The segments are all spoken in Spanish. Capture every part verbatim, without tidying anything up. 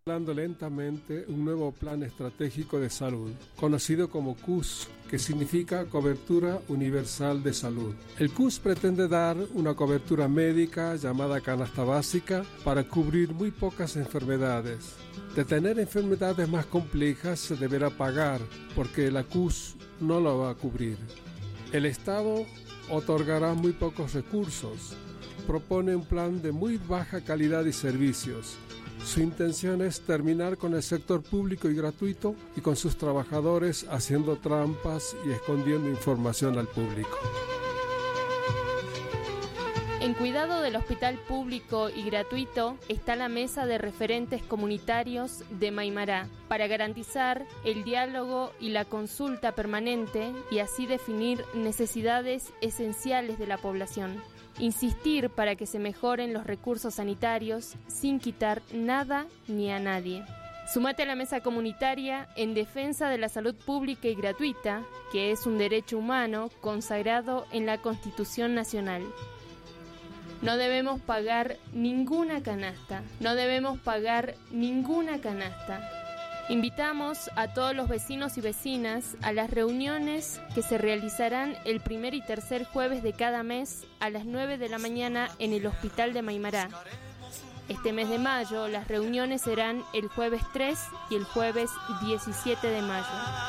Hablando lentamente un nuevo plan estratégico de salud, conocido como C U S, que significa Cobertura Universal de Salud. El C U S pretende dar una cobertura médica llamada canasta básica para cubrir muy pocas enfermedades. De tener enfermedades más complejas se deberá pagar, porque la C U S no lo va a cubrir. El Estado otorgará muy pocos recursos. Propone un plan de muy baja calidad y servicios. Su intención es terminar con el sector público y gratuito y con sus trabajadores haciendo trampas y escondiendo información al público. En cuidado del hospital público y gratuito está la mesa de referentes comunitarios de Maimará para garantizar el diálogo y la consulta permanente y así definir necesidades esenciales de la población. Insistir para que se mejoren los recursos sanitarios sin quitar nada ni a nadie. Sumate a la mesa comunitaria en defensa de la salud pública y gratuita, que es un derecho humano consagrado en la Constitución Nacional. No debemos pagar ninguna canasta, no debemos pagar ninguna canasta. Invitamos a todos los vecinos y vecinas a las reuniones que se realizarán el primer y tercer jueves de cada mes a las nueve de la mañana en el Hospital de Maimará. Este mes de mayo las reuniones serán el jueves tres y el jueves diecisiete de mayo.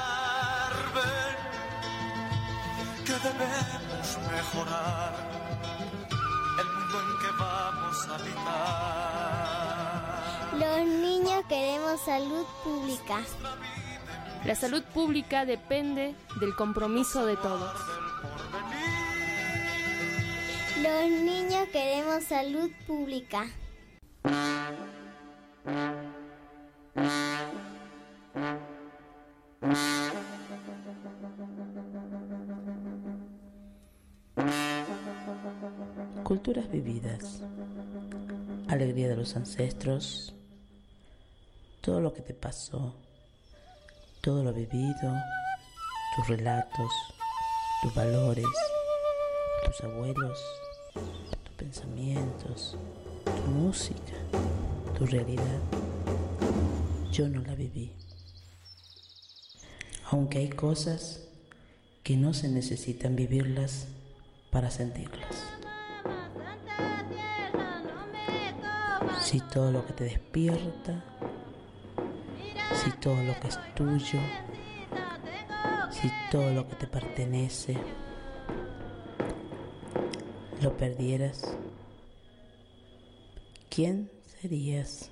Que debemos mejorar el mundo en que vamos a habitar. Los niños queremos salud pública. La salud pública depende del compromiso de todos. Los niños queremos salud pública. Culturas vividas, alegría de los ancestros, todo lo que te pasó, todo lo vivido, tus relatos, tus valores, tus abuelos, tus pensamientos, tu música, tu realidad. Yo no la viví. Aunque hay cosas que no se necesitan vivirlas para sentirlas. Si todo lo que te despierta, si todo lo que es tuyo, si todo lo que te pertenece, lo perdieras, ¿quién serías?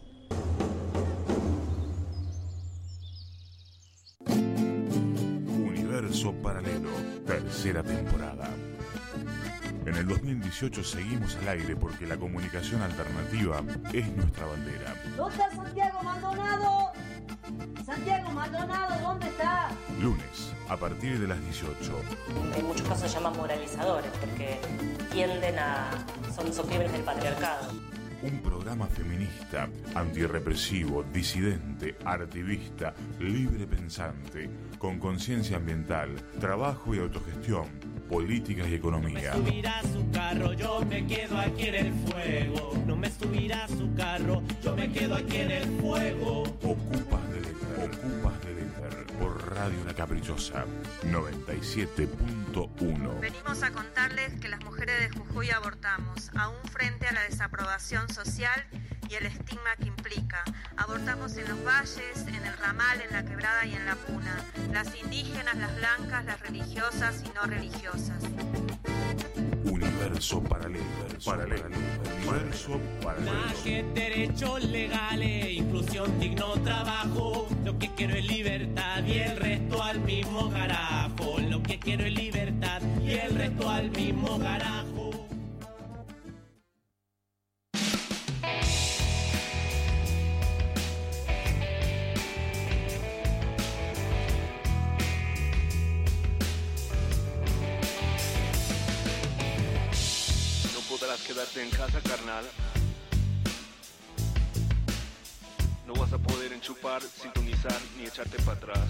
Universo Paralelo, tercera temporada. En el dos mil dieciocho seguimos al aire porque la comunicación alternativa es nuestra bandera. ¿Dónde está Santiago Maldonado? Santiago Maldonado, ¿dónde está? Lunes, a partir de las dieciocho. En muchos casos se llaman moralizadores porque tienden a... son, son crímenes del patriarcado. Un programa feminista, antirrepresivo, disidente, artivista, libre pensante, con conciencia ambiental, trabajo y autogestión, políticas y economía. No me subirá su carro, yo me quedo aquí en el fuego. No me subirá su carro, yo me quedo aquí en el fuego. Ocupas del éter, ocupas del éter, por Radio La Caprichosa, noventa y siete punto uno. Venimos a contarles que las mujeres de Jujuy abortamos, aún frente a la desaprobación social y el estigma que implica. Abortamos en los valles, en el ramal, en la quebrada y en la puna. Las indígenas, las blancas, las religiosas y no religiosas. Universo paralelo, paralelo, universo paralelo. Más que derechos legales, inclusión, digno trabajo. Lo que quiero es libertad y el resto al mismo garajo. Lo que quiero es libertad y el resto al mismo garajo. Quedarte en casa, carnal. No vas a poder enchufar, sintonizar ni echarte para atrás.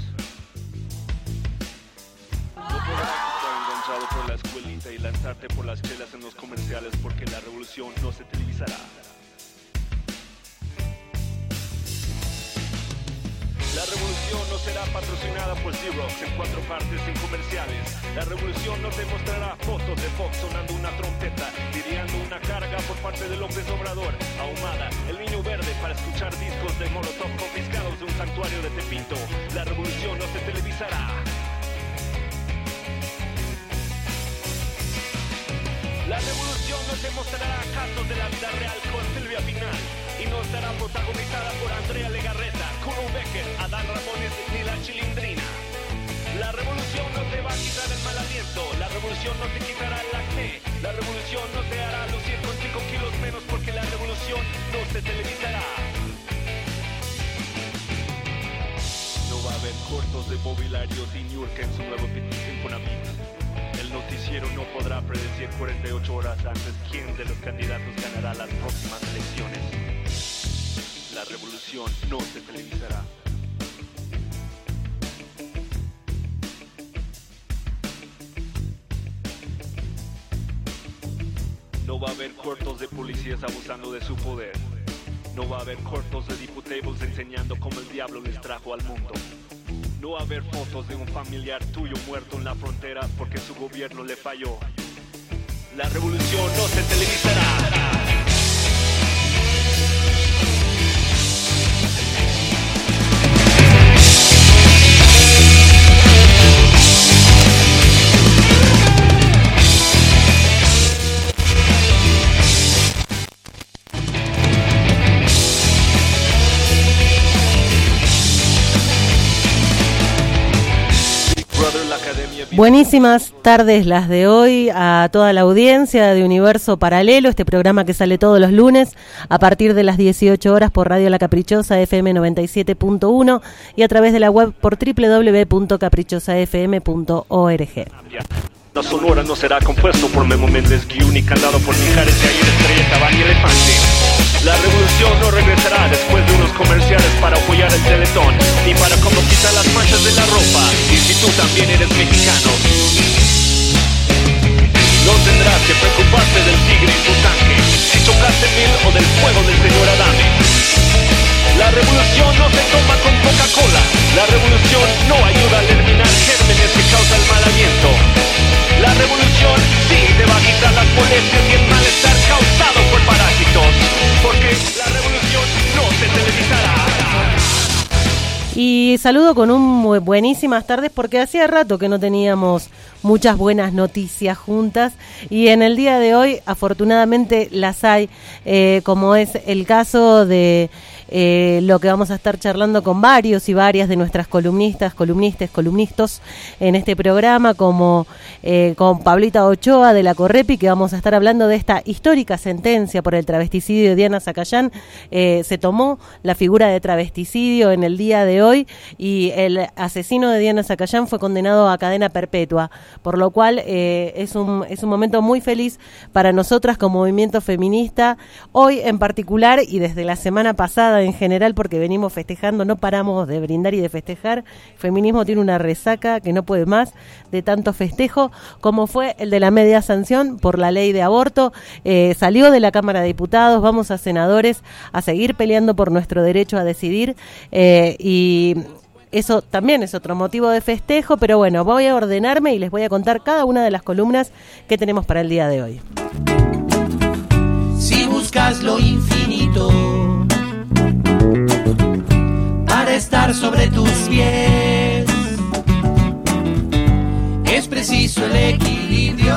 No podrás estar enganchado por la escuelita y lanzarte por las chelas en los comerciales porque la revolución no se televisará. La revolución no será patrocinada por Xerox en cuatro partes sin comerciales. La revolución no te mostrará fotos de Fox sonando una trompeta, lidiando una carga por parte de López Obrador. Ahumada, el niño verde para escuchar discos de Molotov confiscados de un santuario de Tepito. La revolución no se televisará. La revolución no te mostrará casos de la vida real con Silvia Pinal y no estará protagonizada por Andrea Legarreta, Kuno Becker, Adán Ramones ni la Chilindrina. La revolución no te va a quitar el mal aliento, la revolución no te quitará el acné, la revolución no te hará lucir con cinco kilos menos porque la revolución no se televisará. No va a haber cortos de mobiliario de Niurka en su nuevo Infonavit. El noticiero no podrá predecir cuarenta y ocho horas antes quién de los candidatos ganará las próximas elecciones. La revolución no se televisará. No va a haber cortos de policías abusando de su poder. No va a haber cortos de diputables enseñando cómo el diablo les trajo al mundo. No va a haber fotos de un familiar tuyo muerto en la frontera porque su gobierno le falló. La revolución no se televisará. Buenísimas tardes las de hoy a toda la audiencia de Universo Paralelo, este programa que sale todos los lunes a partir de las dieciocho horas por Radio La Caprichosa F M noventa y siete punto uno y a través de la web por doble u doble u doble u punto caprichosa f m punto org. La sonora no será compuesto por Memo Méndez, guión y cantado por Mijares de Ayer, Estrella, Cabán y Elefante. La revolución no regresará después de unos comerciales para apoyar el Teletón, ni para como quitar las manchas de la ropa, y si tú también eres mexicano. No tendrás que preocuparte del tigre en tu tanque, si chocaste mil o del fuego del señor Adame. La revolución no se toma con Coca-Cola, la revolución no ayuda a eliminar gérmenes que causan el mal aliento. La revolución sí te va a quitar las molestias y el malestar causado por parásitos, porque la revolución no se televisará. Y saludo con un muy buenísimas tardes porque hacía rato que no teníamos muchas buenas noticias juntas y en el día de hoy afortunadamente las hay, eh, como es el caso de Eh, lo que vamos a estar charlando con varios y varias de nuestras columnistas, columnistas, columnistas en este programa, como eh, con Pablita Ochoa de la Correpi, que vamos a estar hablando de esta histórica sentencia por el travesticidio de Diana Zacayán. Eh, se tomó la figura de travesticidio en el día de hoy y el asesino de Diana Zacayán fue condenado a cadena perpetua, por lo cual eh, es un, es un momento muy feliz para nosotras como movimiento feminista, hoy en particular y desde la semana pasada en general, porque venimos festejando, no paramos de brindar y de festejar. Feminismo tiene una resaca que no puede más de tanto festejo, como fue el de la media sanción por la ley de aborto. Eh, salió de la Cámara de Diputados, vamos a senadores a seguir peleando por nuestro derecho a decidir, eh, y eso también es otro motivo de festejo, pero bueno, voy a ordenarme y les voy a contar cada una de las columnas que tenemos para el día de hoy. Si buscas lo infinito para estar sobre tus pies, es preciso el equilibrio.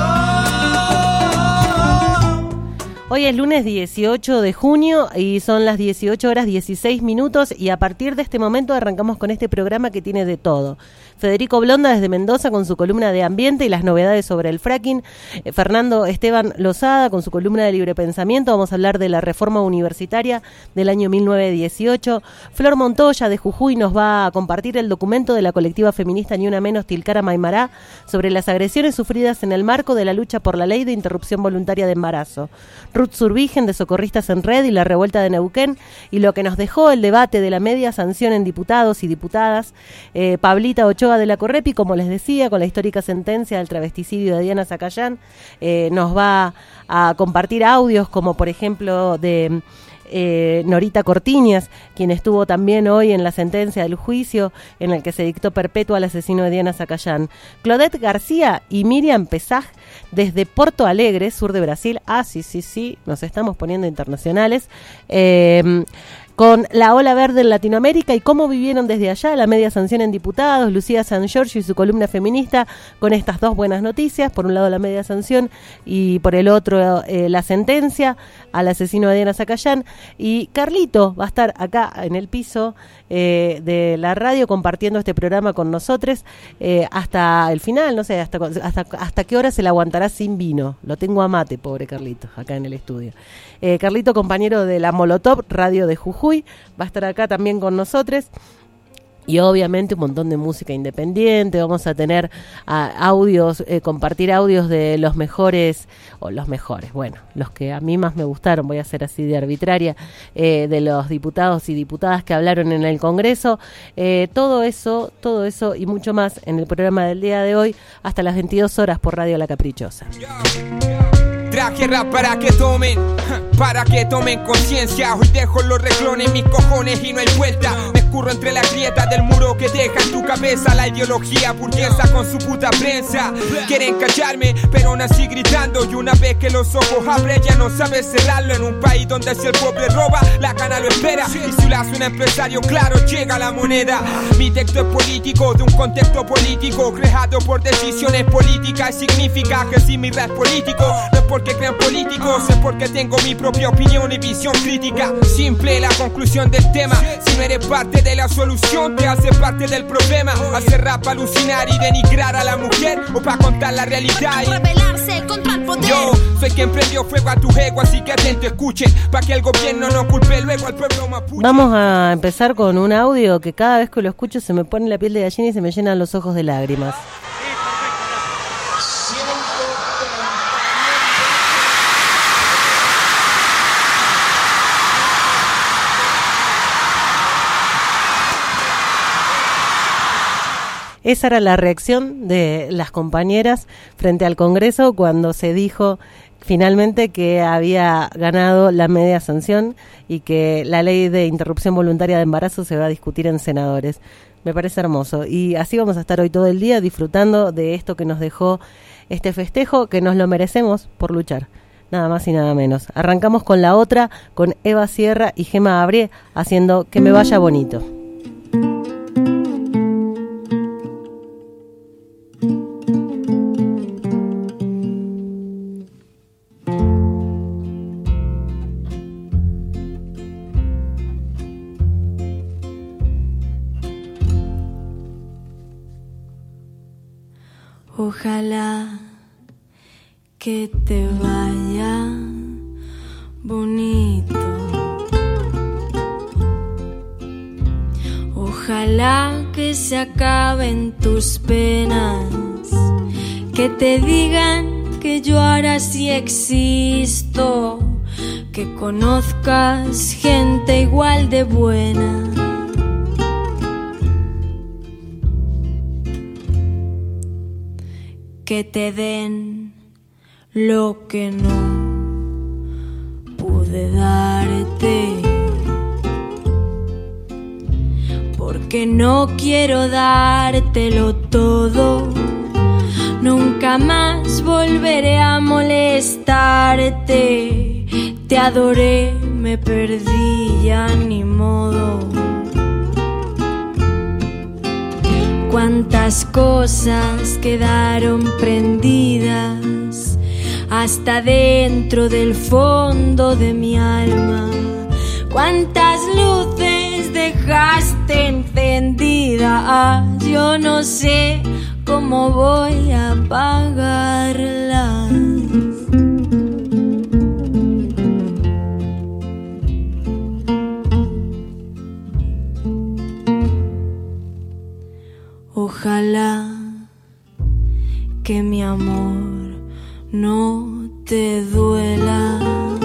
Hoy es lunes dieciocho de junio y son las dieciocho horas dieciséis minutos y a partir de este momento arrancamos con este programa que tiene de todo. Federico Blonda desde Mendoza con su columna de ambiente y las novedades sobre el fracking. Eh, Fernando Esteban Lozada con su columna de libre pensamiento. Vamos a hablar de la reforma universitaria del año mil novecientos dieciocho. Flor Montoya de Jujuy nos va a compartir el documento de la colectiva feminista Ni Una Menos Tilcara Maimará sobre las agresiones sufridas en el marco de la lucha por la ley de interrupción voluntaria de embarazo. Ruth Survigen de Socorristas en Red y la revuelta de Neuquén y lo que nos dejó el debate de la media sanción en diputados y diputadas. Eh, Pablita Ochoa de la Correpi, como les decía, con la histórica sentencia del travesticidio de Diana Zacayán, eh, nos va a compartir audios como por ejemplo de eh, Norita Cortiñas, quien estuvo también hoy en la sentencia del juicio en el que se dictó perpetua al asesino de Diana Zacayán. Claudette García y Miriam Pesaj desde Porto Alegre, sur de Brasil. Ah, sí, sí, sí, nos estamos poniendo internacionales. Eh, con la ola verde en Latinoamérica y cómo vivieron desde allá la media sanción en diputados, Lucía San Giorgio y su columna feminista con estas dos buenas noticias, por un lado la media sanción y por el otro eh, la sentencia al asesino de Diana Zacayán. Y Carlito va a estar acá en el piso eh, de la radio compartiendo este programa con nosotros eh, hasta el final, no sé, hasta, hasta, hasta qué hora se la aguantará sin vino. Lo tengo a mate, pobre Carlito, acá en el estudio. Eh, Carlito, compañero de la Molotov, radio de Jujuy, va a estar acá también con nosotros. Y obviamente un montón de música independiente. Vamos a tener a, audios, eh, compartir audios de los mejores, o los mejores, bueno, los que a mí más me gustaron, voy a ser así de arbitraria, eh, de los diputados y diputadas que hablaron en el Congreso. Eh, todo eso, todo eso y mucho más en el programa del día de hoy, hasta las veintidós horas por Radio La Caprichosa. Traje rap para que tomen, para que tomen conciencia. Hoy dejo los reclones, mis cojones y no hay vuelta. Me escurro entre la grieta del muro que deja en tu cabeza la ideología burguesa con su puta prensa. Quieren callarme, pero nací gritando. Y una vez que los ojos abren ya no sabes cerrarlo. En un país donde si el pobre roba, la gana lo espera. Y si lo hace un empresario, claro, llega la moneda. Mi texto es político, de un contexto político creado por decisiones políticas. Y significa que si mi rap es político, no es porque crean políticos, es porque tengo mi propia opinión y visión crítica. Simple la conclusión del tema. Si no eres parte de la solución, te hace parte del problema. Hacer rap, alucinar y denigrar a la mujer, o para contar la realidad y rebelarse contra el poder. Yo soy quien prendió fuego a tu ego, así que atento, escuchen, para que el gobierno no culpe luego al pueblo mapuche. Vamos a empezar con un audio que cada vez que lo escucho se me pone la piel de gallina y se me llenan los ojos de lágrimas. Esa era la reacción de las compañeras frente al Congreso cuando se dijo finalmente que había ganado la media sanción y que la ley de interrupción voluntaria de embarazo se va a discutir en senadores. Me parece hermoso. Y así vamos a estar hoy todo el día disfrutando de esto que nos dejó este festejo, que nos lo merecemos por luchar. Nada más y nada menos. Arrancamos con la otra, con Eva Sierra y Gemma Abrié, haciendo Que me vaya bonito. Ojalá que te vaya bonito. Ojalá que se acaben tus penas, que te digan que yo ahora sí existo, que conozcas gente igual de buena. Que te den lo que no pude darte, porque no quiero dártelo todo. Nunca más volveré a molestarte. Te adoré, me perdí, ya ni modo. Cuántas cosas quedaron prendidas hasta dentro del fondo de mi alma. Cuántas luces dejaste encendidas. Yo no sé cómo voy a apagarlas. Ojalá que mi amor no te duela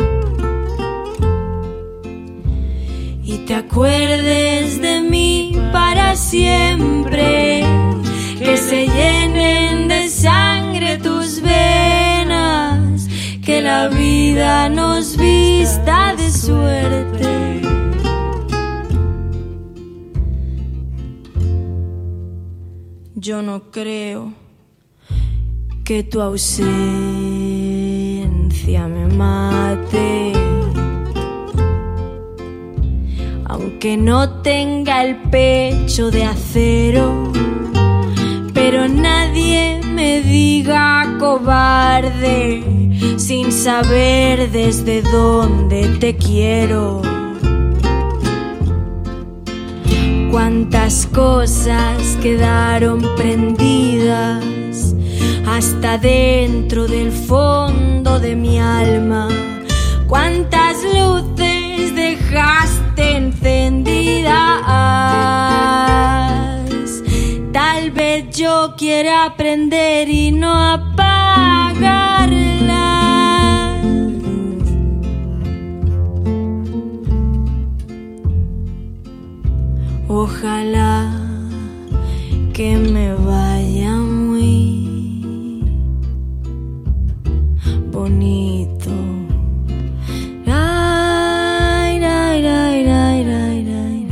y te acuerdes de mí para siempre, que se llenen de sangre tus venas, que la vida nos vista de suerte. yo no creo que tu ausencia me mate. Aunque no tenga el pecho de acero, pero nadie me diga cobarde sin saber desde dónde te quiero. Cuántas cosas quedaron prendidas hasta dentro del fondo de mi alma. Cuántas luces dejaste encendidas. Tal vez yo quiera aprender y no apagarlas. Ojalá que me vaya muy bonito. Ay, ay, ay, ay, ay, ay, ay.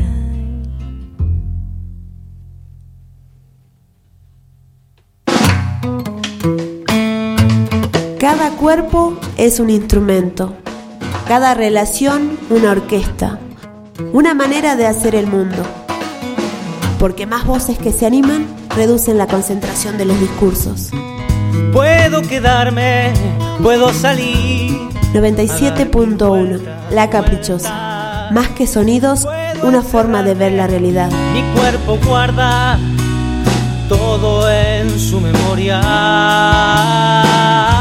Cada cuerpo es un instrumento, cada relación una orquesta, una manera de hacer el mundo. Porque más voces que se animan reducen la concentración de los discursos. Puedo quedarme, puedo salir. noventa y siete punto uno, La Caprichosa. Más que sonidos, una forma de ver la realidad. Mi cuerpo guarda todo en su memoria.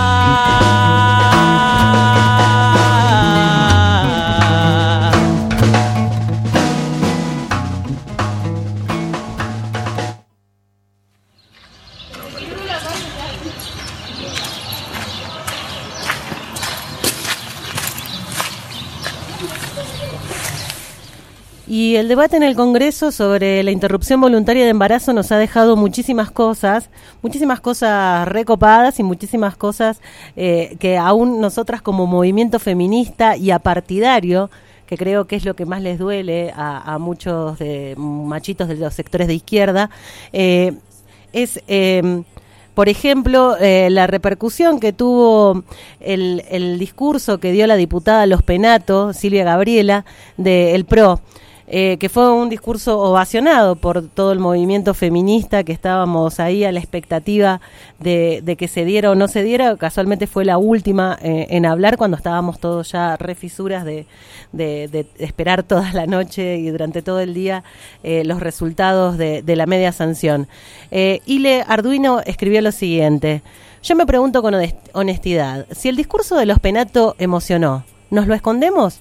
Y el debate en el Congreso sobre la interrupción voluntaria de embarazo nos ha dejado muchísimas cosas, muchísimas cosas recopadas y muchísimas cosas eh, que aún nosotras como movimiento feminista y apartidario, que creo que es lo que más les duele a, a muchos de, machitos de los sectores de izquierda, eh, es... Eh, Por ejemplo, eh, la repercusión que tuvo el, el discurso que dio la diputada Los Penato, Silvia Gabriela, del P R O, eh, que fue un discurso ovacionado por todo el movimiento feminista, que estábamos ahí a la expectativa de, de que se diera o no se diera. Casualmente fue la última eh, en hablar cuando estábamos todos ya refisuras de, de, de esperar toda la noche y durante todo el día eh, los resultados de, de la media sanción. Eh, Ile Arduino escribió lo siguiente: yo me pregunto con honestidad, si el discurso de Los Penato emocionó, ¿nos lo escondemos?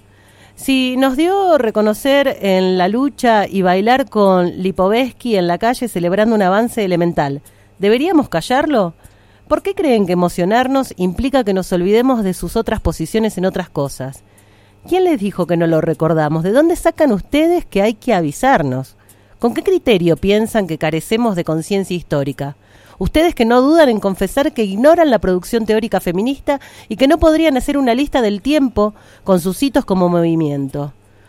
Si nos dio reconocer en la lucha y bailar con Lipovetsky en la calle celebrando un avance elemental, ¿deberíamos callarlo? ¿Por qué creen que emocionarnos implica que nos olvidemos de sus otras posiciones en otras cosas? ¿Quién les dijo que no lo recordamos? ¿De dónde sacan ustedes que hay que avisarnos? ¿Con qué criterio piensan que carecemos de conciencia histórica? Ustedes que no dudan en confesar que ignoran la producción teórica feminista y que no podrían hacer una lista del tiempo con sus hitos como movimiento.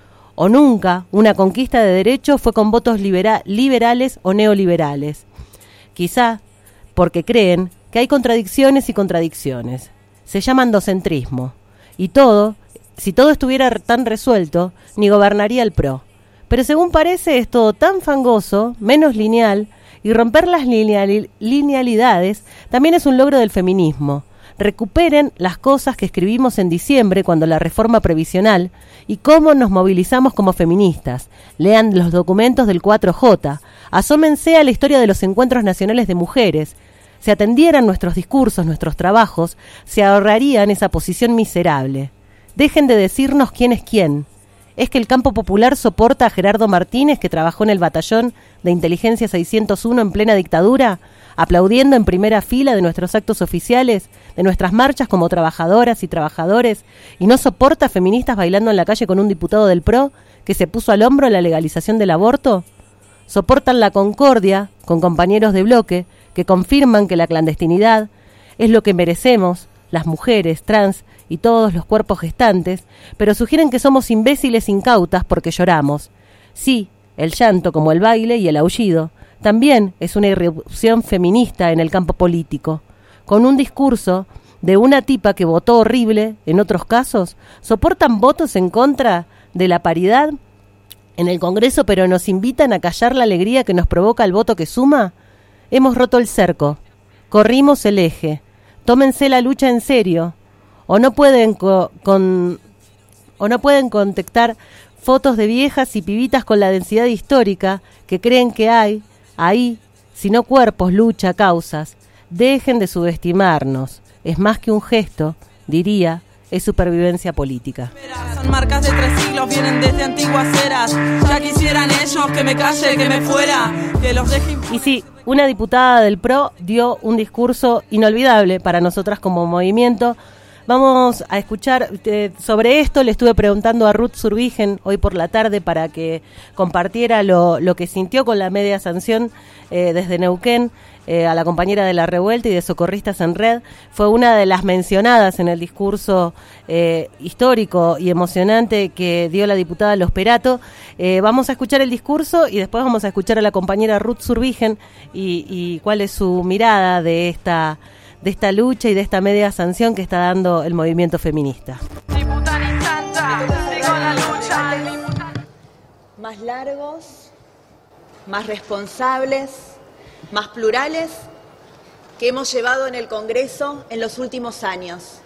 O nunca una conquista de derechos fue con votos libera- liberales o neoliberales. Quizá porque creen que hay contradicciones y contradicciones. Se llama endocentrismo. Y todo, si todo estuviera tan resuelto, ni gobernaría el P R O. Pero según parece es todo tan fangoso, menos lineal, y romper las lineal, linealidades también es un logro del feminismo. Recuperen las cosas que escribimos en diciembre cuando la reforma previsional y cómo nos movilizamos como feministas. Lean los documentos del cuatro J, asómense a la historia de los encuentros nacionales de mujeres. Si atendieran nuestros discursos, nuestros trabajos, se ahorrarían esa posición miserable. Dejen de decirnos quién es quién. ¿Es que el campo popular soporta a Gerardo Martínez, que trabajó en el batallón de inteligencia seiscientos uno en plena dictadura, aplaudiendo en primera fila de nuestros actos oficiales, de nuestras marchas como trabajadoras y trabajadores, y no soporta a feministas bailando en la calle con un diputado del P R O que se puso al hombro la legalización del aborto? ¿Soportan la concordia con compañeros de bloque que confirman que la clandestinidad es lo que merecemos, las mujeres, trans y todos los cuerpos gestantes, pero sugieren que somos imbéciles incautas porque lloramos? Sí, el llanto como el baile y el aullido también es una irrupción feminista en el campo político, con un discurso de una tipa que votó horrible, en otros casos, soportan votos en contra de la paridad en el Congreso, pero nos invitan a callar la alegría que nos provoca el voto que suma. Hemos roto el cerco, corrimos el eje, tómense la lucha en serio, o no pueden co- con o no pueden contactar fotos de viejas y pibitas con la densidad histórica que creen que hay ahí, sino cuerpos, lucha, causas. Dejen de subestimarnos. Es más que un gesto, diría, es supervivencia política. Son marcas de tres siglos, vienen desde antiguas eras. Ya quisieran ellos que me calle, que me fuera, que los deje. Y sí, una diputada del P R O dio un discurso inolvidable para nosotras como movimiento. Vamos a escuchar eh, sobre esto. Le estuve preguntando a Ruth Zurbigen hoy por la tarde para que compartiera lo, lo que sintió con la media sanción eh, desde Neuquén, eh, a la compañera de La Revuelta y de Socorristas en Red. Fue una de las mencionadas en el discurso eh, histórico y emocionante que dio la diputada Los Perato. Eh, vamos a escuchar el discurso y después vamos a escuchar a la compañera Ruth Zurbigen y, y cuál es su mirada de esta de esta lucha y de esta media sanción que está dando el movimiento feminista. Más largos, más responsables, más plurales que hemos llevado en el Congreso en los últimos años.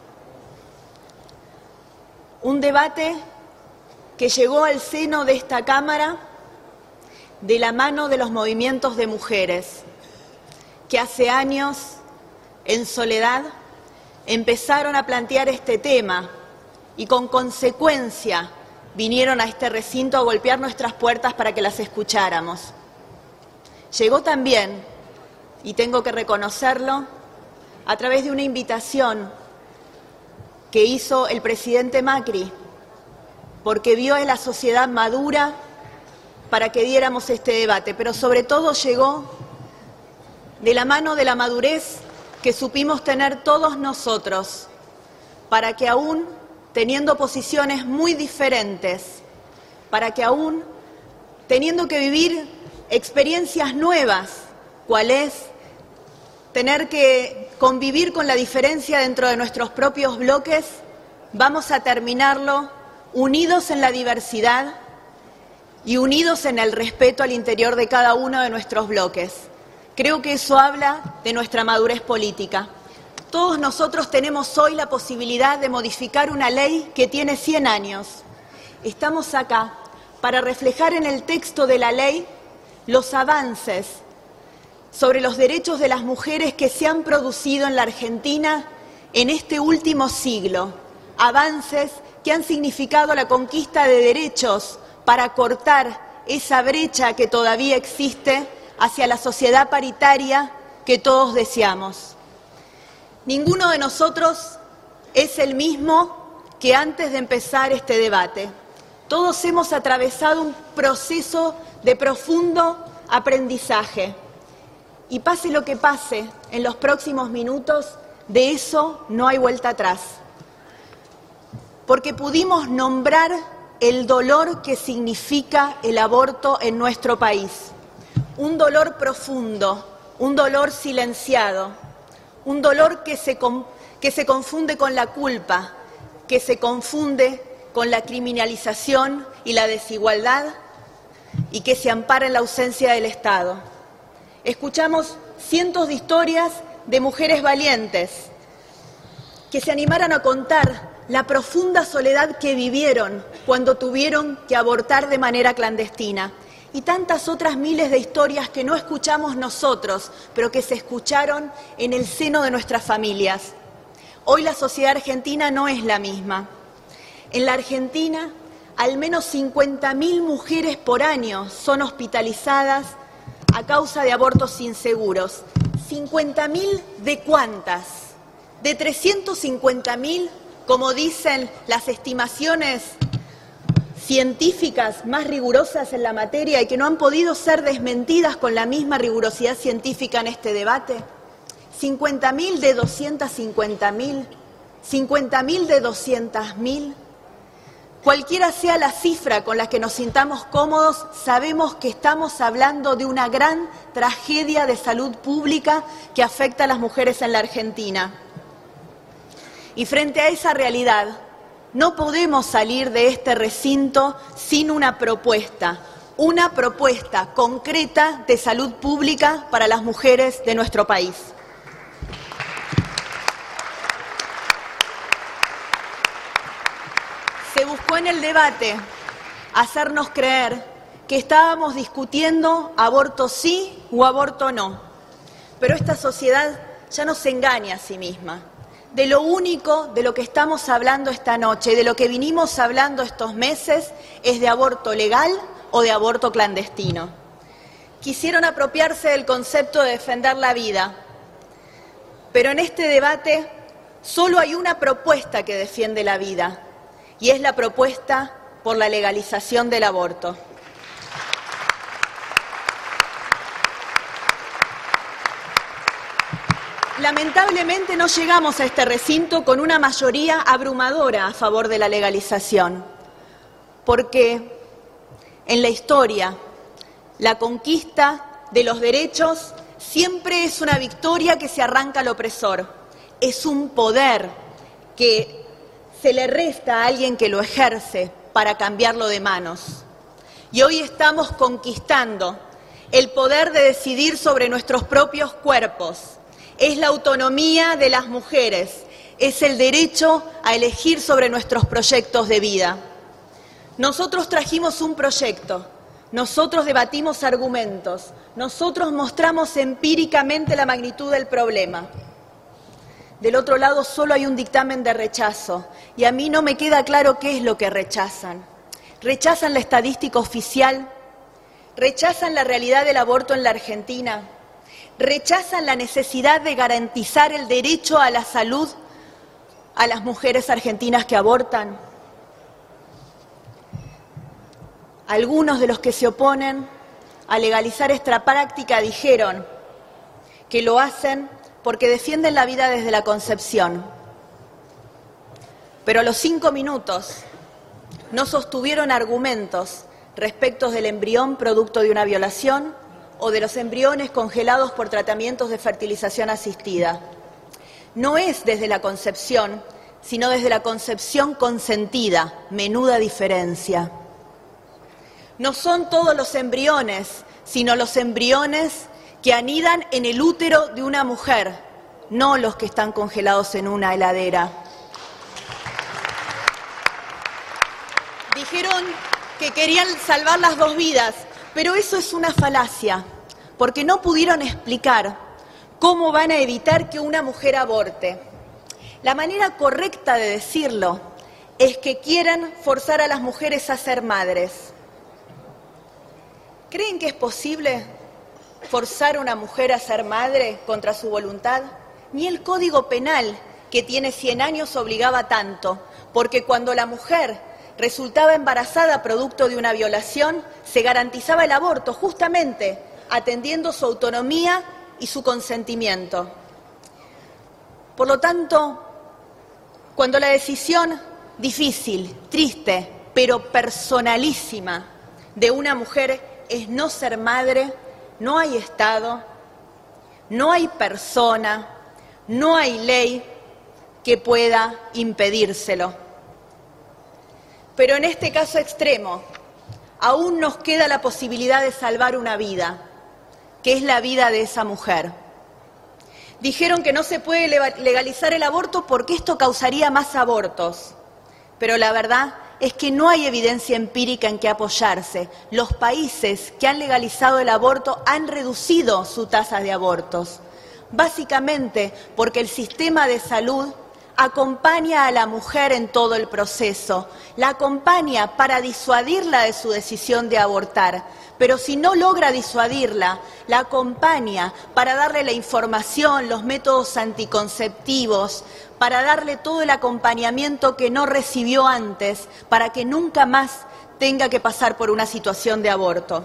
Un debate que llegó al seno de esta Cámara de la mano de los movimientos de mujeres, que hace años, en soledad, empezaron a plantear este tema y con consecuencia vinieron a este recinto a golpear nuestras puertas para que las escucháramos. Llegó también, y tengo que reconocerlo, a través de una invitación que hizo el presidente Macri, porque vio en la sociedad madura para que diéramos este debate, pero sobre todo llegó de la mano de la madurez que supimos tener todos nosotros, para que aún teniendo posiciones muy diferentes, para que aún teniendo que vivir experiencias nuevas, cual es tener que convivir con la diferencia dentro de nuestros propios bloques, vamos a terminarlo unidos en la diversidad y unidos en el respeto al interior de cada uno de nuestros bloques. Creo que eso habla de nuestra madurez política. Todos nosotros tenemos hoy la posibilidad de modificar una ley que tiene cien años. Estamos acá para reflejar en el texto de la ley los avances sobre los derechos de las mujeres que se han producido en la Argentina en este último siglo. Avances que han significado la conquista de derechos para cortar esa brecha que todavía existe hacia la sociedad paritaria que todos deseamos. Ninguno de nosotros es el mismo que antes de empezar este debate. Todos hemos atravesado un proceso de profundo aprendizaje. Y pase lo que pase en los próximos minutos, de eso no hay vuelta atrás. Porque pudimos nombrar el dolor que significa el aborto en nuestro país. Un dolor profundo, un dolor silenciado, un dolor que se, que se confunde con la culpa, que se confunde con la criminalización y la desigualdad y que se ampara en la ausencia del Estado. Escuchamos cientos de historias de mujeres valientes que se animaron a contar la profunda soledad que vivieron cuando tuvieron que abortar de manera clandestina. Y tantas otras miles de historias que no escuchamos nosotros, pero que se escucharon en el seno de nuestras familias. Hoy la sociedad argentina no es la misma. En la Argentina, al menos cincuenta mil mujeres por año son hospitalizadas a causa de abortos inseguros. ¿cincuenta mil de cuántas? De trescientos cincuenta mil, como dicen las estimaciones científicas más rigurosas en la materia y que no han podido ser desmentidas con la misma rigurosidad científica en este debate. cincuenta mil de doscientos cincuenta mil, cincuenta mil de doscientos mil. Cualquiera sea la cifra con la que nos sintamos cómodos, sabemos que estamos hablando de una gran tragedia de salud pública que afecta a las mujeres en la Argentina. Y frente a esa realidad, no podemos salir de este recinto sin una propuesta, una propuesta concreta de salud pública para las mujeres de nuestro país. Se buscó en el debate hacernos creer que estábamos discutiendo aborto sí o aborto no. Pero esta sociedad ya no se engaña a sí misma. De lo único de lo que estamos hablando esta noche y de lo que vinimos hablando estos meses es de aborto legal o de aborto clandestino. Quisieron apropiarse del concepto de defender la vida, pero en este debate solo hay una propuesta que defiende la vida, y es la propuesta por la legalización del aborto. Lamentablemente no llegamos a este recinto con una mayoría abrumadora a favor de la legalización, porque en la historia la conquista de los derechos siempre es una victoria que se arranca al opresor, es un poder que se le resta a alguien que lo ejerce para cambiarlo de manos. Y hoy estamos conquistando el poder de decidir sobre nuestros propios cuerpos. Es la autonomía de las mujeres, es el derecho a elegir sobre nuestros proyectos de vida. Nosotros trajimos un proyecto, nosotros debatimos argumentos, nosotros mostramos empíricamente la magnitud del problema. Del otro lado solo hay un dictamen de rechazo y a mí no me queda claro qué es lo que rechazan. ¿Rechazan la estadística oficial? ¿Rechazan la realidad del aborto en la Argentina? ¿Rechazan la necesidad de garantizar el derecho a la salud a las mujeres argentinas que abortan? Algunos de los que se oponen a legalizar esta práctica dijeron que lo hacen porque defienden la vida desde la concepción. Pero a los cinco minutos no sostuvieron argumentos respecto del embrión producto de una violación o de los embriones congelados por tratamientos de fertilización asistida. No es desde la concepción, sino desde la concepción consentida, menuda diferencia. No son todos los embriones, sino los embriones que anidan en el útero de una mujer, no los que están congelados en una heladera. Dijeron que querían salvar las dos vidas, pero eso es una falacia, porque no pudieron explicar cómo van a evitar que una mujer aborte. La manera correcta de decirlo es que quieren forzar a las mujeres a ser madres. ¿Creen que es posible forzar a una mujer a ser madre contra su voluntad? Ni el Código Penal, que tiene cien años, obligaba tanto, porque cuando la mujer resultaba embarazada producto de una violación, se garantizaba el aborto, justamente atendiendo su autonomía y su consentimiento. Por lo tanto, cuando la decisión difícil, triste, pero personalísima de una mujer es no ser madre, no hay Estado, no hay persona, no hay ley que pueda impedírselo. Pero en este caso extremo, aún nos queda la posibilidad de salvar una vida, que es la vida de esa mujer. Dijeron que no se puede legalizar el aborto porque esto causaría más abortos, pero la verdad es que no hay evidencia empírica en que apoyarse. Los países que han legalizado el aborto han reducido su tasa de abortos, básicamente porque el sistema de salud acompaña a la mujer en todo el proceso, la acompaña para disuadirla de su decisión de abortar, pero si no logra disuadirla, la acompaña para darle la información, los métodos anticonceptivos, para darle todo el acompañamiento que no recibió antes, para que nunca más tenga que pasar por una situación de aborto.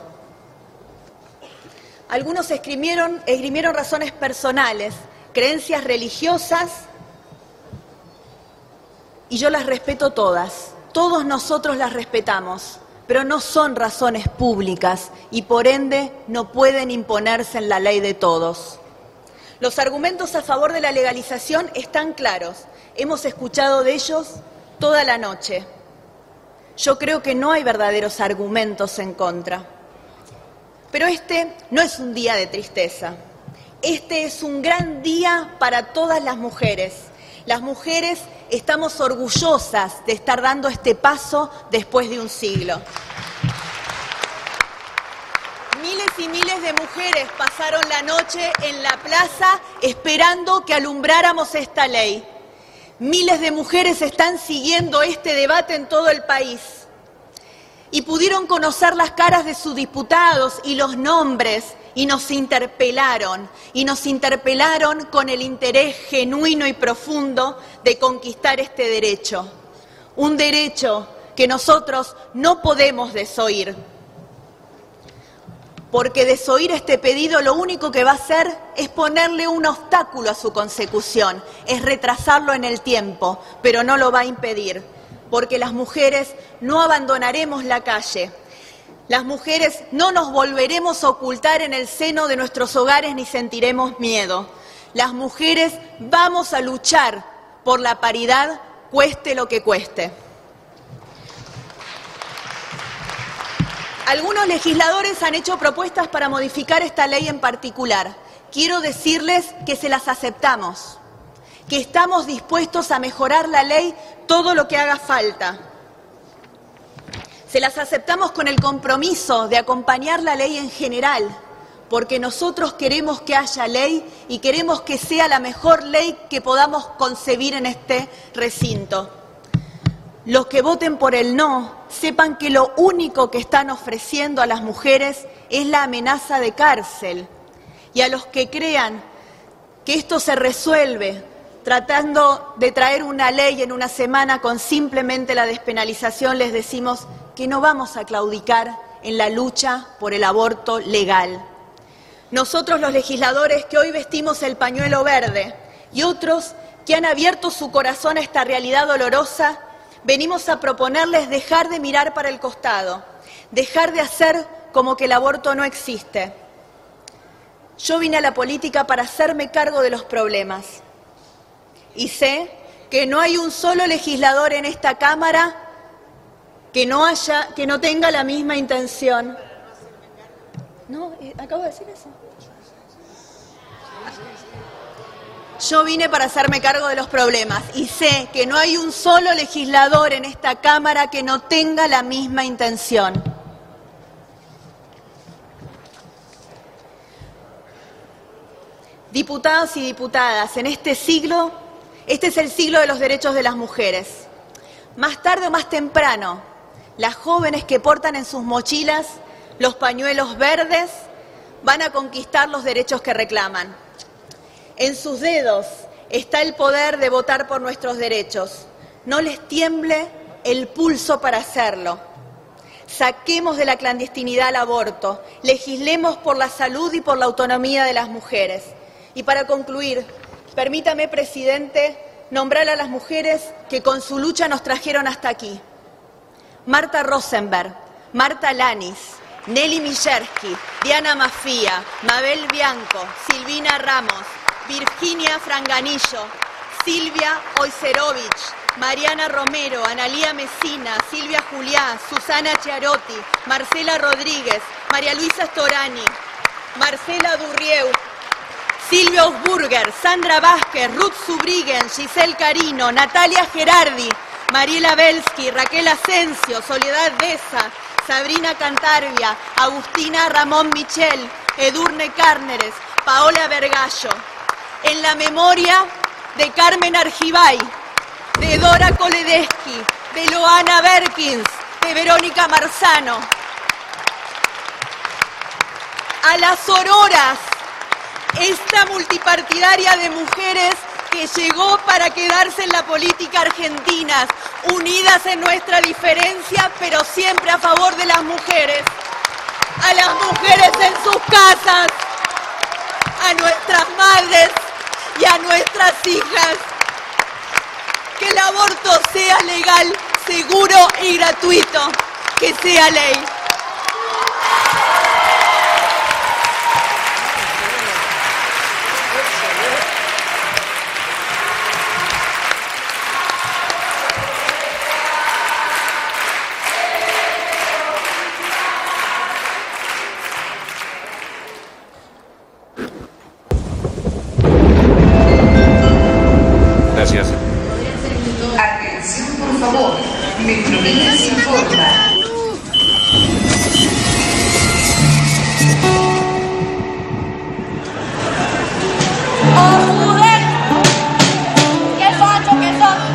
Algunos esgrimieron, esgrimieron razones personales, creencias religiosas, y yo las respeto todas, Todos nosotros las respetamos, pero no son razones públicas y por ende no pueden imponerse en la ley de todos. Los argumentos a favor de la legalización están claros. Hemos escuchado de ellos toda la noche. Yo creo que no hay verdaderos argumentos en contra. Pero este no es un día de tristeza. Este es un gran día para todas las mujeres. Las mujeres estamos orgullosas de estar dando este paso después de un siglo. Miles y miles de mujeres pasaron la noche en la plaza esperando que alumbráramos esta ley. Miles de mujeres están siguiendo este debate en todo el país y pudieron conocer las caras de sus diputados y los nombres y nos interpelaron, y nos interpelaron con el interés genuino y profundo de conquistar este derecho. Un derecho que nosotros no podemos desoír. Porque desoír este pedido lo único que va a hacer es ponerle un obstáculo a su consecución, es retrasarlo en el tiempo, pero no lo va a impedir, porque las mujeres no abandonaremos la calle, las mujeres no nos volveremos a ocultar en el seno de nuestros hogares ni sentiremos miedo. Las mujeres vamos a luchar por la paridad, cueste lo que cueste. Algunos legisladores han hecho propuestas para modificar esta ley en particular. Quiero decirles que se las aceptamos, que estamos dispuestos a mejorar la ley todo lo que haga falta. Se las aceptamos con el compromiso de acompañar la ley en general, porque nosotros queremos que haya ley y queremos que sea la mejor ley que podamos concebir en este recinto. Los que voten por el no, sepan que lo único que están ofreciendo a las mujeres es la amenaza de cárcel. Y a los que crean que esto se resuelve tratando de traer una ley en una semana con simplemente la despenalización, les decimos que no vamos a claudicar en la lucha por el aborto legal. Nosotros, los legisladores que hoy vestimos el pañuelo verde y otros que han abierto su corazón a esta realidad dolorosa, venimos a proponerles dejar de mirar para el costado, dejar de hacer como que el aborto no existe. Yo vine a la política para hacerme cargo de los problemas y sé que no hay un solo legislador en esta Cámara que no haya, que no tenga la misma intención. No, acabo de decir eso. Yo vine para hacerme cargo de los problemas y sé que no hay un solo legislador en esta Cámara que no tenga la misma intención. Diputados y diputadas, en este siglo, este es el siglo de los derechos de las mujeres. Más tarde o más temprano, las jóvenes que portan en sus mochilas los pañuelos verdes van a conquistar los derechos que reclaman. En sus dedos está el poder de votar por nuestros derechos. No les tiemble el pulso para hacerlo. Saquemos de la clandestinidad al aborto, legislemos por la salud y por la autonomía de las mujeres. Y para concluir, permítame, presidente, nombrar a las mujeres que con su lucha nos trajeron hasta aquí. Marta Rosenberg, Marta Lanis, Nelly Mijersky, Diana Mafía, Mabel Bianco, Silvina Ramos, Virginia Franganillo, Silvia Oyserovich, Mariana Romero, Analía Mesina, Silvia Juliá, Susana Chiarotti, Marcela Rodríguez, María Luisa Storani, Marcela Durrieu, Silvia Osburger, Sandra Vázquez, Ruth Subriguen, Giselle Carino, Natalia Gerardi, Mariela Belsky, Raquel Asensio, Soledad Deza, Sabrina Cantarvia, Agustina Ramón Michel, Edurne Cárneres, Paola Vergallo. En la memoria de Carmen Argibay, de Dora Koledesky, de Loana Berkins, de Verónica Marzano. A las auroras, esta multipartidaria de mujeres que llegó para quedarse en la política argentina, unidas en nuestra diferencia, pero siempre a favor de las mujeres. A las mujeres en sus casas, a nuestras madres y a nuestras hijas. Que el aborto sea legal, seguro y gratuito, que sea ley. Gracias. Atención, por favor. Metrovías informa. ¡Qué facho que son!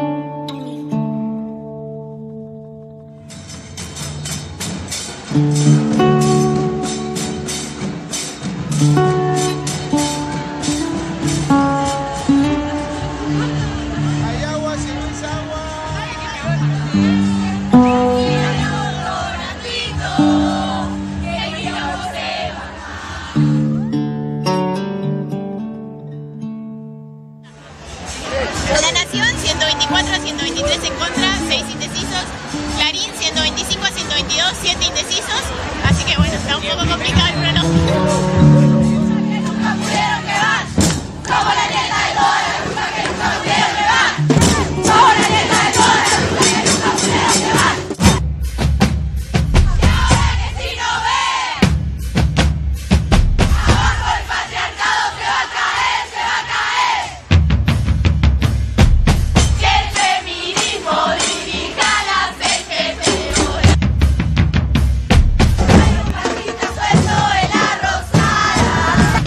La Nación, ciento veinticuatro a ciento veintitrés en contra, seis indecisos. Clarín, ciento veinticinco a ciento veintidós, siete indecisos. Así que bueno, está un poco complicado el pronóstico. Como la nieta de todas las brujas que nunca pudieron llevar. Como la nieta de todas las brujas que nunca pudieron llevar. Y ahora que si no ven, abajo el patriarcado se va a caer, se va a caer. Que el feminismo dirija las L G B T. Hay un maldito suelto en la rosada.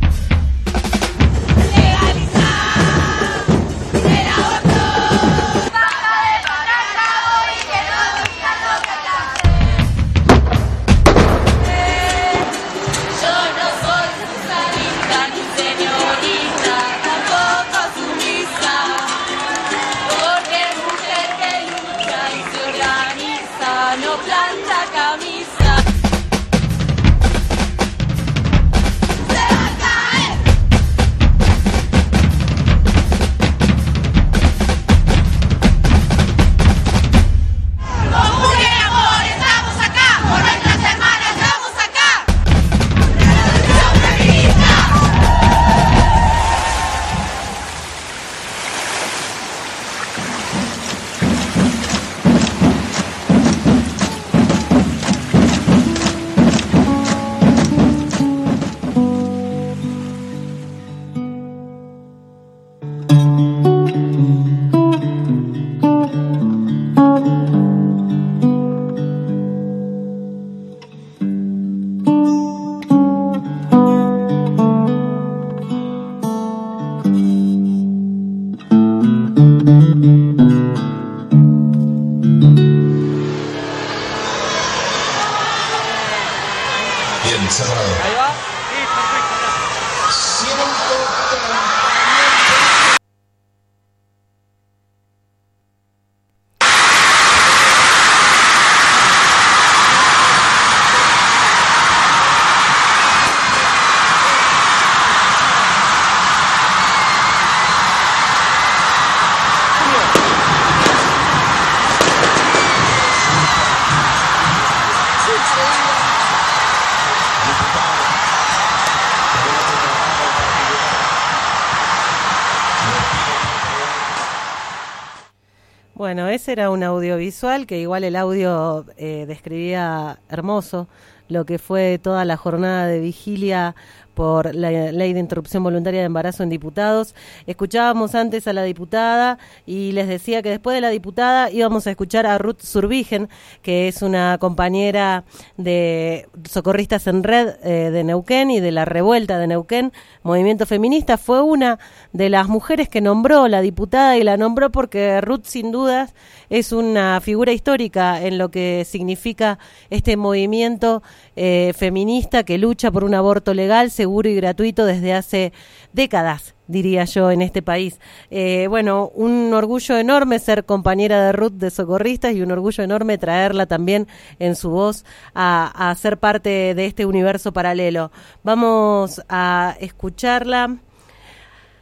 Legalizar el aborto. Basta de patriarcado y que no digan lo que yo no soy susanista ni señorita, tampoco sumisa. Porque mujer que lucha y se organiza, no planta camisa. Se va a caer. Con Julia y amor estamos acá, por nuestras hermanas estamos acá. ¡Revolución feminista! Bien, cerrado. Ahí va. Bueno, ese era un audiovisual que igual el audio eh, describía hermoso lo que fue toda la jornada de vigilia por la ley de interrupción voluntaria de embarazo en diputados. Escuchábamos antes a la diputada y les decía que después de la diputada íbamos a escuchar a Ruth Zurbigen, que es una compañera de Socorristas en Red eh, de Neuquén y de la Revuelta de Neuquén, movimiento feminista. Fue una de las mujeres que nombró la diputada y la nombró porque Ruth sin dudas es una figura histórica en lo que significa este movimiento eh, feminista que lucha por un aborto legal, seguro y gratuito desde hace décadas, diría yo, en este país. Eh, bueno, un orgullo enorme ser compañera de Ruth de Socorristas y un orgullo enorme traerla también en su voz a, a ser parte de este universo paralelo. Vamos a escucharla ya mismo. Ruth Zurbigen en Universo Paralelo.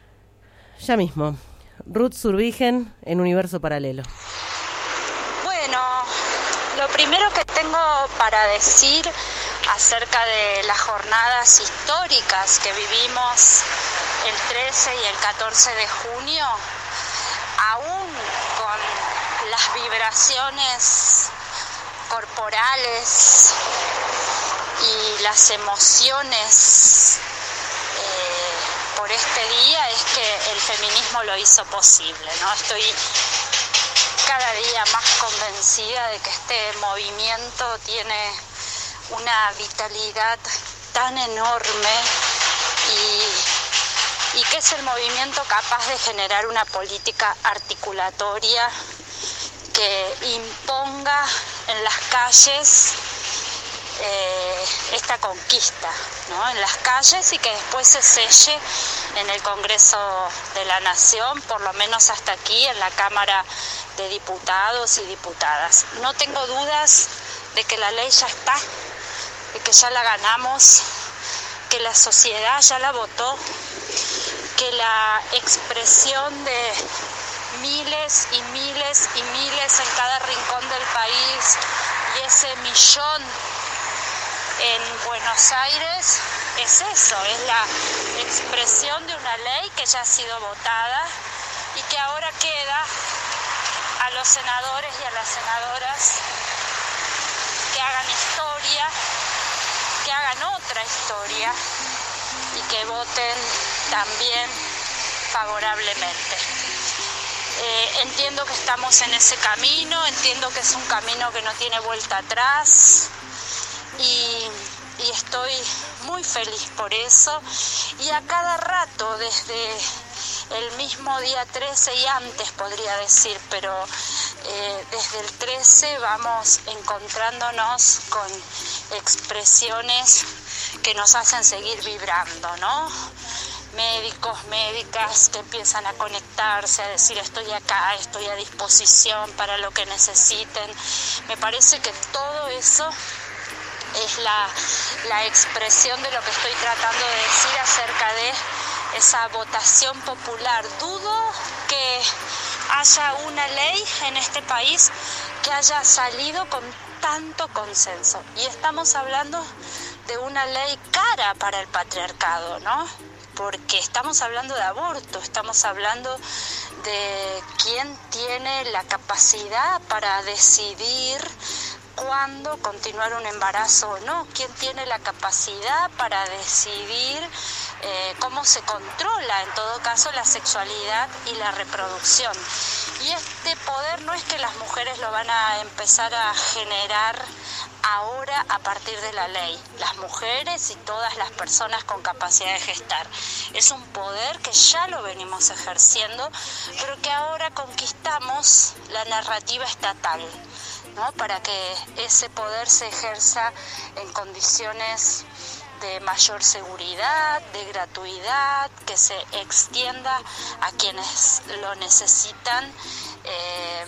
Bienvenidos a este espacio. Siento que lo primero que tengo para decir acerca de las jornadas históricas que vivimos el trece y el catorce de junio, aún con las vibraciones corporales y las emociones eh, por este día, es que el feminismo lo hizo posible, ¿no? Estoy cada día más convencida de que este movimiento tiene una vitalidad tan enorme y, y que es el movimiento capaz de generar una política articulatoria que imponga en las calles eh, esta conquista, ¿no? En las calles, y que después se selle en el Congreso de la Nación, por lo menos hasta aquí en la Cámara de Diputados y Diputadas. No tengo dudas de que la ley ya está, de que ya la ganamos, que la sociedad ya la votó, que la expresión de miles y miles y miles en cada rincón del país y ese millón en Buenos Aires es eso, es la expresión de una ley que ya ha sido votada y que ahora queda a los senadores y a las senadoras que hagan historia, que hagan otra historia y que voten también favorablemente. Eh, entiendo que estamos en ese camino, entiendo que es un camino que no tiene vuelta atrás y, y estoy muy feliz por eso. Y a cada rato, desde el mismo día trece y antes podría decir, pero eh, desde el trece vamos encontrándonos con expresiones que nos hacen seguir vibrando, ¿no? Médicos, médicas que empiezan a conectarse, a decir estoy acá, estoy a disposición para lo que necesiten. Me parece que todo eso es la, la expresión de lo que estoy tratando de decir acerca de esa votación popular. Dudo que haya una ley en este país que haya salido con tanto consenso. Y estamos hablando de una ley cara para el patriarcado, ¿no? Porque estamos hablando de aborto, estamos hablando de quién tiene la capacidad para decidir cuándo continuar un embarazo o no, quién tiene la capacidad para decidir eh, cómo se controla en todo caso la sexualidad y la reproducción. Y este poder no es que las mujeres lo van a empezar a generar ahora a partir de la ley, las mujeres y todas las personas con capacidad de gestar. Es un poder que ya lo venimos ejerciendo, pero que ahora conquistamos la narrativa estatal, ¿no? Para que ese poder se ejerza en condiciones de mayor seguridad, de gratuidad, que se extienda a quienes lo necesitan eh,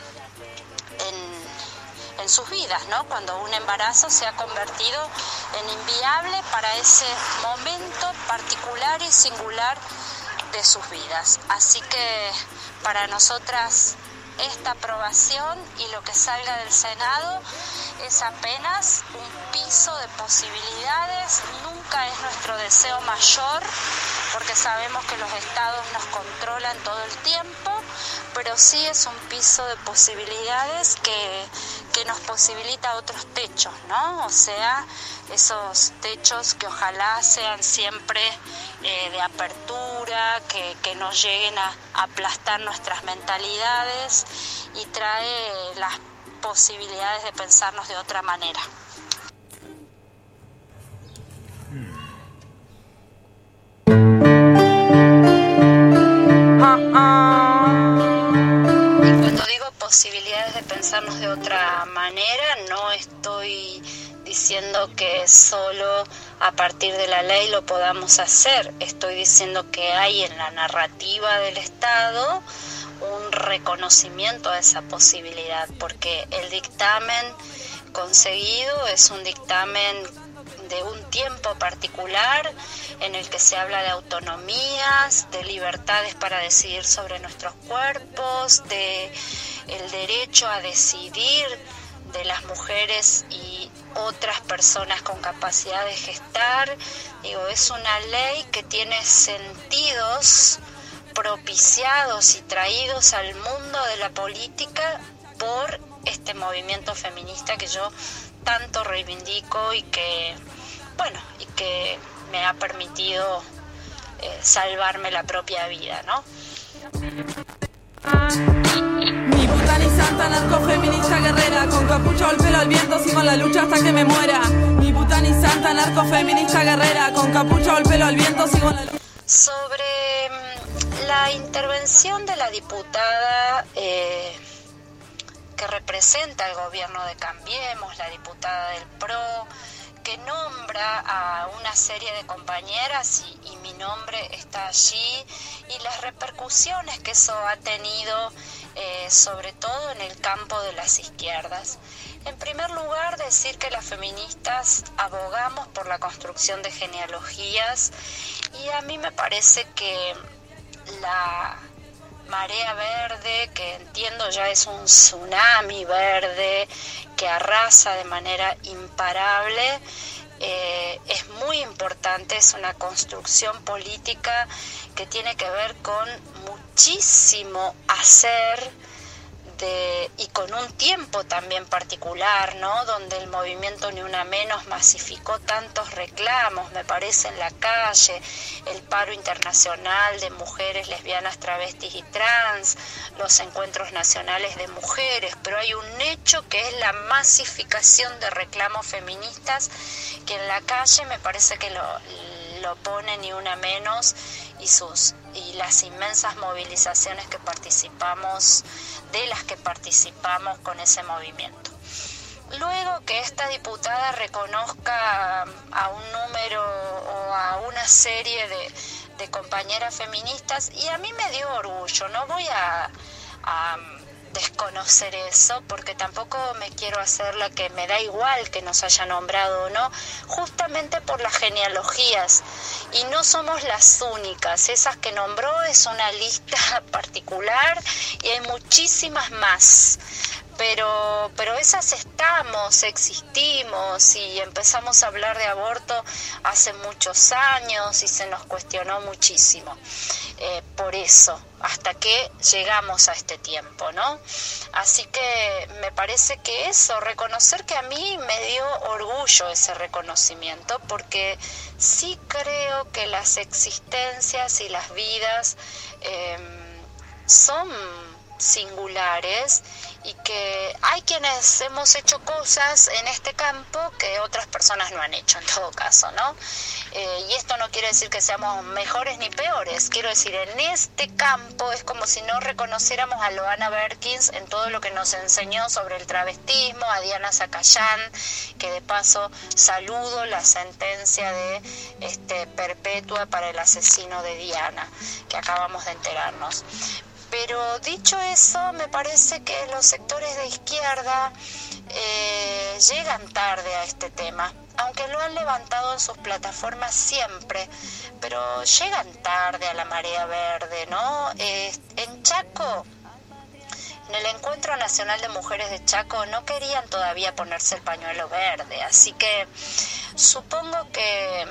en en sus vidas, ¿no? Cuando un embarazo se ha convertido en inviable para ese momento particular y singular de sus vidas. Así que para nosotras esta aprobación y lo que salga del Senado es apenas un piso de posibilidades. Nunca es nuestro deseo mayor, porque sabemos que los estados nos controlan todo el tiempo, pero sí es un piso de posibilidades que, que nos posibilita otros techos, ¿no? O sea, esos techos que ojalá sean siempre eh, de apertura, que, que no lleguen a aplastar nuestras mentalidades y trae las posibilidades de pensarnos de otra manera. Y cuando digo posibilidades de pensarnos de otra manera, no estoy diciendo que solo a partir de la ley lo podamos hacer. Estoy diciendo que hay en la narrativa del Estado un reconocimiento a esa posibilidad, porque el dictamen conseguido es un dictamen de un tiempo particular en el que se habla de autonomías, de libertades para decidir sobre nuestros cuerpos, de el derecho a decidir de las mujeres y otras personas con capacidad de gestar. Digo, es una ley que tiene sentidos propiciados y traídos al mundo de la política por este movimiento feminista que yo tanto reivindico y que, bueno, y que me ha permitido eh, salvarme la propia vida, ¿no? Mi puta ni santa narcofeminista guerrera, con capucha o el pelo al viento, sigo en la lucha hasta que me muera. Mi puta ni santa narcofeminista guerrera, con capucha o el pelo al viento, sigo en la lucha. Sobre la intervención de la diputada eh, que representa al gobierno de Cambiemos, la diputada del P R O, que nombra a una serie de compañeras y, y mi nombre está allí, y las repercusiones que eso ha tenido, eh, sobre todo en el campo de las izquierdas. En primer lugar, decir que las feministas abogamos por la construcción de genealogías, y a mí me parece que la marea verde, que entiendo ya es un tsunami verde que arrasa de manera imparable, eh, es muy importante, es una construcción política que tiene que ver con muchísimo hacer de, y con un tiempo también particular, ¿no? Donde el movimiento Ni Una Menos masificó tantos reclamos, me parece, en la calle, el paro internacional de mujeres lesbianas, travestis y trans, los encuentros nacionales de mujeres, pero hay un hecho que es la masificación de reclamos feministas que en la calle me parece que lo, lo pone Ni Una Menos y sus y las inmensas movilizaciones que participamos, de las que participamos con ese movimiento. Luego que esta diputada reconozca a un número o a una serie de, de compañeras feministas, y a mí me dio orgullo, no voy a, a desconocer eso, porque tampoco me quiero hacer la que me da igual que nos haya nombrado o no, justamente por las genealogías, y no somos las únicas, esas que nombró es una lista particular y hay muchísimas más. Pero, pero esas estamos, existimos, y empezamos a hablar de aborto hace muchos años y se nos cuestionó muchísimo. Eh, por eso, hasta que llegamos a este tiempo, ¿no? Así que me parece que eso, reconocer que a mí me dio orgullo ese reconocimiento, porque sí creo que las existencias y las vidas eh, son singulares, y que hay quienes hemos hecho cosas en este campo que otras personas no han hecho, en todo caso, ¿no? Eh, y esto no quiere decir que seamos mejores ni peores, quiero decir, en este campo es como si no reconociéramos a Loana Berkins en todo lo que nos enseñó sobre el travestismo, a Diana Zacayán, que de paso saludo la sentencia de este, perpetua para el asesino de Diana, que acabamos de enterarnos. Pero dicho eso, me parece que los sectores de izquierda eh, llegan tarde a este tema, aunque lo han levantado en sus plataformas siempre, pero llegan tarde a la marea verde, ¿no? Eh, en Chaco, en el Encuentro Nacional de Mujeres de Chaco, no querían todavía ponerse el pañuelo verde, así que supongo que,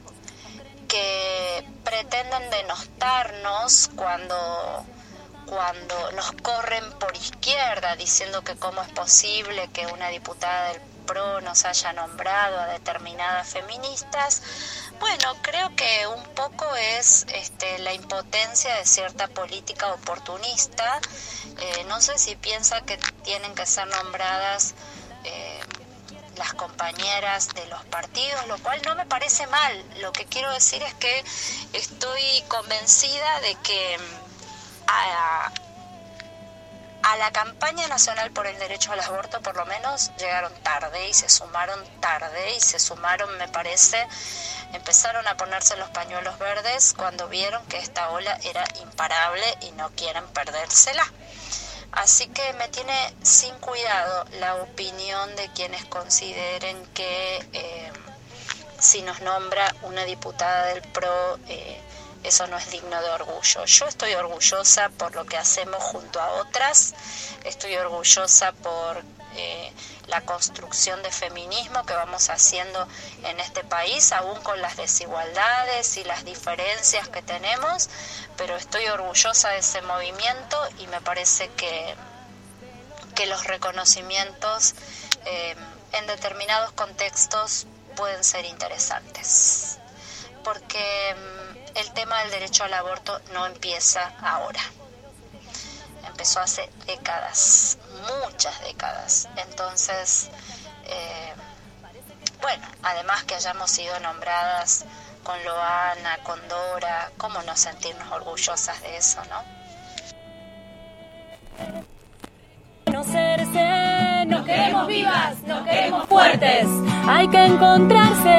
que pretenden denostarnos cuando... cuando nos corren por izquierda diciendo que cómo es posible que una diputada del P R O nos haya nombrado a determinadas feministas. Bueno, creo que un poco es este, la impotencia de cierta política oportunista. Eh, no sé si piensa que tienen que ser nombradas eh, las compañeras de los partidos, lo cual no me parece mal. Lo que quiero decir es que estoy convencida de que A, a la campaña nacional por el derecho al aborto por lo menos llegaron tarde y se sumaron tarde y se sumaron, me parece, empezaron a ponerse los pañuelos verdes cuando vieron que esta ola era imparable y no quieren perdérsela. Así que me tiene sin cuidado la opinión de quienes consideren que eh, si nos nombra una diputada del P R O eh, eso no es digno de orgullo. Yo estoy orgullosa por lo que hacemos junto a otras, estoy orgullosa por eh, la construcción de feminismo que vamos haciendo en este país, aún con las desigualdades y las diferencias que tenemos, pero estoy orgullosa de ese movimiento y me parece que, que los reconocimientos eh, en determinados contextos pueden ser interesantes, porque eh, el tema del derecho al aborto no empieza ahora. Empezó hace décadas, muchas décadas. Entonces, eh, bueno, además que hayamos sido nombradas con Loana, con Dora, ¿cómo no sentirnos orgullosas de eso, no? Conocerse, nos queremos vivas, nos queremos fuertes, hay que encontrarse,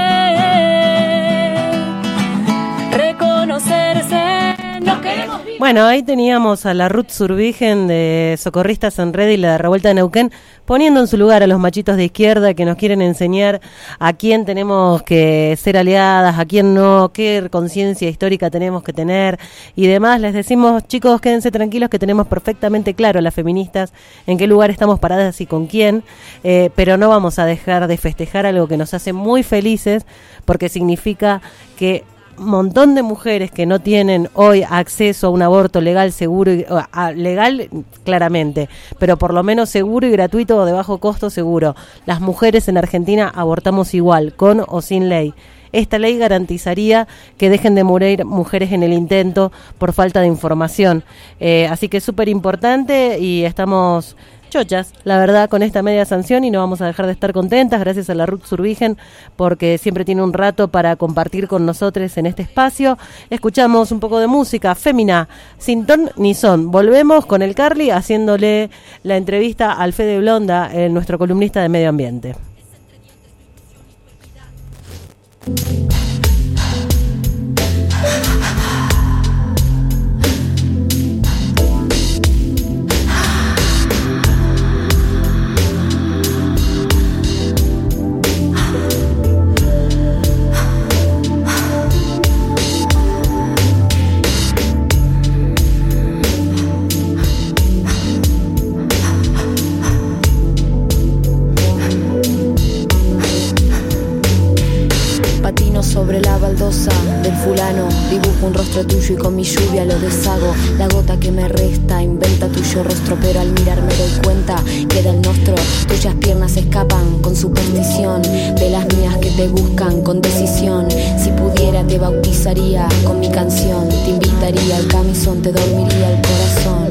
reconocerse. Bueno, ahí teníamos a la Ruth Survigen de Socorristas en Red y la Revuelta de Neuquén poniendo en su lugar a los machitos de izquierda que nos quieren enseñar a quién tenemos que ser aliadas, a quién no, qué conciencia histórica tenemos que tener y demás. Les decimos, chicos, quédense tranquilos que tenemos perfectamente claro las feministas en qué lugar estamos paradas y con quién, eh, pero no vamos a dejar de festejar algo que nos hace muy felices porque significa que montón de mujeres que no tienen hoy acceso a un aborto legal, seguro, y, a, legal claramente, pero por lo menos seguro y gratuito o de bajo costo seguro. Las mujeres en Argentina abortamos igual, con o sin ley. Esta ley garantizaría que dejen de morir mujeres en el intento por falta de información. Eh, así que es súper importante y estamos chochas, la verdad, con esta media sanción y no vamos a dejar de estar contentas, gracias a la Ruth Survigen, porque siempre tiene un rato para compartir con nosotros en este espacio. Escuchamos un poco de música, Fémina, sin ton ni son. Volvemos con el Carly haciéndole la entrevista al Fede Blonda, eh, nuestro columnista de medio ambiente. Sobre la baldosa del fulano dibujo un rostro tuyo y con mi lluvia lo deshago. La gota que me resta inventa tuyo rostro, pero al mirar me doy cuenta que del nostro tuyas piernas escapan con superstición de las mías que te buscan con decisión. Si pudiera te bautizaría con mi canción, te invitaría al camisón, te dormiría el corazón.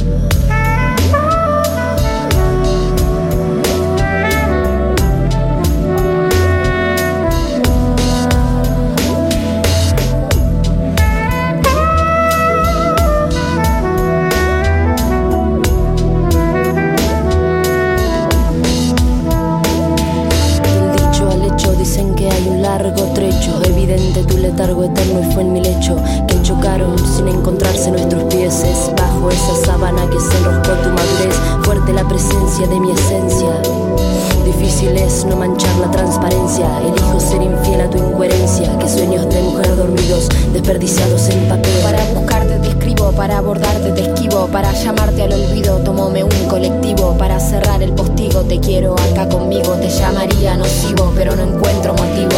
Letargo eterno y fue en mi lecho que chocaron sin encontrarse nuestros pies. Es bajo esa sábana que se enroscó tu madurez, fuerte la presencia de mi esencia. Difícil es no manchar la transparencia, elijo ser infiel a tu incoherencia. Que sueños de mujer dormidos, desperdiciados en papel. Para buscarte te escribo, para abordarte te esquivo, para llamarte al olvido tomóme un colectivo. Para cerrar el postigo te quiero acá conmigo, te llamaría nocivo pero no encuentro motivo.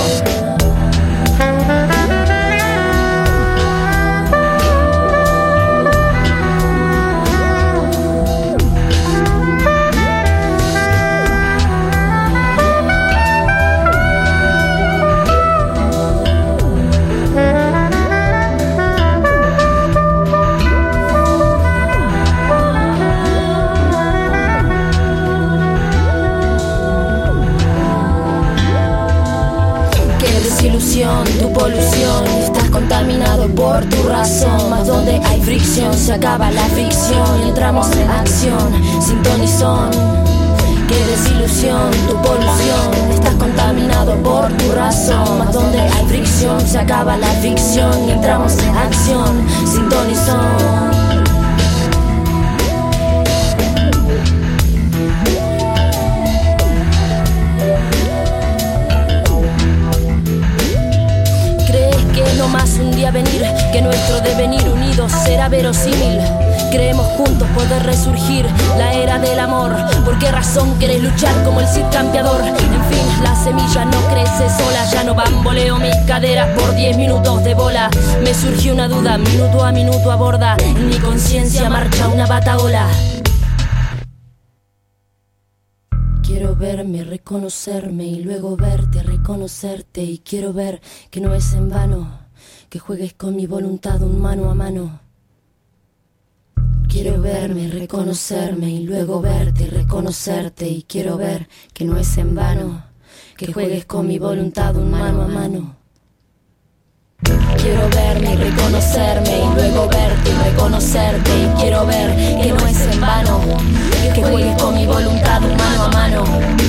Tu polución, estás contaminado por tu razón. Más donde hay fricción, se acaba la ficción y entramos en acción, sin ton ni son. Qué desilusión, tu polución, estás contaminado por tu razón. Más donde hay fricción, se acaba la ficción y entramos en acción, sin ton ni son. No más un día venir, que nuestro devenir unidos será verosímil. Creemos juntos poder resurgir la era del amor. ¿Por qué razón querés luchar como el Cid campeador? En fin, la semilla no crece sola. Ya no bamboleo mis caderas por diez minutos de bola. Me surgió una duda, minuto a minuto aborda. En mi conciencia marcha una bataola. Quiero verme, reconocerme y luego verte, reconocerte. Y quiero ver que no es en vano que juegues con mi voluntad un mano a mano. Quiero verme, reconocerme y luego verte y reconocerte. Y quiero ver que no es en vano que juegues con mi voluntad un mano a mano. Quiero verme y reconocerme y luego verte y reconocerte. Y quiero ver que no es en vano que juegues con mi voluntad un mano a mano.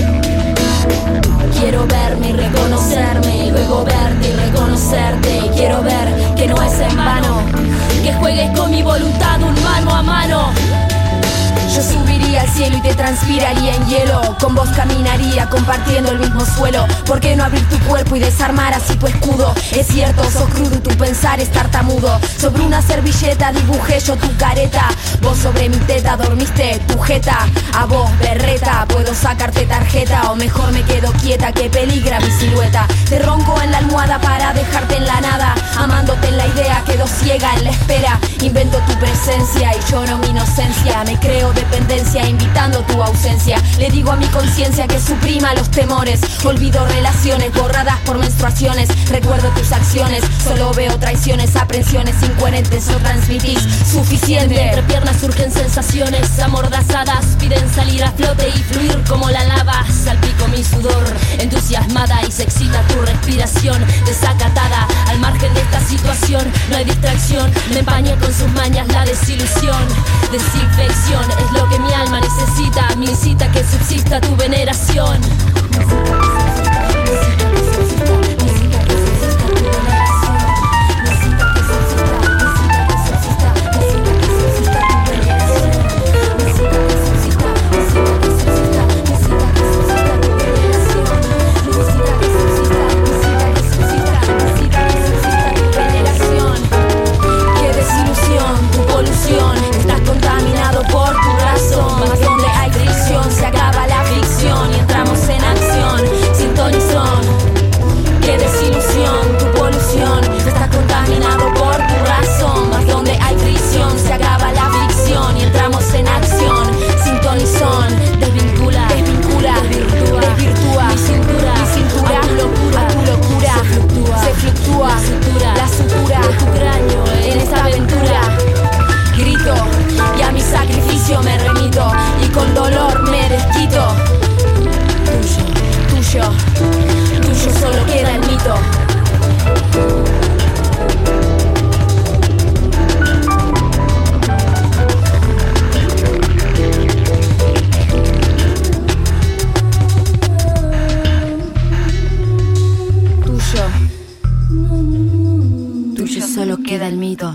Quiero verme y reconocerme y luego verte y reconocerte. Y quiero ver que no es en vano que juegues con mi voluntad un mano a mano. Yo subiría al cielo y te transpiraría en hielo. Con vos caminaría compartiendo el mismo suelo. ¿Por qué no abrir tu cuerpo y desarmar así tu escudo? Es cierto, sos crudo y tu pensar es tartamudo. Sobre una servilleta dibujé yo tu careta. Vos sobre mi teta dormiste tu jeta. A vos, berreta, puedo sacarte tarjeta. O mejor me quedo quieta que peligra mi silueta. Te ronco en la almohada para dejarte en la nada. Amándote en la idea, quedo ciega en la espera. Invento tu presencia y lloro mi inocencia. Me creo dependencia invitando tu ausencia. Le digo a mi conciencia que suprima los temores. Olvido relaciones borradas por menstruaciones. Recuerdo tus acciones, solo veo traiciones, aprensiones incoherentes. No transmitís suficiente. Entre piernas surgen sensaciones amordazadas. Piden salir a flote y fluir como la lava. Salpico mi sudor, entusiasmada, y se excita tu respiración desacatada. Al margen de esta situación no hay distracción. Me empaña con sus mañas la desilusión. Desinfección es lo que mi alma necesita. Me incita a que subsista tu veneración. Estás contaminado por tu razón. Más donde hay fricción se acaba la ficción y entramos en acción. Sintonizón, qué desilusión, tu polución. Estás contaminado por tu razón. Más donde hay fricción se acaba la ficción y entramos en acción. Sintonizón, desvincula, desvincula, desvirtúa, desvirtúa mi cintura, mi cintura, a tu locura, a tu locura. Se fluctúa, se fluctúa la sutura, la sutura de tu cráneo en esta aventura. Grito y a mi sacrificio me remito y con dolor me desquito. Tuyo, tuyo, tuyo solo queda el mito. Tuyo, tuyo solo queda el mito.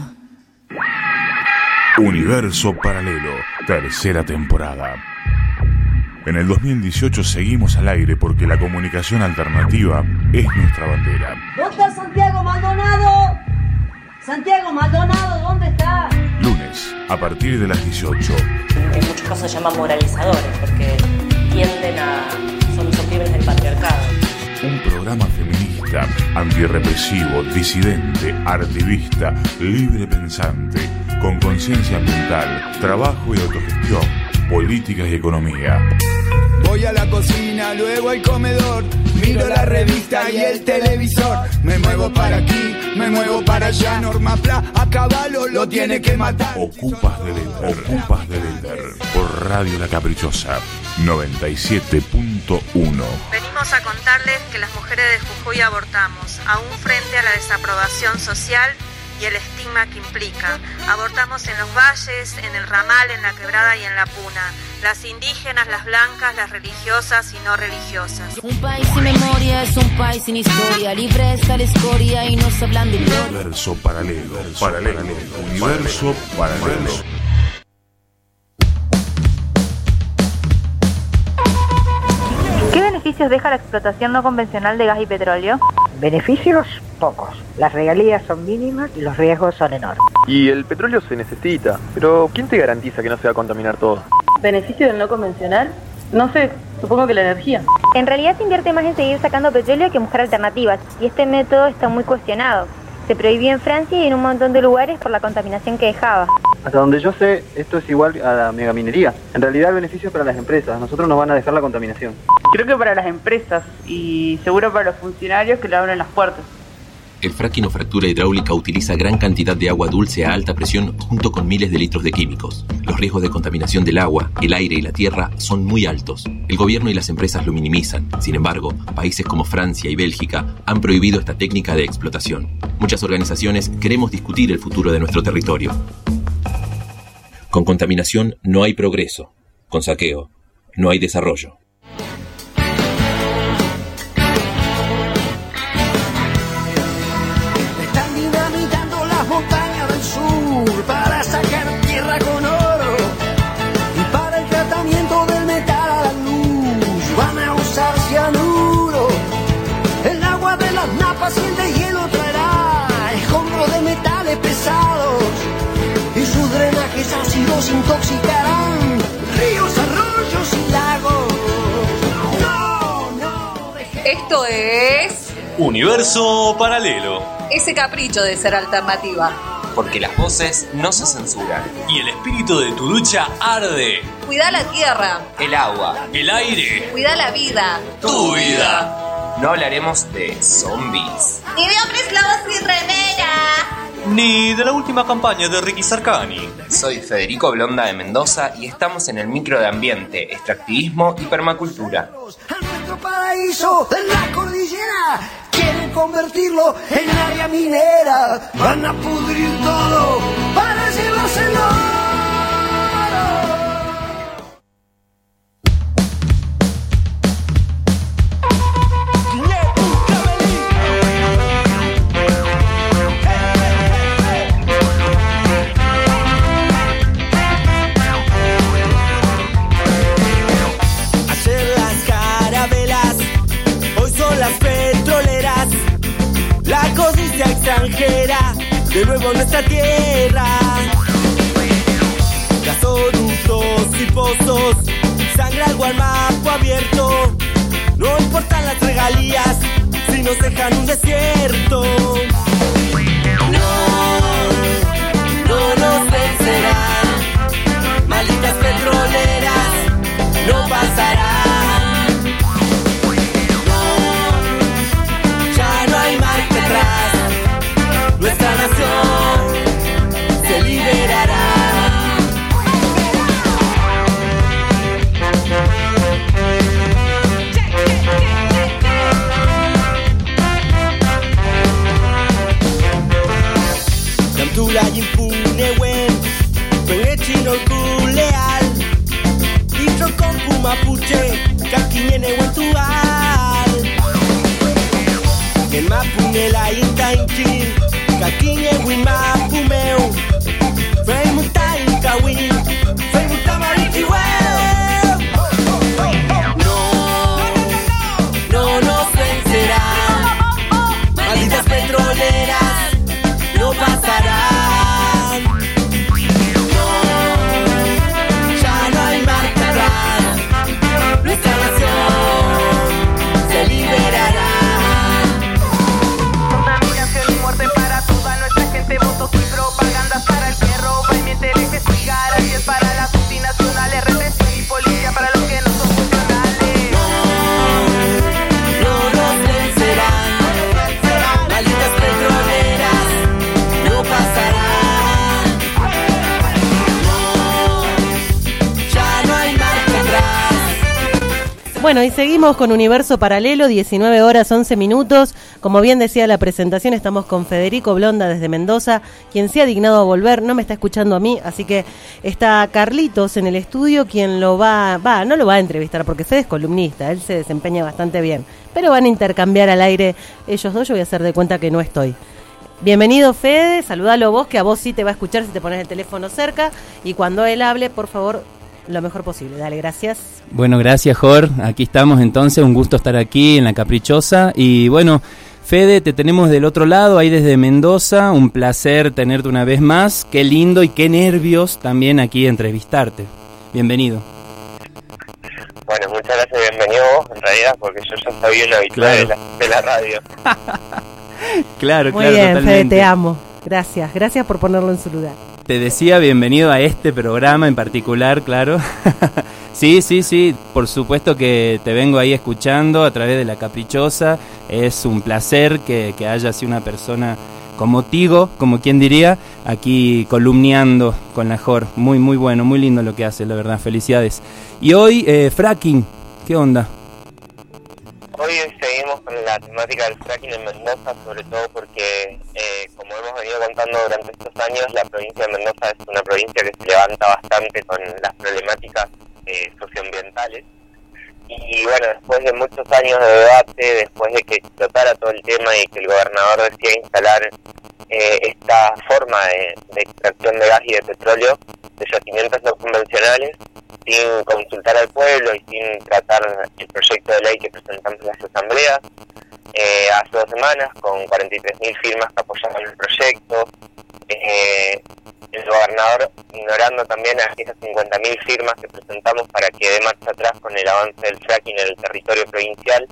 Universo Paralelo, tercera temporada. En el dos mil dieciocho seguimos al aire porque la comunicación alternativa es nuestra bandera. ¿Dónde está Santiago Maldonado? Santiago Maldonado, ¿dónde está? Lunes, a partir de las dieciocho. En muchos casos se llaman moralizadores porque tienden a... son, son crímenes del patriarcado. Un programa feminista, antirrepresivo, disidente, artivista, libre pensante, con conciencia ambiental, trabajo y autogestión, políticas y economía. Voy a la cocina, luego al comedor, miro la revista y el televisor. Me muevo para aquí, me muevo para allá. Norma Pla, a caballo lo tiene que matar. Ocupas del éter, ocupas del éter, por Radio La Caprichosa, noventa y siete punto uno. Venimos a contarles que las mujeres de Jujuy abortamos, aún frente a la desaprobación social y el estigma que implica. Abortamos en los valles, en el ramal, en la quebrada y en la puna. Las indígenas, las blancas, las religiosas y no religiosas. Un país sin memoria es un país sin historia. Libre está la escoria y nos hablan de gloria. Universo paralelo, paralelo, universo paralelo. ¿Qué beneficios deja la explotación no convencional de gas y petróleo? Beneficios, pocos. Las regalías son mínimas y los riesgos son enormes. Y el petróleo se necesita, pero ¿quién te garantiza que no se va a contaminar todo? ¿Beneficio del no convencional? No sé, supongo que la energía. En realidad se invierte más en seguir sacando petróleo que en buscar alternativas, y este método está muy cuestionado. Se prohibió en Francia y en un montón de lugares por la contaminación que dejaba. Hasta donde yo sé, esto es igual a la megaminería. En realidad el beneficio es para las empresas, nosotros nos van a dejar la contaminación. Creo que para las empresas y seguro para los funcionarios que le abren las puertas. El fracking o fractura hidráulica utiliza gran cantidad de agua dulce a alta presión junto con miles de litros de químicos. Los riesgos de contaminación del agua, el aire y la tierra son muy altos. El gobierno y las empresas lo minimizan. Sin embargo, países como Francia y Bélgica han prohibido esta técnica de explotación. Muchas organizaciones queremos discutir el futuro de nuestro territorio. Con contaminación no hay progreso. Con saqueo no hay desarrollo. Montañas del sur para sacar tierra con oro y para el tratamiento del metal a la luz van a usar cianuro. El agua de las napas y el de hielo traerá escombros de metales pesados y sus drenajes ácidos intoxicarán ríos, arroyos y lagos. No, no deje... Esto es Universo Paralelo. Ese capricho de ser alternativa. Porque las voces no se censuran. Y el espíritu de tu lucha arde. Cuida la tierra. El agua. El aire. Cuida la vida. Tu vida. No hablaremos de zombies. Ni de hombres lobos sin remera. Ni de la última campaña de Ricky Sarkani. Soy Federico Blonda de Mendoza y estamos en el micro de ambiente, extractivismo y permacultura. A nuestro paraíso en la cordillera quieren convertirlo en área minera. Van a pudrir todo para llevárselo. La codicia extranjera, de nuevo en nuestra tierra. Gasoductos y pozos, sangre algo al mapa abierto. No importan las regalías, si nos dejan un desierto. No, no nos vencerán, malditas petroleras, no pasarán. Nuestra nación se liberará. Cantula y impune wen, pegue chino leal. Dicho con pumapuche, caquiñene guantual. En mapune la intainchi. Kakinye wima pumeu, fei muta inkawi, fei muta marichiweu. No, no nos vencerán, malditas petroleras, no pasarán. No, ya no hay marcha atrás, nuestra nación se liberará. Votos y propagandas para el perro, valmiente que cigarra, y es para las multinacionales, represión y policía para los que no son funcionales. No, no nos vencerán, malditas petroleras, no pasarán. No, ya no hay marcha atrás. Bueno, y seguimos con Universo Paralelo, diecinueve horas once minutos. Como bien decía la presentación, estamos con Federico Blonda desde Mendoza, quien se ha dignado a volver, no me está escuchando a mí, así que está Carlitos en el estudio, quien lo va, va, no lo va a entrevistar porque Fede es columnista, él se desempeña bastante bien, pero van a intercambiar al aire ellos dos, yo voy a hacer de cuenta que no estoy. Bienvenido Fede, saludalo vos, que a vos sí te va a escuchar si te pones el teléfono cerca, y cuando él hable, por favor, lo mejor posible. Dale, gracias. Bueno, gracias Jor, aquí estamos entonces, un gusto estar aquí en La Caprichosa, y bueno, Fede, te tenemos del otro lado, ahí desde Mendoza, un placer tenerte una vez más, qué lindo y qué nervios también aquí entrevistarte. Bienvenido. Bueno, muchas gracias, bienvenido vos, en realidad, porque yo ya soy un habitual claro. de, la, de la radio. Claro, Muy claro, bien, totalmente. Fede, te amo. Gracias, gracias por ponerlo en su lugar. Te decía bienvenido a este programa en particular, claro. Sí, sí, sí, por supuesto que te vengo ahí escuchando a través de La Caprichosa. Es un placer que, que haya así una persona como Tigo, como quien diría, aquí columniando con la Jor. Muy, muy bueno, muy lindo lo que hace, la verdad, felicidades. Y hoy, eh, fracking, ¿qué onda? Hoy seguimos con la temática del fracking en Mendoza, sobre todo porque, eh, como hemos venido contando durante estos años, la provincia de Mendoza es una provincia que se levanta bastante con las problemáticas eh, socioambientales. Y bueno, después de muchos años de debate, después de que explotara todo el tema y que el gobernador decía instalar eh, esta forma de, de extracción de gas y de petróleo de yacimientos no convencionales, sin consultar al pueblo y sin tratar el proyecto de ley que presentamos en las asambleas, eh, hace dos semanas, con cuarenta y tres mil firmas que apoyaban el proyecto, eh, el gobernador ignorando también a esas cincuenta mil firmas que presentamos para que dé marcha atrás con el avance del fracking en el territorio provincial,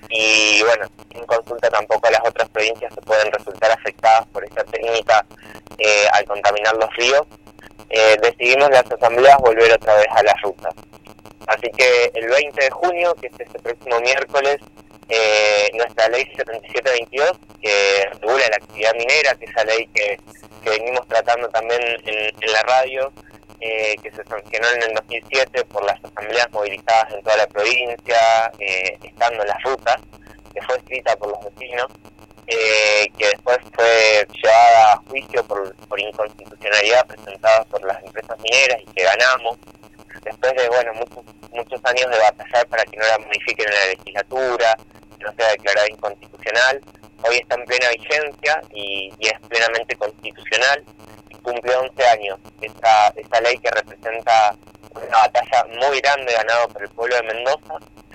y bueno, sin consulta tampoco a las otras provincias que pueden resultar afectadas por esta técnica eh, al contaminar los ríos. Eh, decidimos las asambleas volver otra vez a las rutas. Así que el veinte de junio, que es este próximo miércoles, eh, nuestra ley setenta y siete veintidós, que regula la actividad minera, que es esa ley que, que venimos tratando también en, en la radio, eh, que se sancionó en el dos mil siete por las asambleas movilizadas en toda la provincia, eh, estando en las rutas, que fue escrita por los vecinos, Eh, que después fue llevada a juicio por, por inconstitucionalidad presentada por las empresas mineras y que ganamos, después de bueno muchos muchos años de batallar para que no la modifiquen en la legislatura, que no sea declarada inconstitucional. Hoy está en plena vigencia y, y es plenamente constitucional, y cumple once años esta, esta ley que representa una batalla muy grande ganada por el pueblo de Mendoza.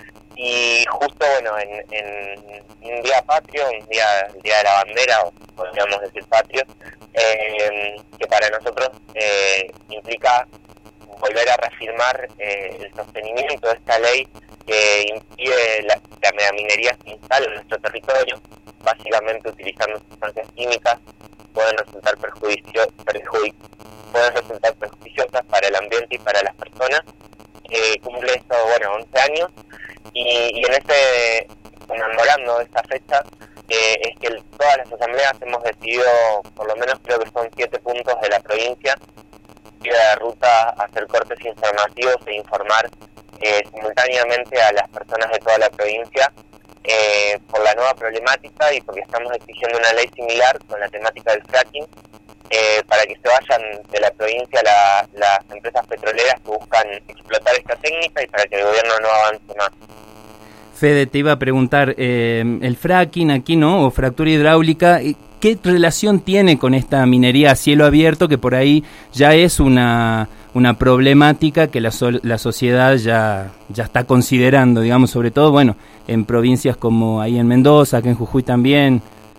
Y justo, bueno, en, en un día patrio, un día, el día de la bandera, o podríamos decir patrio, eh, que para nosotros eh, implica volver a reafirmar eh, el sostenimiento de esta ley que impide la, la megaminería se instale en nuestro territorio, básicamente utilizando sustancias químicas, pueden resultar perjuicio, perjuic, pueden resultar perjudiciosas para el ambiente y para las personas. Eh, cumple esto, bueno, once años, y, y en este, conmemorando esta fecha, eh, es que el, todas las asambleas hemos decidido, por lo menos creo que son siete puntos de la provincia, ir a la ruta a hacer cortes informativos e informar eh, simultáneamente a las personas de toda la provincia eh, por la nueva problemática y porque estamos exigiendo una ley similar con la temática del fracking, eh, para que se vayan de la provincia la, las empresas petroleras que buscan explotar esta técnica y para que el gobierno no avance más. Fede, te iba a preguntar, eh, el fracking aquí, ¿no? O fractura hidráulica, ¿qué relación tiene con esta minería a cielo abierto que por ahí ya es una, una problemática que la, so, la sociedad ya, ya está considerando, digamos, sobre todo, bueno, en provincias como ahí en Mendoza, que en Jujuy también?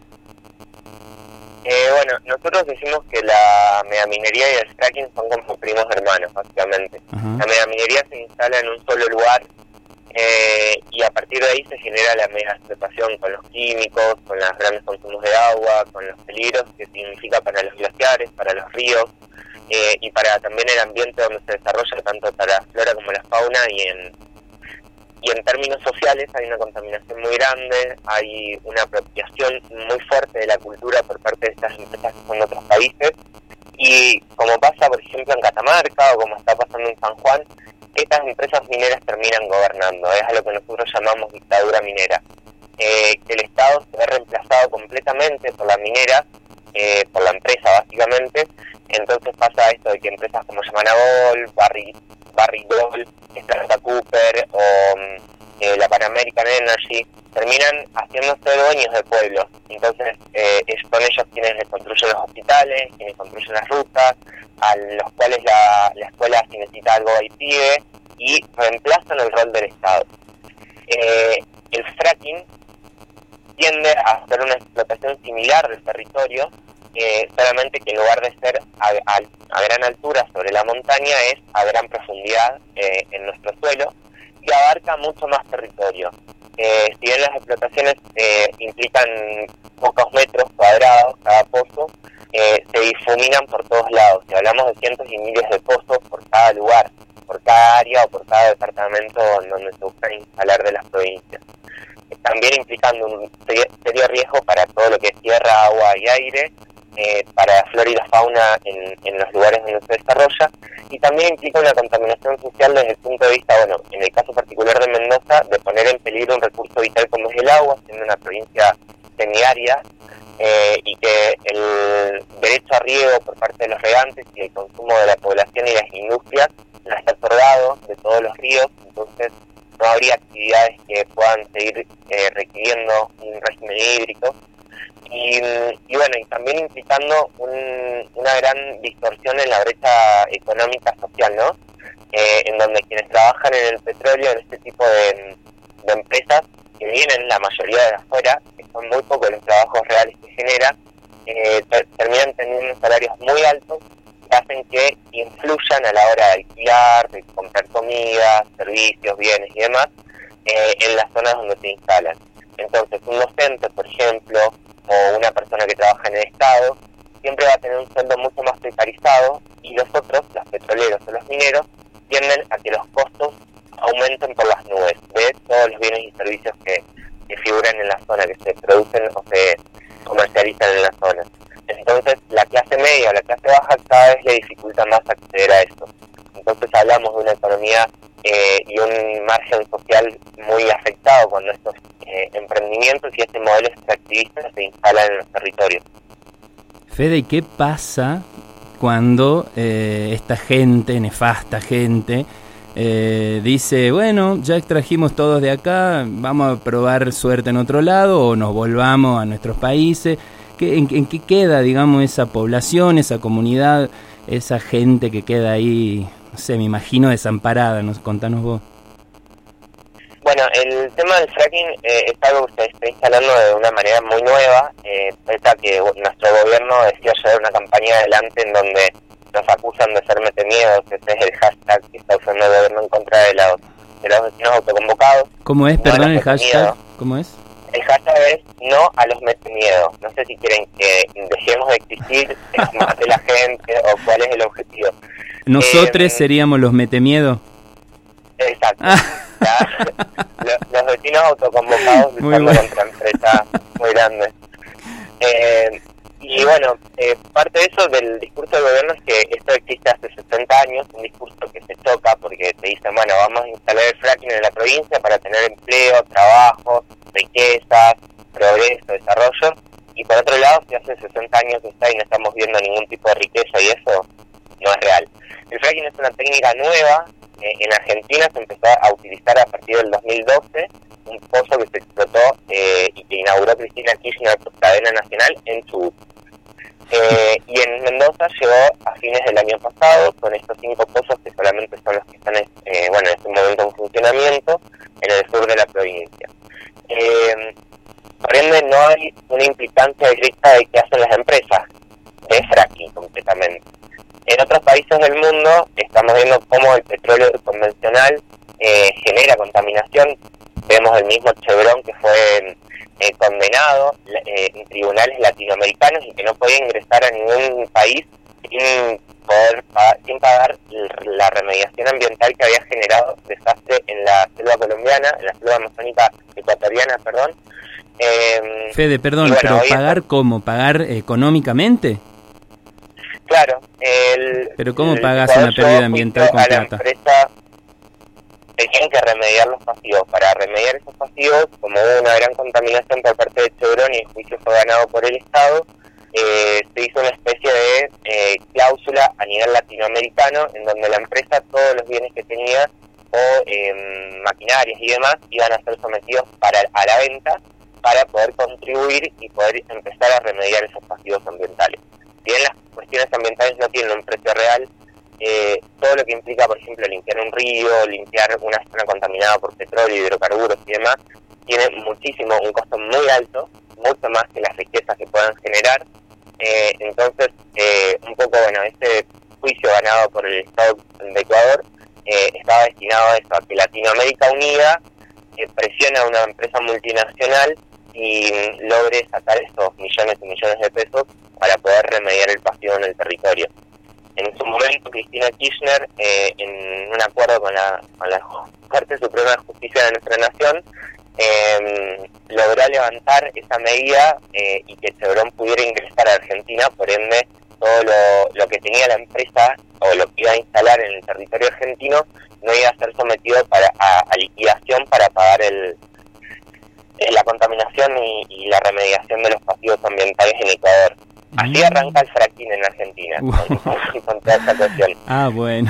Eh, bueno, nosotros decimos que la megaminería y el fracking son como primos hermanos, básicamente. Uh-huh. La megaminería se instala en un solo lugar, Eh, y a partir de ahí se genera la mega explotación con los químicos, con los grandes consumos de agua, con los peligros que significa para los glaciares, para los ríos, eh, y para también el ambiente donde se desarrolla tanto para la flora como la fauna, y en y en términos sociales hay una contaminación muy grande, hay una apropiación muy fuerte de la cultura por parte de estas empresas que son de otros países, y como pasa por ejemplo en Catamarca o como está pasando en San Juan, estas empresas mineras terminan gobernando, es a lo que nosotros llamamos dictadura minera, eh, que el Estado se ve reemplazado completamente por la minera, eh, por la empresa básicamente. Entonces pasa esto de que empresas como Yamanagol, Barrick, Barrick Gold, Strata Cooper o eh, la Pan American Energy terminan haciéndose dueños de pueblos. Entonces eh, son ellos quienes les construyen los hospitales, quienes construyen las rutas, a los cuales la, la escuela si necesita algo ahí sigue, y reemplazan el rol del Estado. Eh, el fracking tiende a hacer una explotación similar del territorio, eh, solamente que en lugar de ser a, a, a gran altura sobre la montaña, es a gran profundidad eh, en nuestro suelo, y abarca mucho más territorio. Eh, si bien las explotaciones eh, implican pocos metros cuadrados cada pozo, eh, se difuminan por todos lados. Si hablamos de cientos y miles de pozos por cada lugar, por cada área o por cada departamento en donde se busca instalar de las provincias. También implicando un serio riesgo para todo lo que es tierra, agua y aire, eh, para la flora y la fauna en, en los lugares donde se desarrolla, y también implica una contaminación social desde el punto de vista, bueno, en el caso particular de Mendoza, de poner en peligro un recurso vital como es el agua, siendo una provincia semiárida, eh, y que el derecho a riego por parte de los regantes y el consumo de la población y las industrias la está otorgado de todos los ríos, entonces no habría actividades que puedan seguir eh, requiriendo un régimen hídrico. Y, y bueno, y también implicando un, una gran distorsión en la brecha económica social, ¿no? Eh, en donde quienes trabajan en el petróleo, en este tipo de, de empresas, que vienen la mayoría de afuera, que son muy pocos los trabajos reales que genera, eh, ter- terminan teniendo salarios muy altos que hacen que influyan a la hora de alquilar, de comprar comida, servicios, bienes y demás, eh, en las zonas donde se instalan. Entonces, un docente, por ejemplo, o una persona que trabaja en el Estado, siempre va a tener un sueldo mucho más precarizado, y los otros, los petroleros o los mineros, tienden a que los costos aumenten por las nubes de todos los bienes y servicios que, que figuran en la zona, que se producen o se comercializan en la zona. Entonces, la clase media o la clase baja cada vez le dificulta más acceder a esto. Entonces hablamos de una economía eh, y un margen social muy afectado cuando estos eh, emprendimientos y este modelo extractivista se instalan en los territorios. Fede, ¿y qué pasa cuando eh, esta gente, nefasta gente, eh, dice, bueno, ya extrajimos todos de acá, vamos a probar suerte en otro lado o nos volvamos a nuestros países? ¿Qué, en, ¿En qué queda, digamos, esa población, esa comunidad, esa gente que queda ahí, no sé, me imagino desamparada? Nos, contanos vos. Bueno, el tema del fracking eh, es algo que se está instalando de una manera muy nueva, eh, pese a que nuestro gobierno decidió llevar una campaña adelante en donde nos acusan de ser metemiedos. Ese es el hashtag que está usando el gobierno en contra de los, de los vecinos autoconvocados. ¿Cómo es, No perdón, el los hashtag? metemiedos. ¿Cómo es? El hashtag es no a los metemiedos. No sé si quieren que dejemos de existir, que nos mate la gente, o cuál es el objetivo. ¿Nosotros Eh, seríamos los metemiedo? Exacto. Ya, los, los vecinos autoconvocados Muy luchando bueno. contra empresas muy grandes. Eh, y bueno, eh, parte de eso del discurso del gobierno es que esto existe hace sesenta años, un discurso que se choca porque te dicen, bueno, vamos a instalar el fracking en la provincia para tener empleo, trabajo, riquezas, progreso, desarrollo, y por otro lado, si hace sesenta años que está y no estamos viendo ningún tipo de riqueza, y eso no es real. El fracking es una técnica nueva. Eh, en Argentina se empezó a utilizar a partir del dos mil doce, un pozo que se explotó eh, y que inauguró Cristina Kirchner por cadena nacional en Chubut. Eh, y en Mendoza llegó a fines del año pasado con estos cinco pozos que solamente son los que están eh, bueno, en este momento en funcionamiento en el sur de la provincia. Eh, por ende, no hay una implicancia directa de qué hacen las empresas de fracking completamente. En otros países del mundo estamos viendo cómo el petróleo convencional eh, genera contaminación. Vemos el mismo Chevron que fue eh, condenado eh, en tribunales latinoamericanos y que no podía ingresar a ningún país sin poder pagar, sin pagar la remediación ambiental que había generado desastre en la selva colombiana, en la selva amazónica ecuatoriana, perdón. Eh, Fede, perdón, bueno, pero hoy ¿pagar está- cómo? ¿Pagar económicamente? Claro, el, ¿Pero cómo el pagás Ecuador una pérdida llevó ambiental juicio con a la plata? empresa, tenían que remediar los pasivos. Para remediar esos pasivos, como hubo una gran contaminación por parte de Chevron y el juicio fue ganado por el Estado, eh, se hizo una especie de eh, cláusula a nivel latinoamericano en donde la empresa, todos los bienes que tenía o eh, maquinarias y demás, iban a ser sometidos para a la venta para poder contribuir y poder empezar a remediar esos pasivos ambientales. Si bien las cuestiones ambientales no tienen un precio real, eh, todo lo que implica, por ejemplo, limpiar un río, limpiar una zona contaminada por petróleo, hidrocarburos y demás, tiene muchísimo, un costo muy alto, mucho más que las riquezas que puedan generar. Eh, entonces, eh, un poco, bueno, este juicio ganado por el Estado de Ecuador eh, estaba destinado a eso, a que Latinoamérica Unida eh, presione a una empresa multinacional y logre sacar estos millones y millones de pesos para poder remediar el pasivo en el territorio. En su momento, Cristina Kirchner, eh, en un acuerdo con la, con la Corte Suprema de Justicia de nuestra nación, eh, logró levantar esa medida eh, y que Chevron pudiera ingresar a Argentina, por ende, todo lo, lo que tenía la empresa o lo que iba a instalar en el territorio argentino no iba a ser sometido para, a, a liquidación para pagar el la contaminación y, y la remediación de los pasivos ambientales en Ecuador. Así arranca el fracking en Argentina, uh. con, con toda esta cuestión. Ah, bueno.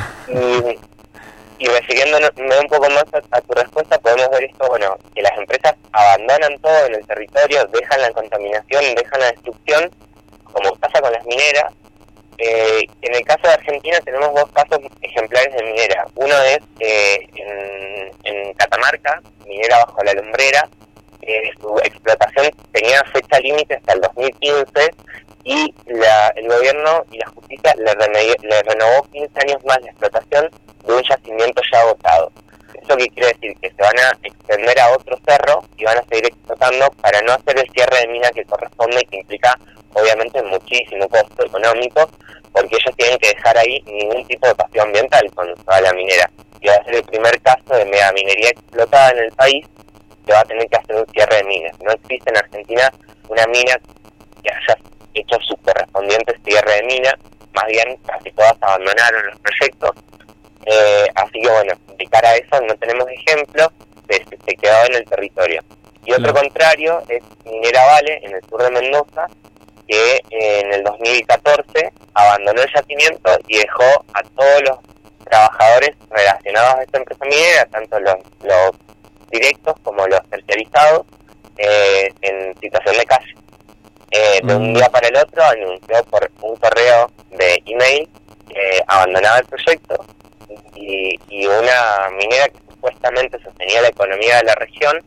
Y, y refiriéndonos un poco más a, a tu respuesta, podemos ver esto, bueno, que las empresas abandonan todo en el territorio, dejan la contaminación, dejan la destrucción, como pasa con las mineras. Eh, en el caso de Argentina tenemos dos casos ejemplares de minera. Uno es eh, en, en Catamarca, minera bajo la lumbrera. Eh, su explotación tenía fecha límite hasta el dos mil quince y la, el gobierno y la justicia le, remedi- le renovó quince años más la explotación de un yacimiento ya agotado. ¿Eso qué quiere decir? Que se van a extender a otro cerro y van a seguir explotando para no hacer el cierre de mina que corresponde y que implica obviamente muchísimo costo económico, porque ellos tienen que dejar ahí ningún tipo de pasivo ambiental con toda la minera. Y va a ser el primer caso de megaminería explotada en el país que va a tener que hacer un cierre de minas. No existe en Argentina una mina que haya hecho su correspondiente cierre de mina, más bien casi todas abandonaron los proyectos. Eh, así que bueno, de cara a eso no tenemos ejemplos de que se quedó en el territorio. Y otro Claro. contrario es Minera Vale, en el sur de Mendoza, que eh, en el dos mil catorce abandonó el yacimiento y dejó a todos los trabajadores relacionados a esta empresa minera, tanto los, los directos como los terciarizados, eh, en situación de calle. Eh, de un día para el otro anunció por un correo de email que abandonaba el proyecto y, y una minera que supuestamente sostenía la economía de la región,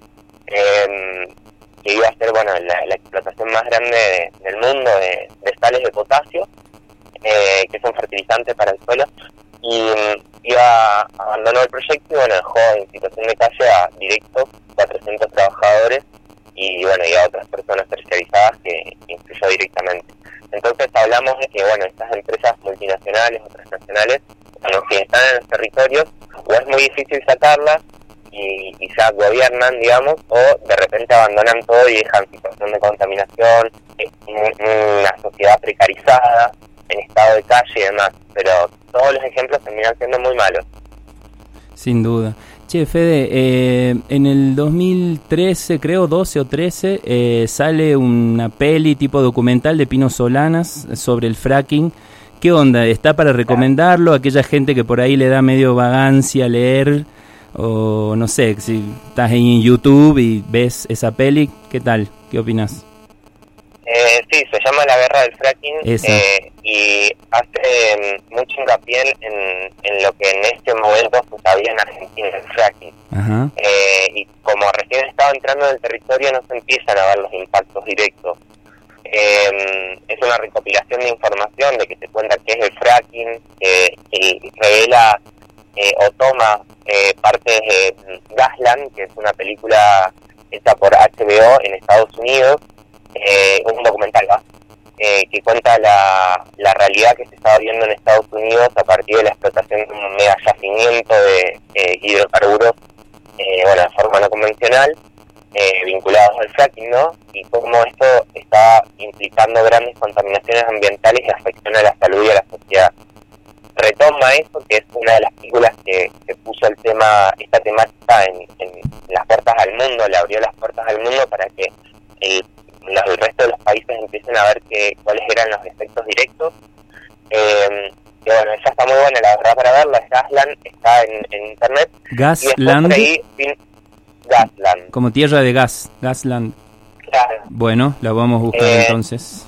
eh, que iba a ser bueno la, la explotación más grande de, del mundo de, de sales de potasio, eh, que es un fertilizante para el suelo, y um, iba abandonó el proyecto y bueno dejó en situación de calle a directos cuatrocientos trabajadores y bueno y a otras personas terciarizadas que incluyó directamente. Entonces hablamos de que bueno estas empresas multinacionales o transnacionales, bueno, si están en los territorios o es muy difícil sacarlas y, y ya gobiernan, digamos, o de repente abandonan todo y dejan situación de contaminación, eh, una sociedad precarizada, en estado de calle y demás, pero todos los ejemplos terminan siendo muy malos. Sin duda. Che, Fede, eh, en el dos mil trece, creo, doce o trece, eh, sale una peli tipo documental de Pino Solanas sobre el fracking. ¿Qué onda? ¿Está para recomendarlo a aquella gente que por ahí le da medio vagancia leer? O no sé, si estás en YouTube y ves esa peli, ¿qué tal? ¿Qué opinas? Eh, sí, se llama La Guerra del Fracking eh, y hace um, mucho hincapié en, en lo que en este momento se sabía en Argentina, el fracking. Ajá. Eh, y como recién estaba entrando en el territorio no se empiezan a ver los impactos directos. Eh, es una recopilación de información de que te cuenta qué es el fracking, eh, que revela eh, o toma eh, partes de Gasland, que es una película hecha por H B O en Estados Unidos, eh, un documental ¿va? eh, que cuenta la, la realidad que se estaba viendo en Estados Unidos a partir de la explotación de un mega yacimiento de eh, hidrocarburos eh, bueno, de forma no convencional, eh, vinculados al fracking, ¿no? Y cómo esto está implicando grandes contaminaciones ambientales y afección a la salud y a la sociedad. Retoma eso, que es una de las películas que, que puso el tema, esta temática en, en las puertas al mundo, le abrió las puertas al mundo para que el, los, el resto de los países empiecen a ver que, cuáles eran los efectos directos. Eh, que bueno, esa está muy buena, la verdad, para verla. Gasland está en, en internet. Gasland. Ahí, fin, Gasland. Como tierra de gas, Gasland. Claro. Bueno, la vamos a buscar Eh, entonces.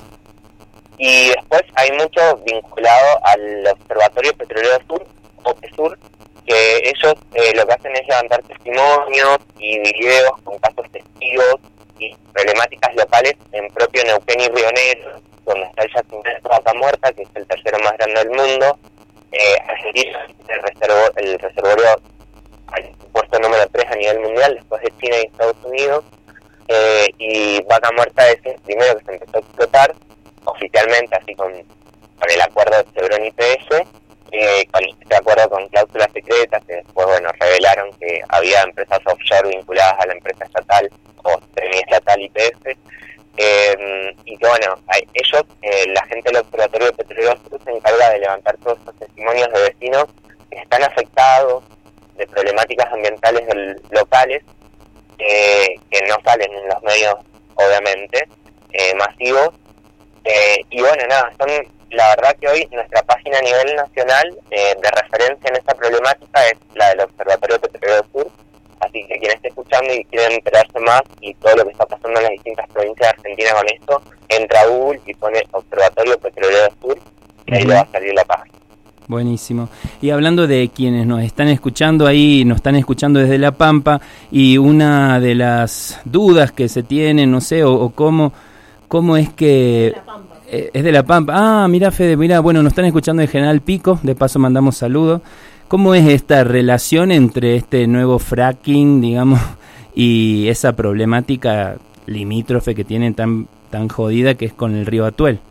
Y después hay mucho vinculado al Observatorio Petrolero Sur, OPESUR, que ellos eh, lo que hacen es levantar testimonios y videos con casos testigos y problemáticas locales en propio Neuquén y Río Negro, donde está el yacimiento de Vaca Muerta, que es el tercero más grande del mundo. Eh, Argentina es el, reservo, el reservorio al puesto número tres a nivel mundial, después de China y Estados Unidos. Eh, y Vaca Muerta es el primero que se empezó a explotar oficialmente, así con, con el acuerdo de Chevron y P S, eh, con este acuerdo con cláusulas secretas que después, bueno, revelaron que había empresas offshore vinculadas a la empresa estatal o semi-estatal I P F, eh, y que, bueno, hay, ellos, eh, la gente del Observatorio de Petróleo Sur se encarga de levantar todos estos testimonios de vecinos que están afectados de problemáticas ambientales del, locales, eh, que no salen en los medios, obviamente, eh, masivos, eh, y bueno, nada, son, la verdad que hoy nuestra página a nivel nacional eh, de referencia en esta problemática es la del Observatorio de Petróleo Sur, así que quien esté escuchando y quiere enterarse más y todo lo que está pasando en las distintas provincias de Argentina con esto, entra a Google y pone Observatorio Petrolero Sur y ahí le va a salir la página. Buenísimo. Y hablando de quienes nos están escuchando ahí, nos están escuchando desde La Pampa, y una de las dudas que se tienen, no sé, o, o cómo, cómo es que... Eh, es de La Pampa. Ah, mira, Fede, mira, bueno, nos están escuchando de General Pico, de paso mandamos saludos. ¿Cómo es esta relación entre este nuevo fracking, digamos, y esa problemática limítrofe que tienen tan tan jodida que es con el río Atuel?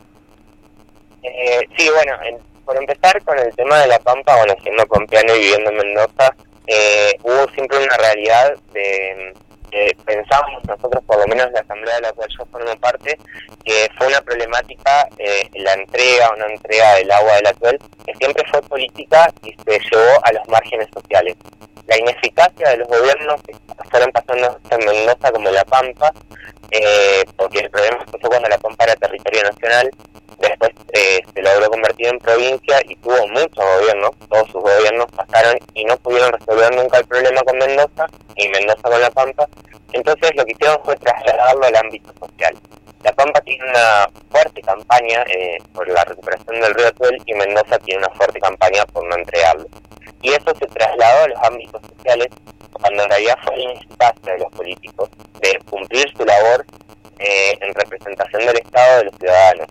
Eh, sí, bueno, en, por empezar con el tema de La Pampa, bueno, siendo compiano y viviendo en Mendoza, eh, hubo siempre una realidad de... Eh, pensamos nosotros, por lo menos la asamblea de la cual yo formo parte, que fue una problemática, eh, la entrega o no entrega del agua del Atuel, que siempre fue política y se llevó a los márgenes sociales. La ineficacia de los gobiernos que fueron pasando en Mendoza como La Pampa, eh, porque el problema empezó cuando La Pampa era territorio nacional, después eh, se logró convertir en provincia y tuvo muchos gobiernos, todos sus gobiernos pasaron y no pudieron resolver nunca el problema con Mendoza, y Mendoza con La Pampa. Entonces lo que hicieron fue trasladarlo al ámbito social. La Pampa tiene una fuerte campaña eh, por la recuperación del río Atuel y Mendoza tiene una fuerte campaña por no entregarlo. Y eso se trasladó a los ámbitos sociales cuando en realidad fue la ineficacia de los políticos de cumplir su labor eh, en representación del Estado de los ciudadanos.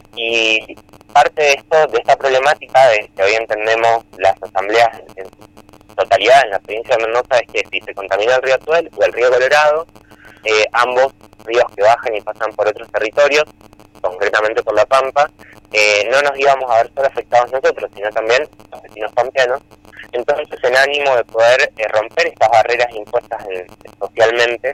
Y parte de esto, de esta problemática de que hoy entendemos las asambleas en totalidad en la provincia de Mendoza, es que si se contamina el río Atuel o el río Colorado, eh, ambos ríos que bajan y pasan por otros territorios, concretamente por La Pampa, eh, no nos íbamos a ver solo afectados nosotros, sino también los vecinos pampeanos. Entonces, en ánimo de poder eh, romper estas barreras impuestas en, socialmente,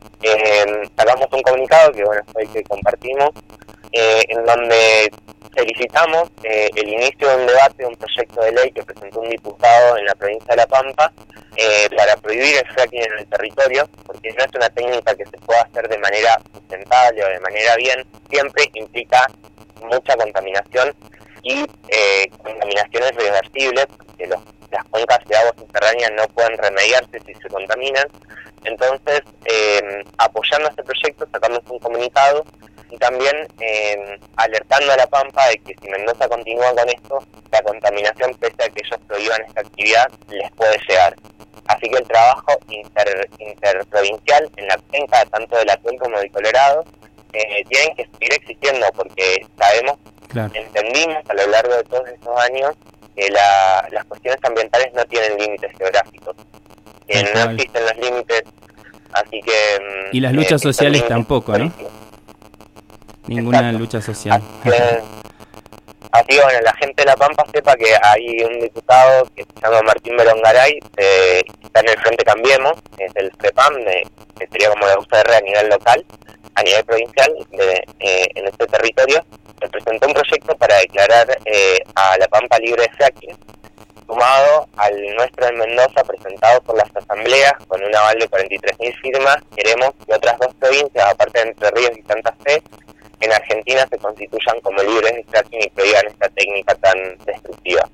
eh, sacamos un comunicado que, bueno, fue el que compartimos, eh, en donde felicitamos eh, el inicio de un debate de un proyecto de ley que presentó un diputado en la provincia de La Pampa eh, para prohibir el fracking en el territorio, porque no es una técnica que se pueda hacer de manera sustentable o de manera bien, siempre implica mucha contaminación y eh, contaminaciones reversibles, porque los, las cuencas de agua subterránea no pueden remediarse si se contaminan. Entonces, eh, apoyando este proyecto, sacamos un comunicado y también eh, alertando a La Pampa de que si Mendoza continúa con esto, la contaminación, pese a que ellos prohíban esta actividad, les puede llegar. Así que el trabajo inter, interprovincial en la cuenca, tanto del Atuel como del Colorado, eh, tienen que seguir existiendo, porque sabemos, claro, entendimos a lo largo de todos estos años que la, las cuestiones ambientales no tienen límites geográficos, que no cual. existen los límites, así que... Y las luchas eh, sociales tampoco, ¿no? Ninguna Exacto. lucha social. Así que, así que, bueno, la gente de La Pampa sepa que hay un diputado que se llama Martín Berongaray, eh, está en el Frente Cambiemos, que es el FREPAM, de, que sería como la U C R a nivel local, a nivel provincial, de, eh, en este territorio, que presentó un proyecto para declarar eh, a La Pampa libre de fracking, sumado al nuestro en Mendoza, presentado por las asambleas, con un aval de cuarenta y tres mil firmas. Queremos que otras dos provincias, aparte de Entre Ríos y Santa Fe, en Argentina se constituyan como libres de fracking y prohíban esta técnica tan destructiva.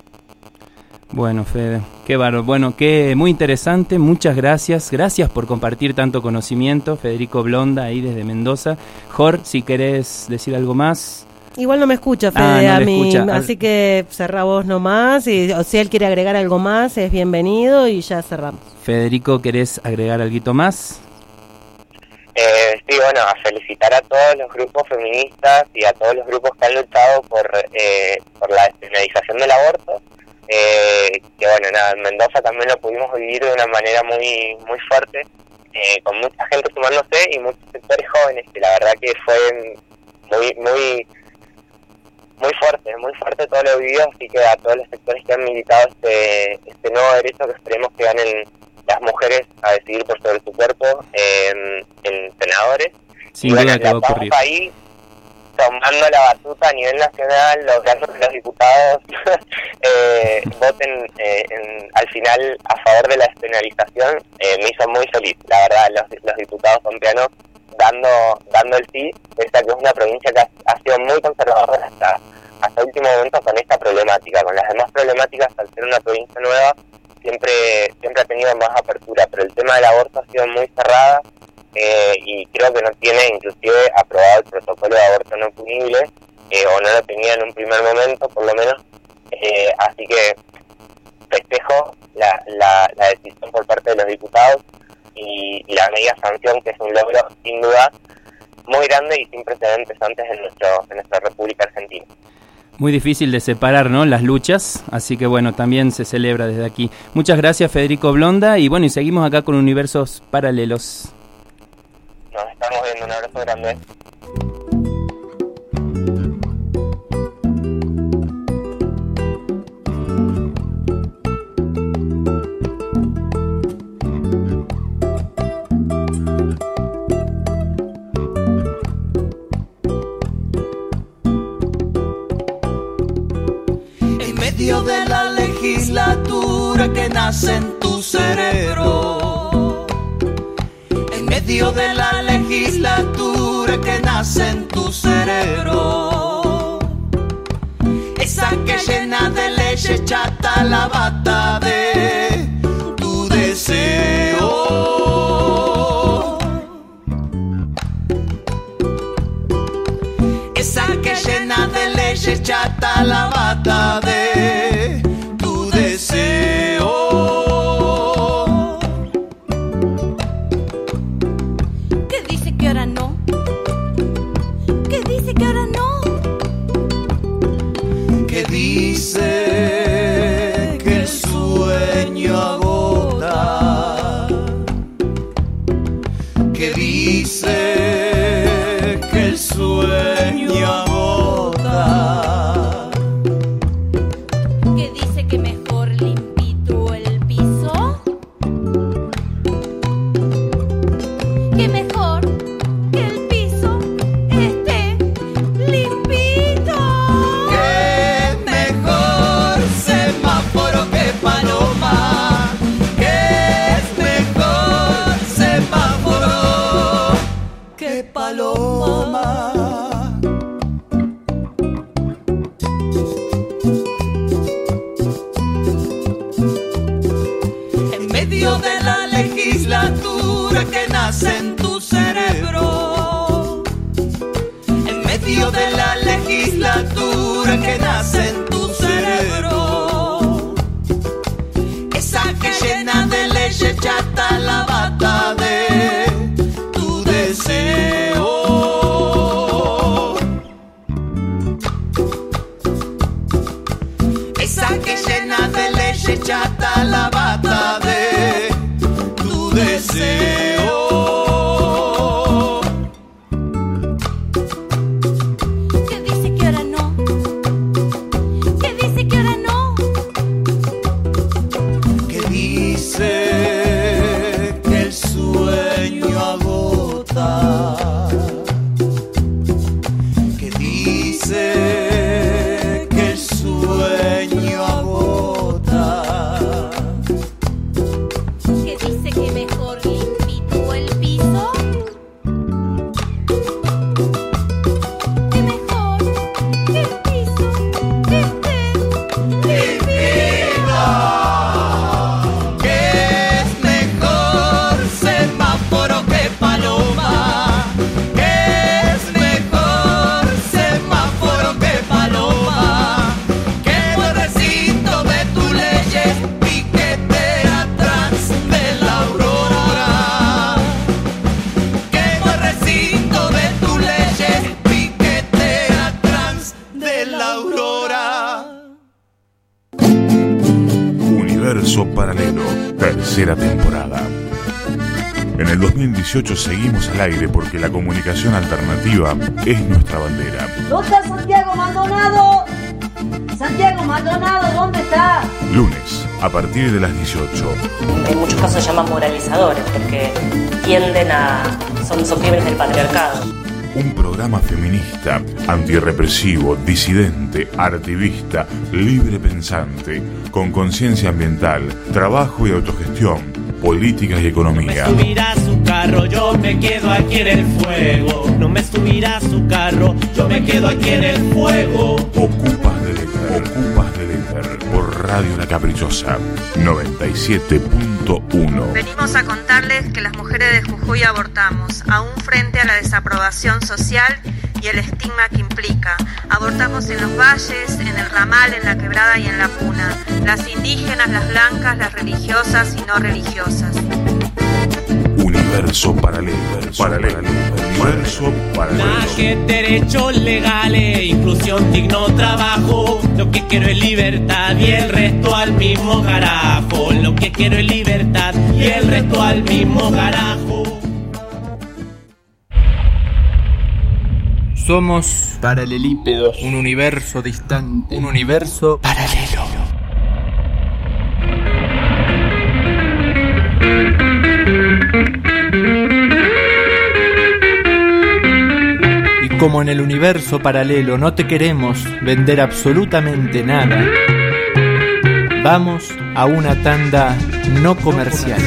Bueno, Fede, qué bárbaro. Bueno, qué muy interesante, muchas gracias. Gracias por compartir tanto conocimiento, Federico Blonda, ahí desde Mendoza. Jor, si querés decir algo más. Igual no me escucha, Fede, Ah, no a le mí, escucha. así que cerrá vos nomás, y o si él quiere agregar algo más, es bienvenido y ya cerramos. Federico, ¿querés agregar algo más? Eh, sí, bueno, a felicitar a todos los grupos feministas y a todos los grupos que han luchado por, eh, por la despenalización del aborto. Eh, que bueno, nada, en Mendoza también lo pudimos vivir de una manera muy muy fuerte, eh, con mucha gente sumándose y muchos sectores jóvenes, que la verdad que fue muy muy muy fuerte, muy fuerte todo lo vivido, así que a todos los sectores que han militado este, este nuevo derecho que esperemos que ganen las mujeres a decidir por sobre su cuerpo en, en senadores. Sin y bueno, duda que va a la ocurrir. vamos ahí tomando la batuta a nivel nacional, logrando que los diputados eh, voten eh, en, al final a favor de la despenalización. Eh, me hizo muy feliz, la verdad, los, los diputados pampeanos dando dando el sí, esta que es una provincia que ha, ha sido muy conservadora hasta hasta último momento con esta problemática. Con las demás problemáticas, al ser una provincia nueva, siempre siempre ha tenido más apertura, pero el tema del aborto ha sido muy cerrada, eh, y creo que no tiene inclusive aprobado el protocolo de aborto no punible, eh, o no lo tenía en un primer momento por lo menos, eh, así que festejo la, la, la decisión por parte de los diputados y, y la media sanción, que es un logro sin duda muy grande y sin precedentes antes en nuestro en nuestra República Argentina. Muy difícil de separar, ¿no?, las luchas, así que bueno, también se celebra desde aquí. Muchas gracias, Federico Blonda, y bueno, y seguimos acá con Universos Paralelos. Nos estamos viendo, un abrazo grande. En medio de la legislatura que nace en tu cerebro, en medio de la legislatura que nace en tu cerebro, esa que llena de leche chata la bata de tu deseo, esa que llena de leche chata la bata de tu deseo. ¿Qué dice que ahora no? ¿Qué dice que ahora no? Que dice que el sueño agota, que dice que el sueño agota, ¿Qué dice que mejor limpito el piso? Que mejor que el piso esté limpito. que mejor semáforo que paloma, que es mejor semáforo que paloma. En medio de la legislatura que nace en tu cerebro, en medio de la legislatura que nace en tu cerebro, esa que llena de leche chata la bata de tu deseo, esa que llena de leche chata la bata de tu deseo. ¿Qué dice que ahora no? ¿Qué dice que ahora no? Que dice que el sueño agota, que dice que el sueño agota, ¿Qué dice que mejor limpito el piso? Que mejor que el piso esté limpito. que es mejor semáforo que paloma, que es mejor semáforo Universo Paralelo, tercera temporada. En el dos mil dieciocho seguimos al aire porque la comunicación alternativa es nuestra bandera. ¿Dónde está Santiago Maldonado? Santiago Maldonado, ¿dónde está? Lunes, a partir de las dieciocho. En muchos casos se llaman moralizadores porque tienden a... son, son crímenes del patriarcado. Un programa feminista, antirrepresivo, disidente, artivista, libre pensante, con conciencia ambiental, trabajo y autogestión, política y economía. No me subirá su carro, yo me quedo aquí en el fuego. No me subirá su carro, yo me quedo aquí en el fuego. Ocupas del éter, Ocupas del éter, por Radio La Caprichosa, noventa y siete punto uno. Venimos a contarles que las mujeres de Jujuy abortamos, aún frente a la desaprobación social y el estigma que implica. Abortamos en los valles, en el ramal, en la quebrada y en la puna. Las indígenas, las blancas, las religiosas y no religiosas. Universo paralelo, paralelo, universo paralelo. Naje, derechos legales, inclusión, digno trabajo. Lo que quiero es libertad y el resto al mismo carajo. Lo que quiero es libertad y el resto al mismo carajo. Somos paralelípedos, un universo distante, un universo paralelo. Y como en el universo paralelo no te queremos vender absolutamente nada, vamos a una tanda no comercial.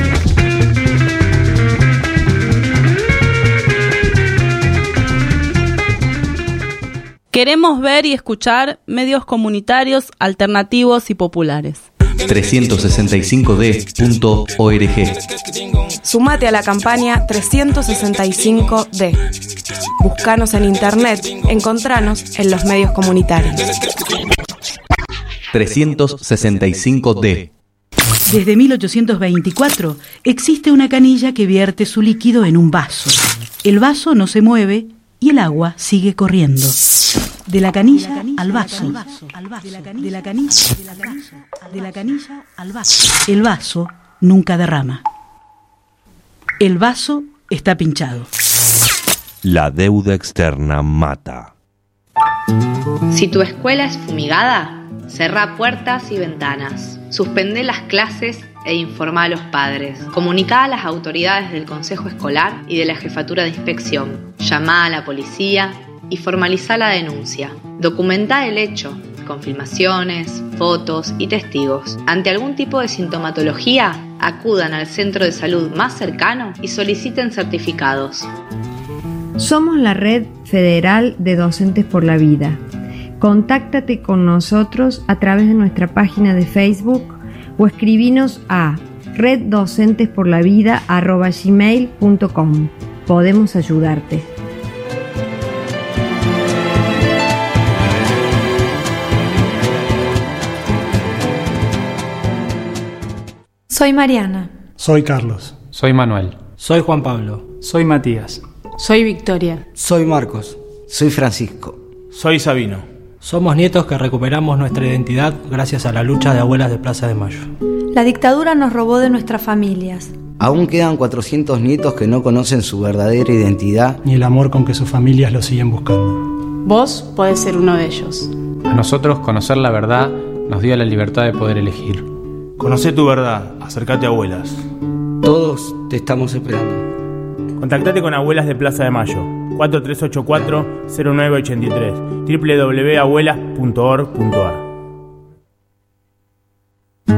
Queremos ver y escuchar medios comunitarios, alternativos y populares. trescientos sesenta y cinco d punto org. Sumate a la campaña trescientos sesenta y cinco d. Búscanos en internet, encontranos en los medios comunitarios. trescientos sesenta y cinco d. Desde mil ochocientos veinticuatro existe una canilla que vierte su líquido en un vaso. El vaso no se mueve y el agua sigue corriendo. De la canilla al vaso. De la canilla, de la canilla al vaso. El vaso nunca derrama. El vaso está pinchado. La deuda externa mata. Si tu escuela es fumigada, cerrá puertas y ventanas. Suspendé las clases e informá a los padres. Comunicá a las autoridades del consejo escolar y de la jefatura de inspección. Llamá a la policía y formalizá la denuncia. Documentá el hecho con filmaciones, fotos y testigos. Ante algún tipo de sintomatología, acudan al centro de salud más cercano y soliciten certificados. Somos la Red Federal de Docentes por la Vida. Contáctate con nosotros a través de nuestra página de Facebook o escribinos a reddocentesporlavida arroba gmail punto com. Podemos ayudarte. Soy Mariana. Soy Carlos. Soy Manuel. Soy Juan Pablo. Soy Matías. Soy Victoria. Soy Marcos. Soy Francisco. Soy Sabino. Somos nietos que recuperamos nuestra identidad gracias a la lucha de abuelas de Plaza de Mayo. La dictadura nos robó de nuestras familias. Aún quedan cuatrocientos nietos que no conocen su verdadera identidad ni el amor con que sus familias lo siguen buscando. Vos podés ser uno de ellos. A nosotros conocer la verdad nos dio la libertad de poder elegir. Conocé tu verdad, acércate a Abuelas. Todos te estamos esperando. Contactate con Abuelas de Plaza de Mayo, cuatro tres ocho cuatro cero nueve ocho tres, doble u doble u doble u punto abuelas punto org punto a r.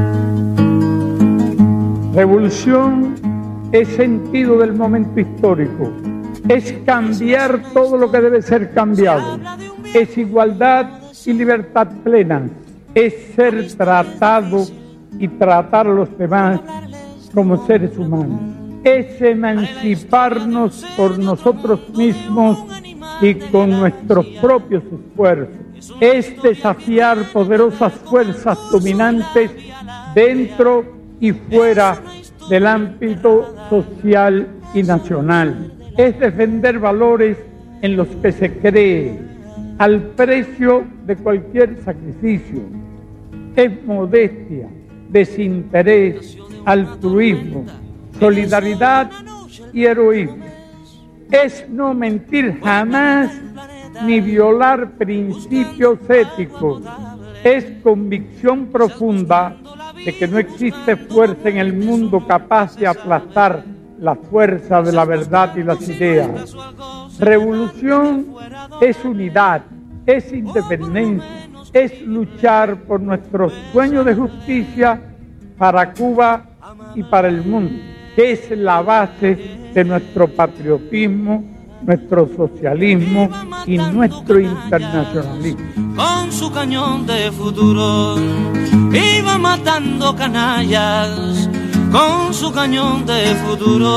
Revolución es sentido del momento histórico, es cambiar todo lo que debe ser cambiado, es igualdad y libertad plena, es ser tratado y tratar a los demás como seres humanos, es emanciparnos por nosotros mismos y con nuestros propios esfuerzos, es desafiar poderosas fuerzas dominantes dentro y fuera del ámbito social y nacional, es defender valores en los que se cree al precio de cualquier sacrificio, es modestia, desinterés, altruismo, solidaridad y heroísmo. Es no mentir jamás ni violar principios éticos. Es convicción profunda de que no existe fuerza en el mundo capaz de aplastar la fuerza de la verdad y las ideas. Revolución es unidad, es independencia, es luchar por nuestro sueño de justicia para Cuba y para el mundo, que es la base de nuestro patriotismo, nuestro socialismo y nuestro internacionalismo. Con su cañón de futuro iba matando canallas, con su cañón de futuro.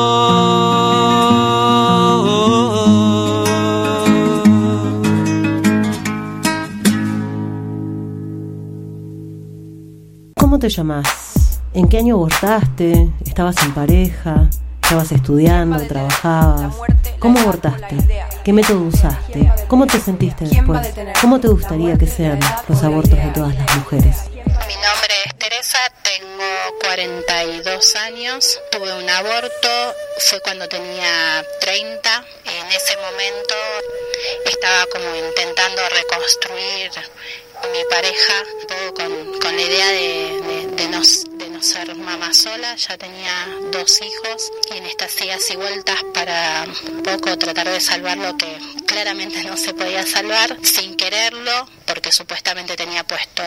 ¿Cómo te llamás? ¿En qué año abortaste? ¿Estabas en pareja? ¿Estabas estudiando? ¿Trabajabas? ¿Cómo abortaste? ¿Qué método usaste? ¿Cómo te sentiste después? ¿Cómo te gustaría que sean los abortos de todas las mujeres? Mi nombre es Teresa, tengo cuarenta y dos años, tuve un aborto, fue cuando tenía treinta, en ese momento estaba como intentando reconstruir mi pareja, un poco con, con la idea de, de, de, no, de no ser mamá sola. Ya tenía dos hijos y en estas idas y vueltas para un poco tratar de salvar lo que claramente no se podía salvar, sin quererlo, porque supuestamente tenía puesto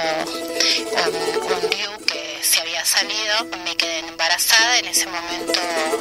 un, un D I U que se había salido. Me quedé embarazada, en ese momento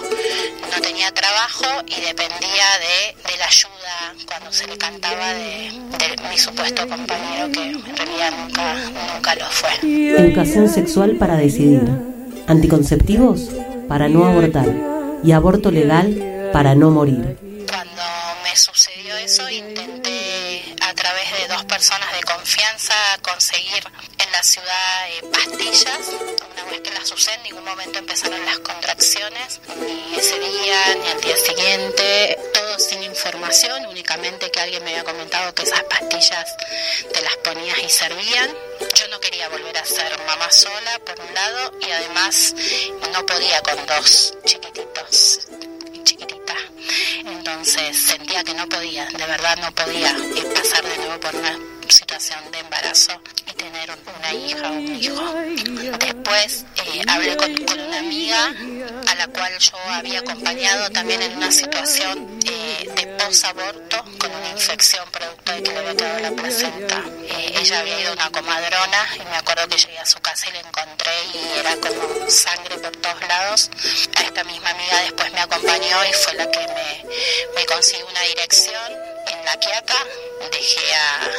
no tenía trabajo y dependía de, de la ayuda cuando se le cantaba de, de mi supuesto compañero, que en realidad nunca, nunca lo fue. Educación sexual para decidir, anticonceptivos para no abortar y aborto legal para no morir. Cuando me sucedió eso, intenté a través de dos personas de confianza conseguir en la ciudad eh, pastillas. Una vez que las usé, en ningún momento empezaron las contracciones, ni ese día ni al día siguiente, todo sin información, únicamente que alguien me había comentado que esas pastillas te las ponías y servían. Yo no quería volver a ser mamá sola, por un lado, y además no podía con dos chiquititos, chiquititas. Entonces sentía que no podía, de verdad no podía pasar de nuevo por una situación de embarazo y tener una hija o un hijo. Después eh, hablé con, con una amiga a la cual yo había acompañado también en una situación eh, de posaborto con una infección producto de que le había quedado la placenta. Eh, ella había ido a una comadrona y me acuerdo que llegué a su casa y la encontré y era como sangre por todos lados. A esta misma amiga después me acompañó y fue la que me, me consiguió una dirección en La Quiaca. Dejé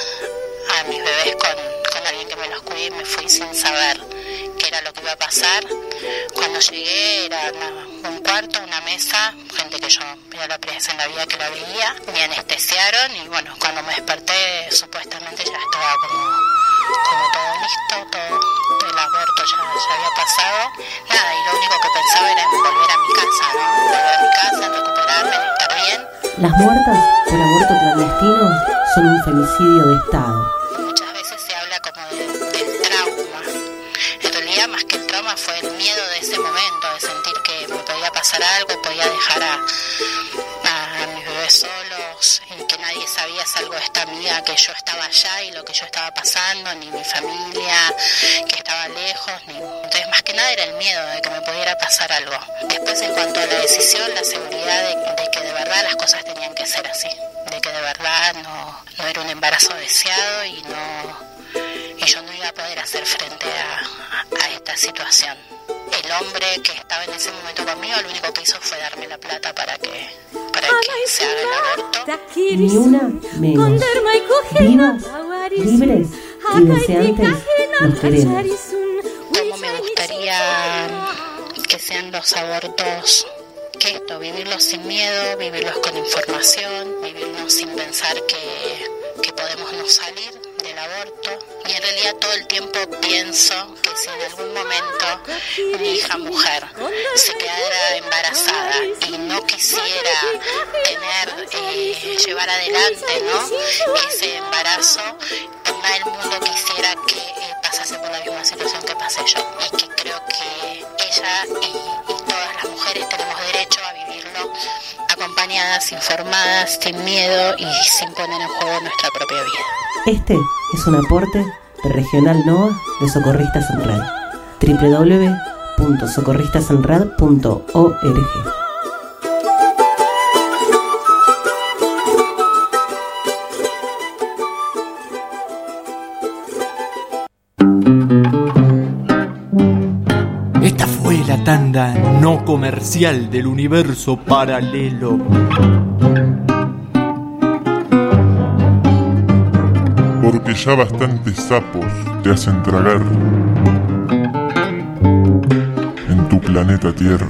a, a mis bebés con, con alguien que me los cuide y me fui sin saber qué era lo que iba a pasar. Cuando llegué era una, un cuarto, una mesa, gente que yo era la primera vez en la vida que la veía. Me anestesiaron y bueno, cuando me desperté supuestamente ya estaba como, como todo listo, todo, todo el aborto ya, ya había pasado. Nada, y lo único que pensaba era en volver a mi casa, ¿no? Volver a mi casa, en recuperarme, en estar bien. Las muertas por aborto clandestino son un femicidio de Estado. Muchas veces se habla como de, del trauma. En realidad, más que el trauma, fue el miedo de ese momento, de sentir que me podía pasar algo, podía dejar a, a, a mis bebés solos, y que nadie sabía, salvo esta amiga, que yo estaba allá y lo que yo estaba pasando, ni mi familia, que estaba lejos. Ni... Entonces, más que nada era el miedo de que me pudiera pasar algo. Después, en cuanto a la decisión, la seguridad de, de que de verdad las cosas tenían que ser así, de que de verdad no, no era un embarazo deseado y no y yo no iba a poder hacer frente a, a esta situación. El hombre que estaba en ese momento conmigo, lo único que hizo fue darme la plata para que para que se haga el aborto. Ni una menos. Vivas, libres y deseantes nos queremos. ¿Cómo me gustaría que sean los abortos? Que esto, vivirlos sin miedo, vivirlos con información, vivirlos sin pensar que, que podemos no salir del aborto. Y en realidad todo el tiempo pienso que si en algún momento mi hija mujer se quedara embarazada y no quisiera tener, eh, llevar adelante, ¿no?, ese embarazo, por nada del mundo quisiera que eh, pasase por la misma situación que pasé yo. Y que creo acompañadas, informadas, sin miedo y sin poner en juego nuestra propia vida. Este es un aporte de Regional Nova de Socorristas en Red. doble u doble u doble u punto socorristas en red punto org. Esta fue la tanda no comercial del universo paralelo. Porque ya bastantes sapos te hacen tragar en tu planeta Tierra.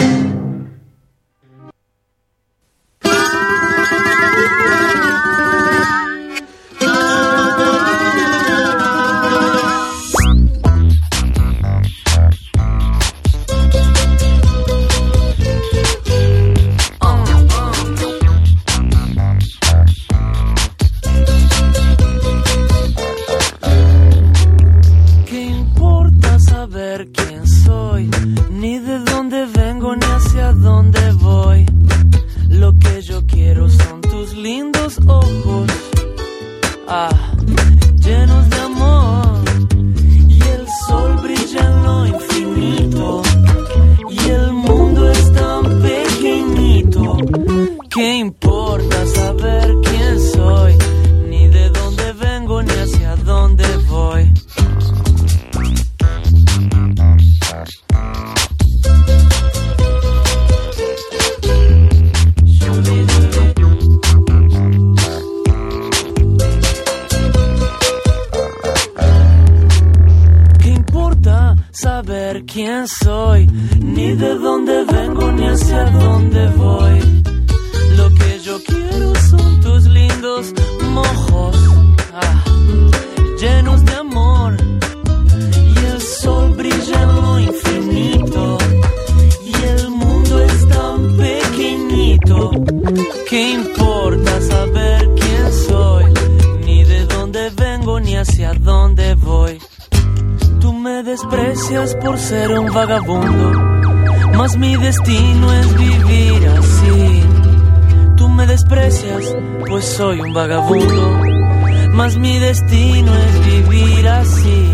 Soy un vagabundo, mas mi destino es vivir así.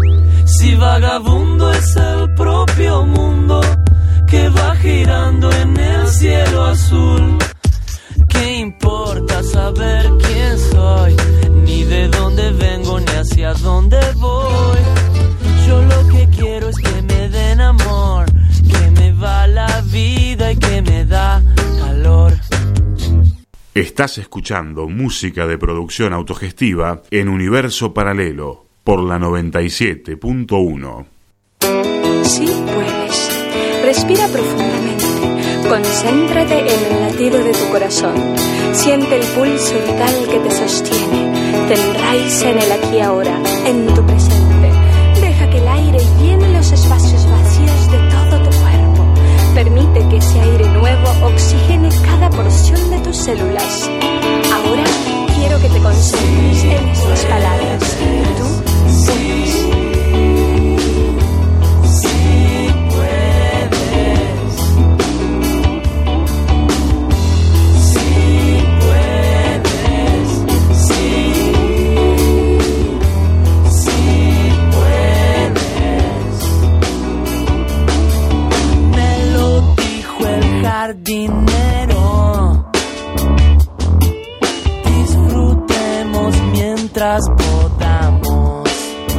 Si vagabundo es el propio mundo que va girando en el cielo azul, ¿qué importa saber quién soy? Ni de dónde vengo, ni hacia dónde voy. Yo lo que quiero es que me den amor, que me va la vida y que me da calor. Estás escuchando música de producción autogestiva en Universo Paralelo por la noventa y siete punto uno. Sí puedes. Respira profundamente. Concéntrate en el latido de tu corazón. Siente el pulso vital que te sostiene. Te enraiza en el aquí y ahora, en tu presente. Deja que el aire llene los espacios vacíos de todo tu cuerpo. Permite que ese aire nuevo oxigene cada porción de tus células. Ahora quiero que te concentres en estas palabras. Tú puedes. Sí puedes. Sí puedes. Sí. Sí puedes. Me lo dijo el jardinero. Disfrutemos mientras podamos.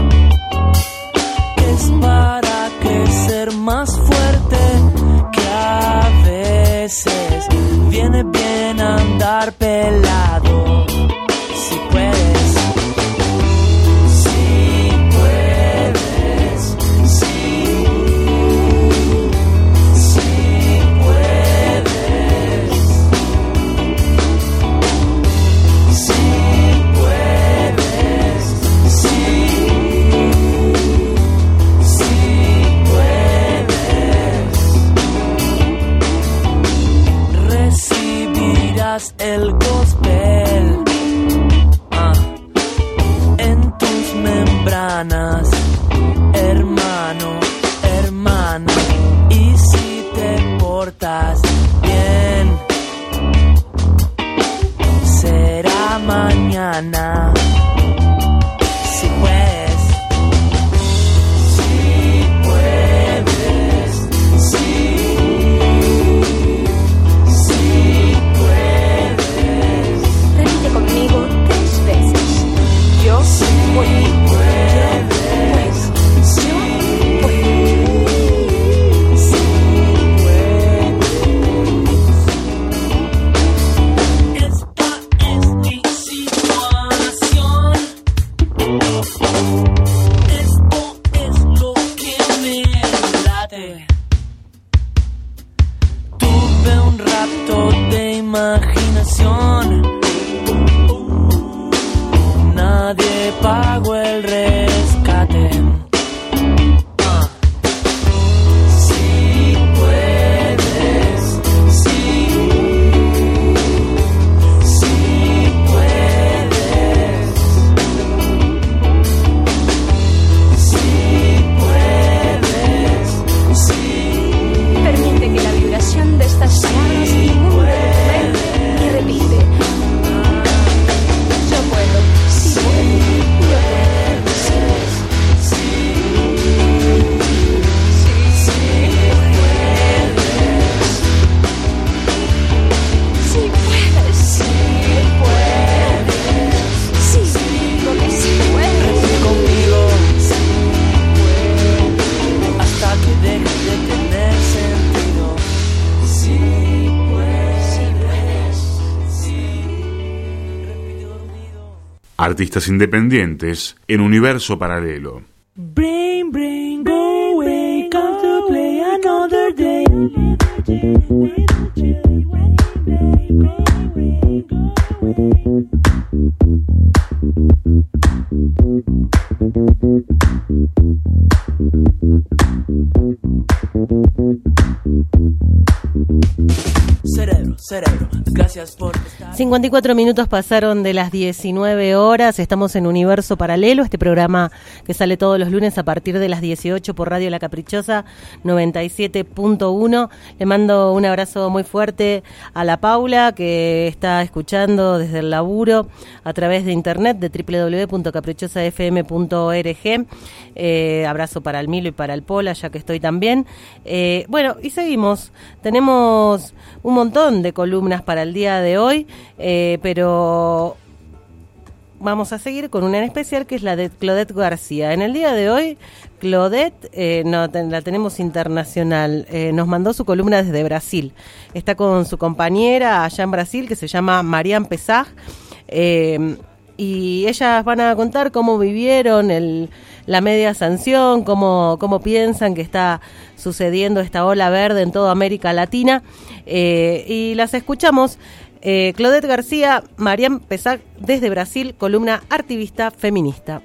Es para crecer más fuerte que a veces viene bien andar pelado. Si puedes. Si puedes. Sí. Si puedes. Si puedes. Sí. Si puedes. Recibirás el gospel ah, en tus membranas, hermano, hermana. Y si te portas bien, te pago el rescate. Artistas independientes en universo paralelo. Brain, brain, go away, come to play another day. Cerebro, cerebro, gracias por estar. cincuenta y cuatro minutos pasaron de las diecinueve horas, estamos en Universo Paralelo, este programa que sale todos los lunes a partir de las dieciocho por Radio La Caprichosa noventa y siete punto uno. Le mando un abrazo muy fuerte a la Paula, que está escuchando desde el laburo a través de internet de doble u doble u doble u punto caprichosa f m punto org. Eh, abrazo para el Milo y para el Pola, ya que estoy también. Eh, bueno, y seguimos, tenemos un montón de columnas para el día de hoy, eh, pero vamos a seguir con una en especial, que es la de Claudette García. En el día de hoy, Claudette, eh, no, ten, la tenemos internacional, eh, nos mandó su columna desde Brasil. Está con su compañera allá en Brasil, que se llama Marian Pesaj, eh, y ellas van a contar cómo vivieron el, la media sanción, cómo, cómo piensan que está sucediendo esta ola verde en toda América Latina, eh, y las escuchamos. Eh, Claudette García, Marian Pesaj desde Brasil, columna activista feminista.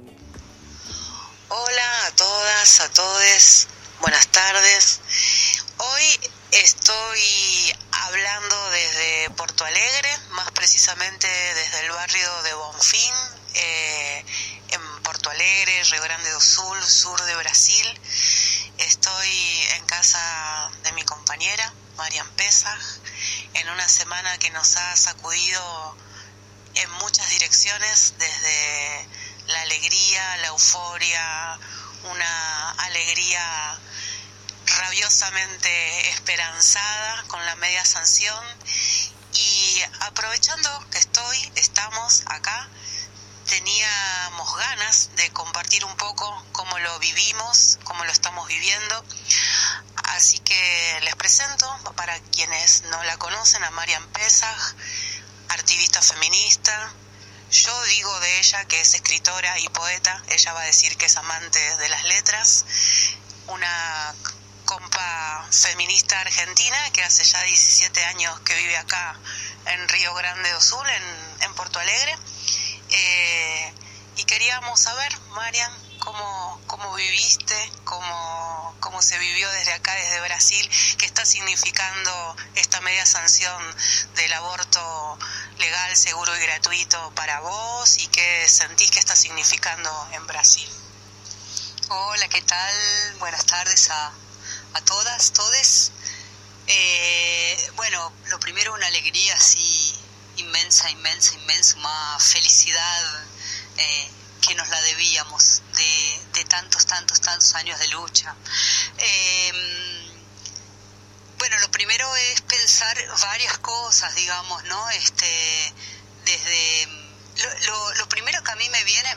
Hola a todas, a todes, buenas tardes. Hoy estoy hablando desde Porto Alegre, más precisamente desde el barrio de Bonfim, eh, en Porto Alegre, Río Grande do Sul, sur de Brasil. Estoy en casa de mi compañera, Marian Pesaj, en una semana que nos ha sacudido en muchas direcciones, desde la alegría, la euforia, una alegría rabiosamente esperanzada con la media sanción, y aprovechando que estoy, estamos acá, teníamos ganas de compartir un poco cómo lo vivimos, cómo lo estamos viviendo. Así que les presento, para quienes no la conocen, a Marian Pesaj, activista feminista. Yo digo de ella que es escritora y poeta, ella va a decir que es amante de las letras, una compa feminista argentina que hace ya diecisiete años que vive acá en Río Grande do Sul, en, en Porto Alegre. Eh, y queríamos saber, Marian, cómo, cómo viviste, cómo, cómo se vivió desde acá, desde Brasil, qué está significando esta media sanción del aborto legal, seguro y gratuito para vos, y qué sentís que está significando en Brasil. Hola, ¿qué tal? Buenas tardes a, a todas, todes. Eh, bueno, lo primero, una alegría así inmensa, inmensa, inmensa, una felicidad eh, que nos la debíamos de, de tantos, tantos, tantos años de lucha. Eh, bueno, lo primero es pensar varias cosas, digamos, ¿no? Este, desde lo, lo, lo primero que a mí me viene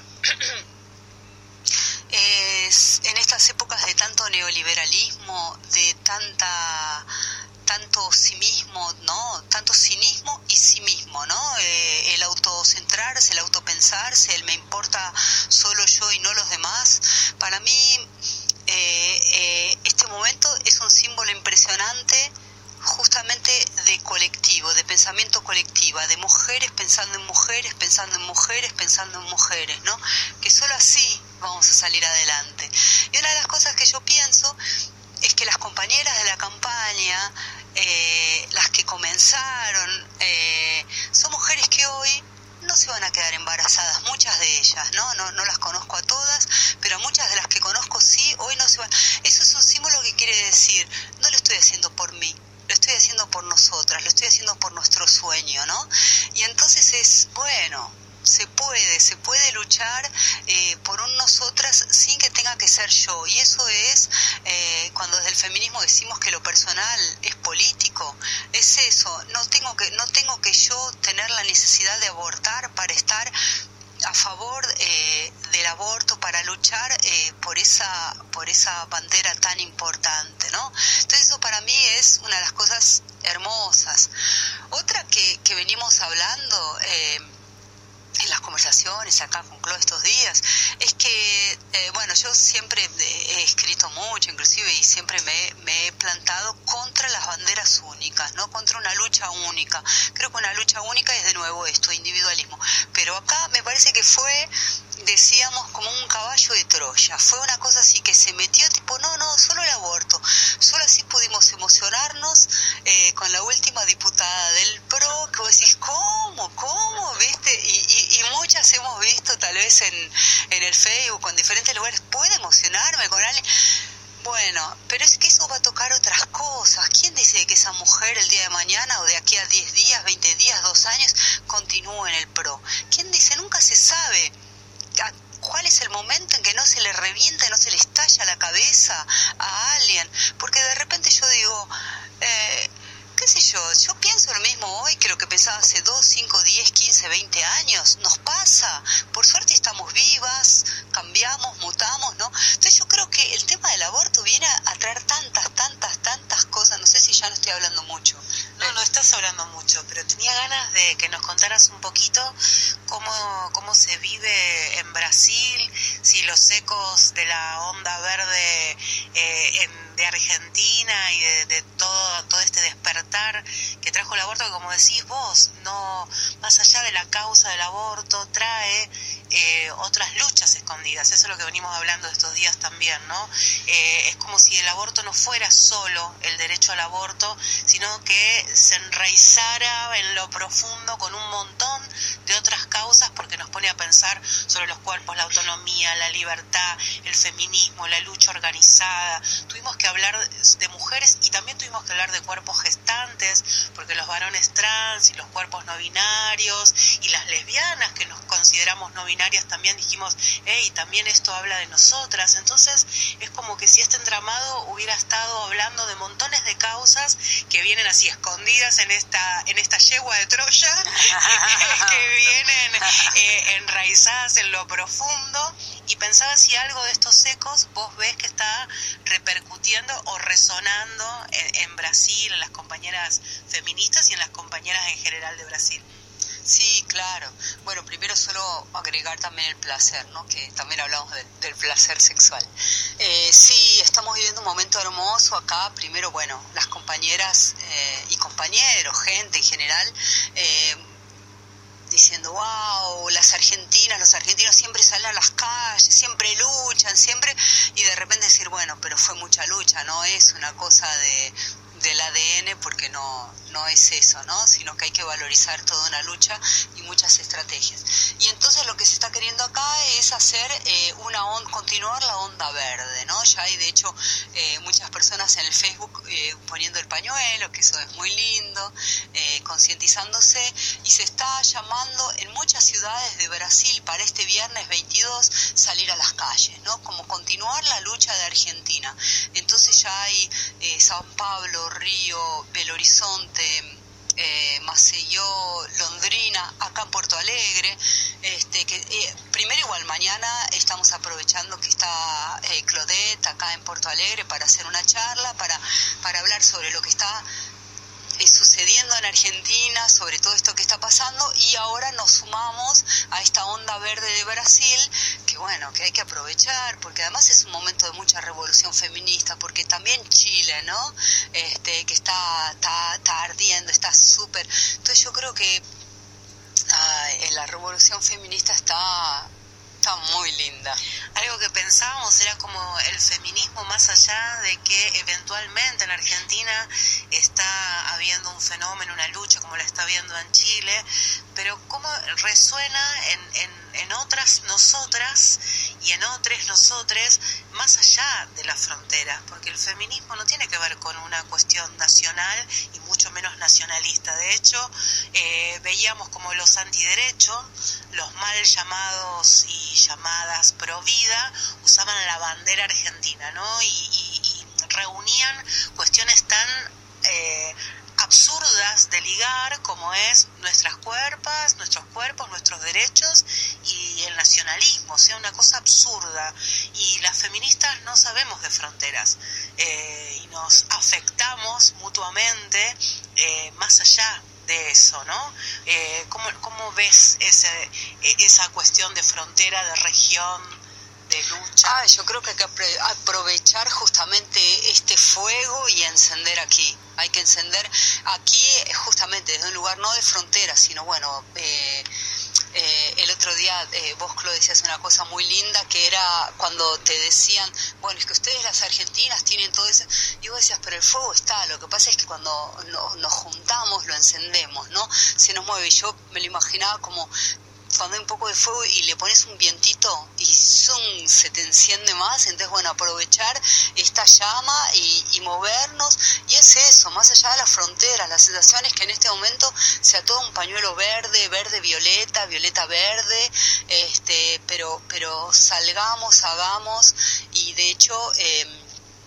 es en estas épocas de tanto neoliberalismo, de tanta tanto cinismo, ¿no? Tanto cinismo y sí mismo, ¿no? Eh, el autocentrarse, el autopensarse, el me importa solo yo y no los demás. Para mí, eh, eh, este momento es un símbolo impresionante justamente de colectivo, de pensamiento colectivo, de mujeres pensando en mujeres, pensando en mujeres, pensando en mujeres, ¿no? Que solo así vamos a salir adelante. Y una de las cosas que yo pienso es que las compañeras de la campaña, eh, las que comenzaron, eh, son mujeres que hoy no se van a quedar embarazadas, muchas de ellas, ¿no? No, no las conozco a todas, pero muchas de las que conozco sí, hoy no se van. Eso es un símbolo que quiere decir, no lo estoy haciendo por mí, lo estoy haciendo por nosotras, lo estoy haciendo por nuestro sueño, ¿no? Y entonces es, bueno, se puede, se puede luchar eh, por un nosotras sin que tenga que ser yo. Y eso es eh, cuando desde el feminismo decimos que lo personal es político, es eso, no tengo que, no tengo que yo tener la necesidad de abortar para estar a favor eh, del aborto, para luchar eh, por esa por esa bandera tan importante, ¿no? Entonces eso para mí es una de las cosas hermosas. Otra que, que venimos hablando eh, en las conversaciones acá con Chloe estos días, es que, eh, bueno, yo siempre he escrito mucho, inclusive, y siempre me, me he plantado contra las banderas únicas, ¿no? Contra una lucha única. Creo que una lucha única es de nuevo esto, individualismo. Pero acá me parece que fue, decíamos, como un caballo de Troya. Fue una cosa así que se metió tipo, no, no, solo el aborto. Solo así pudimos emocionarnos eh, con la última diputada del P R O, que vos decís, ¿cómo? ¿Cómo? ¿Viste? Y, y, y muchas hemos visto tal vez en, en el Facebook o en diferentes lugares, ¿puedo emocionarme con alguien? Bueno, pero es que eso va a tocar otras cosas. ¿Quién dice que esa mujer el día de mañana o de aquí a diez días, veinte días, dos años continúe en el P R O? ¿Quién dice? Nunca se sabe cuál es el momento en que no se le revienta, no se le estalla la cabeza a alguien. Porque de repente yo digo, eh, qué sé yo, yo pienso lo mismo hoy que lo que pensaba hace dos, cinco, diez, quince, veinte años. Nos pasa. Por suerte estamos vivas, cambiamos, mutamos, ¿no? Entonces yo creo que el tema del aborto viene a traer tantas, tantas, tantas cosas. No sé si ya no estoy hablando mucho. No, no estás hablando mucho, pero tenía ganas de que nos contaras un poquito cómo, cómo se vive en Brasil, si los ecos de la onda verde eh, en, de Argentina y de, de todo, todo este despertar que trajo el aborto, que como decís vos, no, más allá de la causa del aborto, trae eh, otras luchas escondidas. Eso es lo que venimos hablando estos días también, ¿no? Eh, es como si el aborto no fuera solo el derecho al aborto, sino que se enraizara en lo profundo con un montón de otras causas, porque nos pone a pensar sobre los cuerpos, la autonomía, la libertad, el feminismo, la lucha organizada. Tuvimos que hablar de mujeres y también tuvimos que hablar de cuerpos gestantes, porque los varones trans y los cuerpos no binarios y las lesbianas que nos consideramos no binarias también dijimos, hey, también esto habla de nosotras. Entonces es como que si este entramado hubiera estado hablando de montones de causas que vienen así escondidas en esta en esta yegua de Troya que, que vienen eh, enraizadas en lo profundo. Y pensaba si algo de estos ecos vos ves que está repercutiendo o resonando en, en Brasil, en las compañeras feministas y en las compañeras en general de Brasil. Sí, claro. Bueno, primero solo agregar también el placer, ¿no? Que también hablamos de, del placer sexual. Eh, sí, estamos viviendo un momento hermoso acá. Primero, bueno, las compañeras eh, y compañeros, gente en general, eh, diciendo, wow, las argentinas, los argentinos siempre salen a las calles, siempre luchan, siempre, y de repente decir, bueno, pero fue mucha lucha, no es una cosa de del A D N, porque no no es eso, ¿no? Sino que hay que valorizar toda una lucha y muchas estrategias. Y entonces lo que se está queriendo acá es hacer eh, una onda, continuar la onda verde, ¿no? Ya hay de hecho eh, muchas personas en el Facebook eh, poniendo el pañuelo, que eso es muy lindo, eh, concientizándose, y se está llamando en muchas ciudades de Brasil para este viernes veintidós salir a las calles, ¿no? Como continuar la lucha de Argentina. Entonces ya hay eh, San Pablo, Río, Belo Horizonte, eh, Maceió, Londrina, acá en Porto Alegre, este, que eh, primero igual mañana estamos aprovechando que está eh, Claudette acá en Porto Alegre para hacer una charla, para, para hablar sobre lo que está eh, sucediendo en Argentina, sobre todo esto que está pasando, y ahora nos sumamos a esta onda verde de Brasil, que que bueno, que hay que aprovechar, porque además es un momento de mucha revolución feminista, porque también Chile, ¿no? Este, que está, está, está ardiendo, está súper. Entonces yo creo que ah, la revolución feminista está, está muy linda. Algo que pensábamos era como el feminismo, más allá de que eventualmente en Argentina está habiendo un fenómeno, una lucha como la está habiendo en Chile, pero cómo resuena en, en, en otras nosotras y en otros nosotres más allá de las fronteras, porque el feminismo no tiene que ver con una cuestión nacional y mucho menos nacionalista. De hecho, eh, veíamos como los antiderechos, los mal llamados y llamadas pro vida, usaban la bandera argentina, ¿no? Y, y, y reunían cuestiones tan eh, absurdas de ligar como es nuestras cuerpos, nuestros cuerpos, nuestros derechos y el nacionalismo, o sea, una cosa absurda. Y las feministas no sabemos de fronteras eh, y nos afectamos mutuamente eh, más allá de eso, ¿no? Eh, ¿cómo, cómo ves ese, esa cuestión de frontera, de región, de lucha? Ah, yo creo que hay que aprovechar justamente este fuego y encender aquí. Hay que encender aquí justamente desde un lugar no de frontera, sino bueno, eh, eh, el otro día eh, vos, Clo, decías una cosa muy linda, que era cuando te decían, bueno, es que ustedes las argentinas tienen todo eso, y vos decías, pero el fuego está, lo que pasa es que cuando no, nos juntamos lo encendemos, ¿no? Se nos mueve. Yo me lo imaginaba como cuando hay un poco de fuego y le pones un vientito y zoom, se te enciende más. Entonces bueno, aprovechar esta llama y, y movernos, y es eso, más allá de las fronteras. La sensación es que en este momento sea todo un pañuelo verde, verde violeta, violeta verde, este, pero, pero salgamos, hagamos. Y de hecho eh,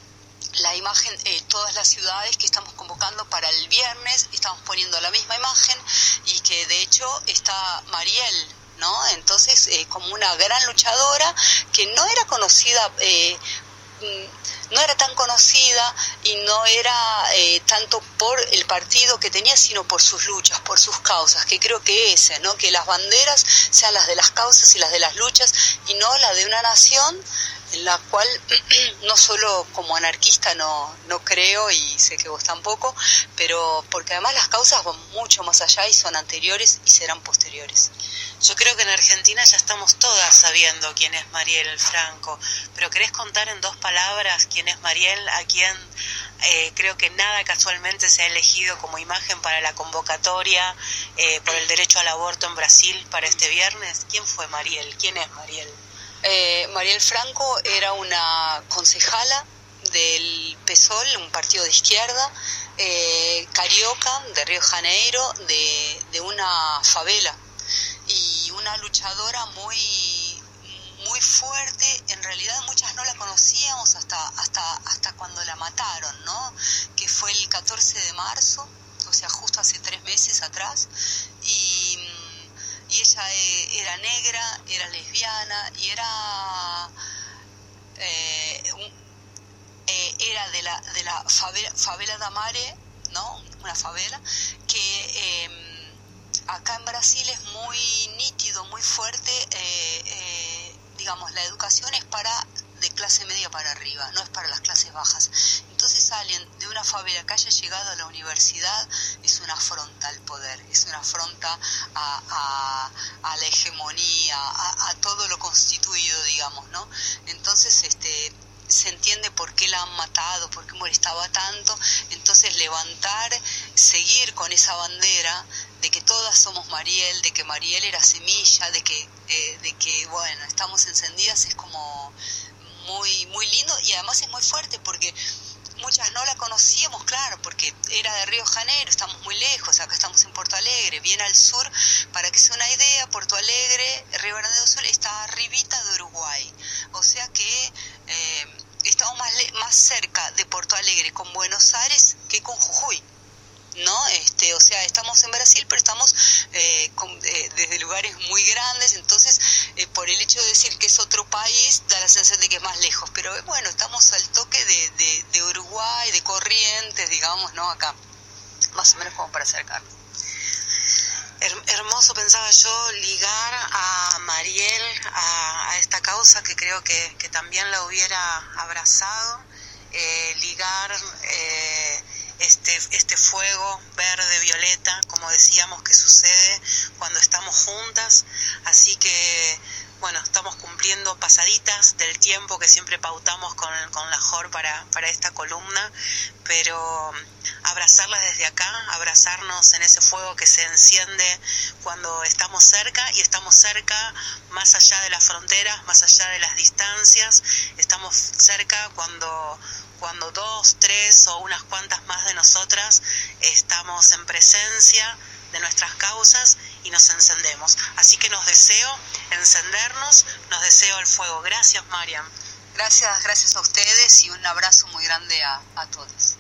la imagen, eh, todas las ciudades que estamos convocando para el viernes, estamos poniendo la misma imagen, y que de hecho está Mariel, ¿no? Entonces, eh, como una gran luchadora que no era conocida, eh, no era tan conocida y no era eh, tanto por el partido que tenía, sino por sus luchas, por sus causas, que creo que ese, ¿no? Que las banderas sean las de las causas y las de las luchas, y no la de una nación en la cual no solo como anarquista no, no creo, y sé que vos tampoco, pero porque además las causas van mucho más allá y son anteriores y serán posteriores. Yo creo que en Argentina ya estamos todas sabiendo quién es Mariel Franco, pero ¿querés contar en dos palabras quién es Mariel, a quien eh, creo que nada casualmente se ha elegido como imagen para la convocatoria eh, por el derecho al aborto en Brasil para este viernes? ¿Quién fue Mariel? ¿Quién es Mariel? Eh, Mariel Franco era una concejala del P SOL, un partido de izquierda, eh, carioca, de Río de Janeiro, de, de una favela, y una luchadora muy, muy fuerte. En realidad muchas no la conocíamos hasta, hasta, hasta cuando la mataron, ¿no? Que fue el catorce de marzo, o sea, justo hace tres meses atrás, y... y ella era negra, era lesbiana y era eh, un, eh, era de la de la favela, favela da Mare, ¿no? Una favela que eh, acá en Brasil es muy nítido, muy fuerte, eh, eh, digamos, la educación es para de clase media para arriba, no es para las clases bajas. Entonces alguien de una favela que haya llegado a la universidad es una afronta al poder, es una afronta a, a, a la hegemonía, a, a todo lo constituido, digamos, ¿no? Entonces este se entiende por qué la han matado, por qué molestaba tanto. Entonces levantar, seguir con esa bandera de que todas somos Mariel, de que Mariel era semilla, de que, eh, de que bueno, estamos encendidas, es como muy, muy lindo, y además es muy fuerte porque muchas no la conocíamos, claro, porque era de Río de Janeiro, estamos muy lejos, acá estamos en Porto Alegre, bien al sur. Para que sea una idea, Porto Alegre, Río Grande do Sul, está arribita de Uruguay, o sea que eh, estamos más, le- más cerca de Porto Alegre con Buenos Aires que con Jujuy, ¿no? Este, o sea, estamos en Brasil, pero estamos eh, con, eh, desde lugares muy grandes. Entonces, eh, por el hecho de decir que es otro país, da la sensación de que es más lejos, pero eh, bueno, estamos al toque de, de, de Uruguay, de Corrientes, digamos, ¿no? Acá, más o menos como para acercarnos. Her- hermoso, pensaba yo, ligar a Mariel a, a esta causa que creo que, que también la hubiera abrazado, eh, ligar eh, este, este fuego verde, violeta, como decíamos que sucede cuando estamos juntas, así que bueno, estamos cumpliendo pasaditas del tiempo que siempre pautamos con, con la J O R para, para esta columna, pero abrazarlas desde acá, abrazarnos en ese fuego que se enciende cuando estamos cerca, y estamos cerca más allá de las fronteras, más allá de las distancias, estamos cerca cuando, cuando dos, tres o unas cuantas más de nosotras estamos en presencia de nuestras causas y nos encendemos. Así que nos deseo encendernos, nos deseo el fuego. Gracias, Mariam. Gracias, gracias a ustedes y un abrazo muy grande a, a todos.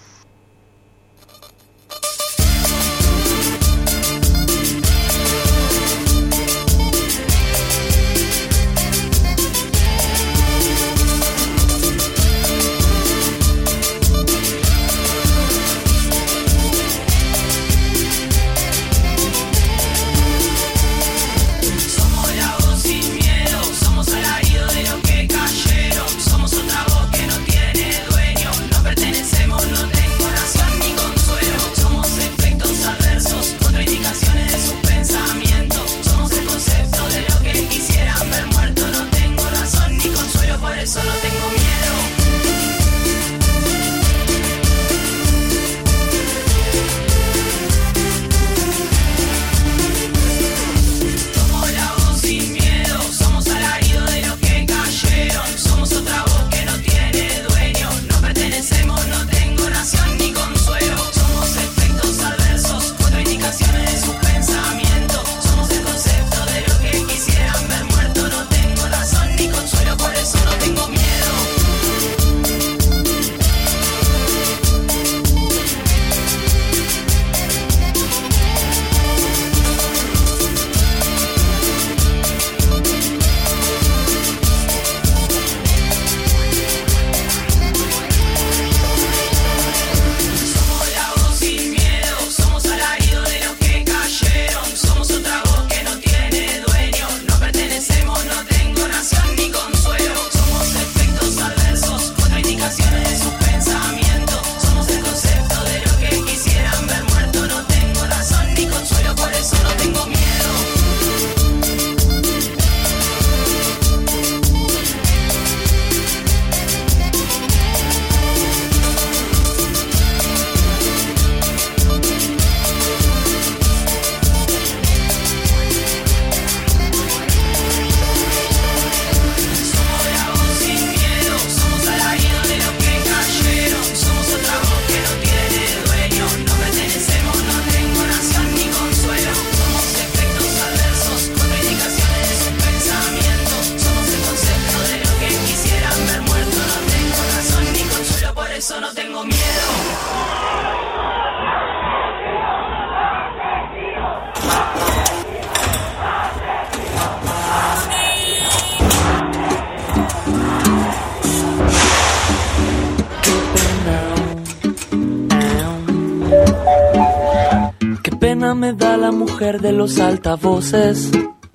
Me da la mujer de los altavoces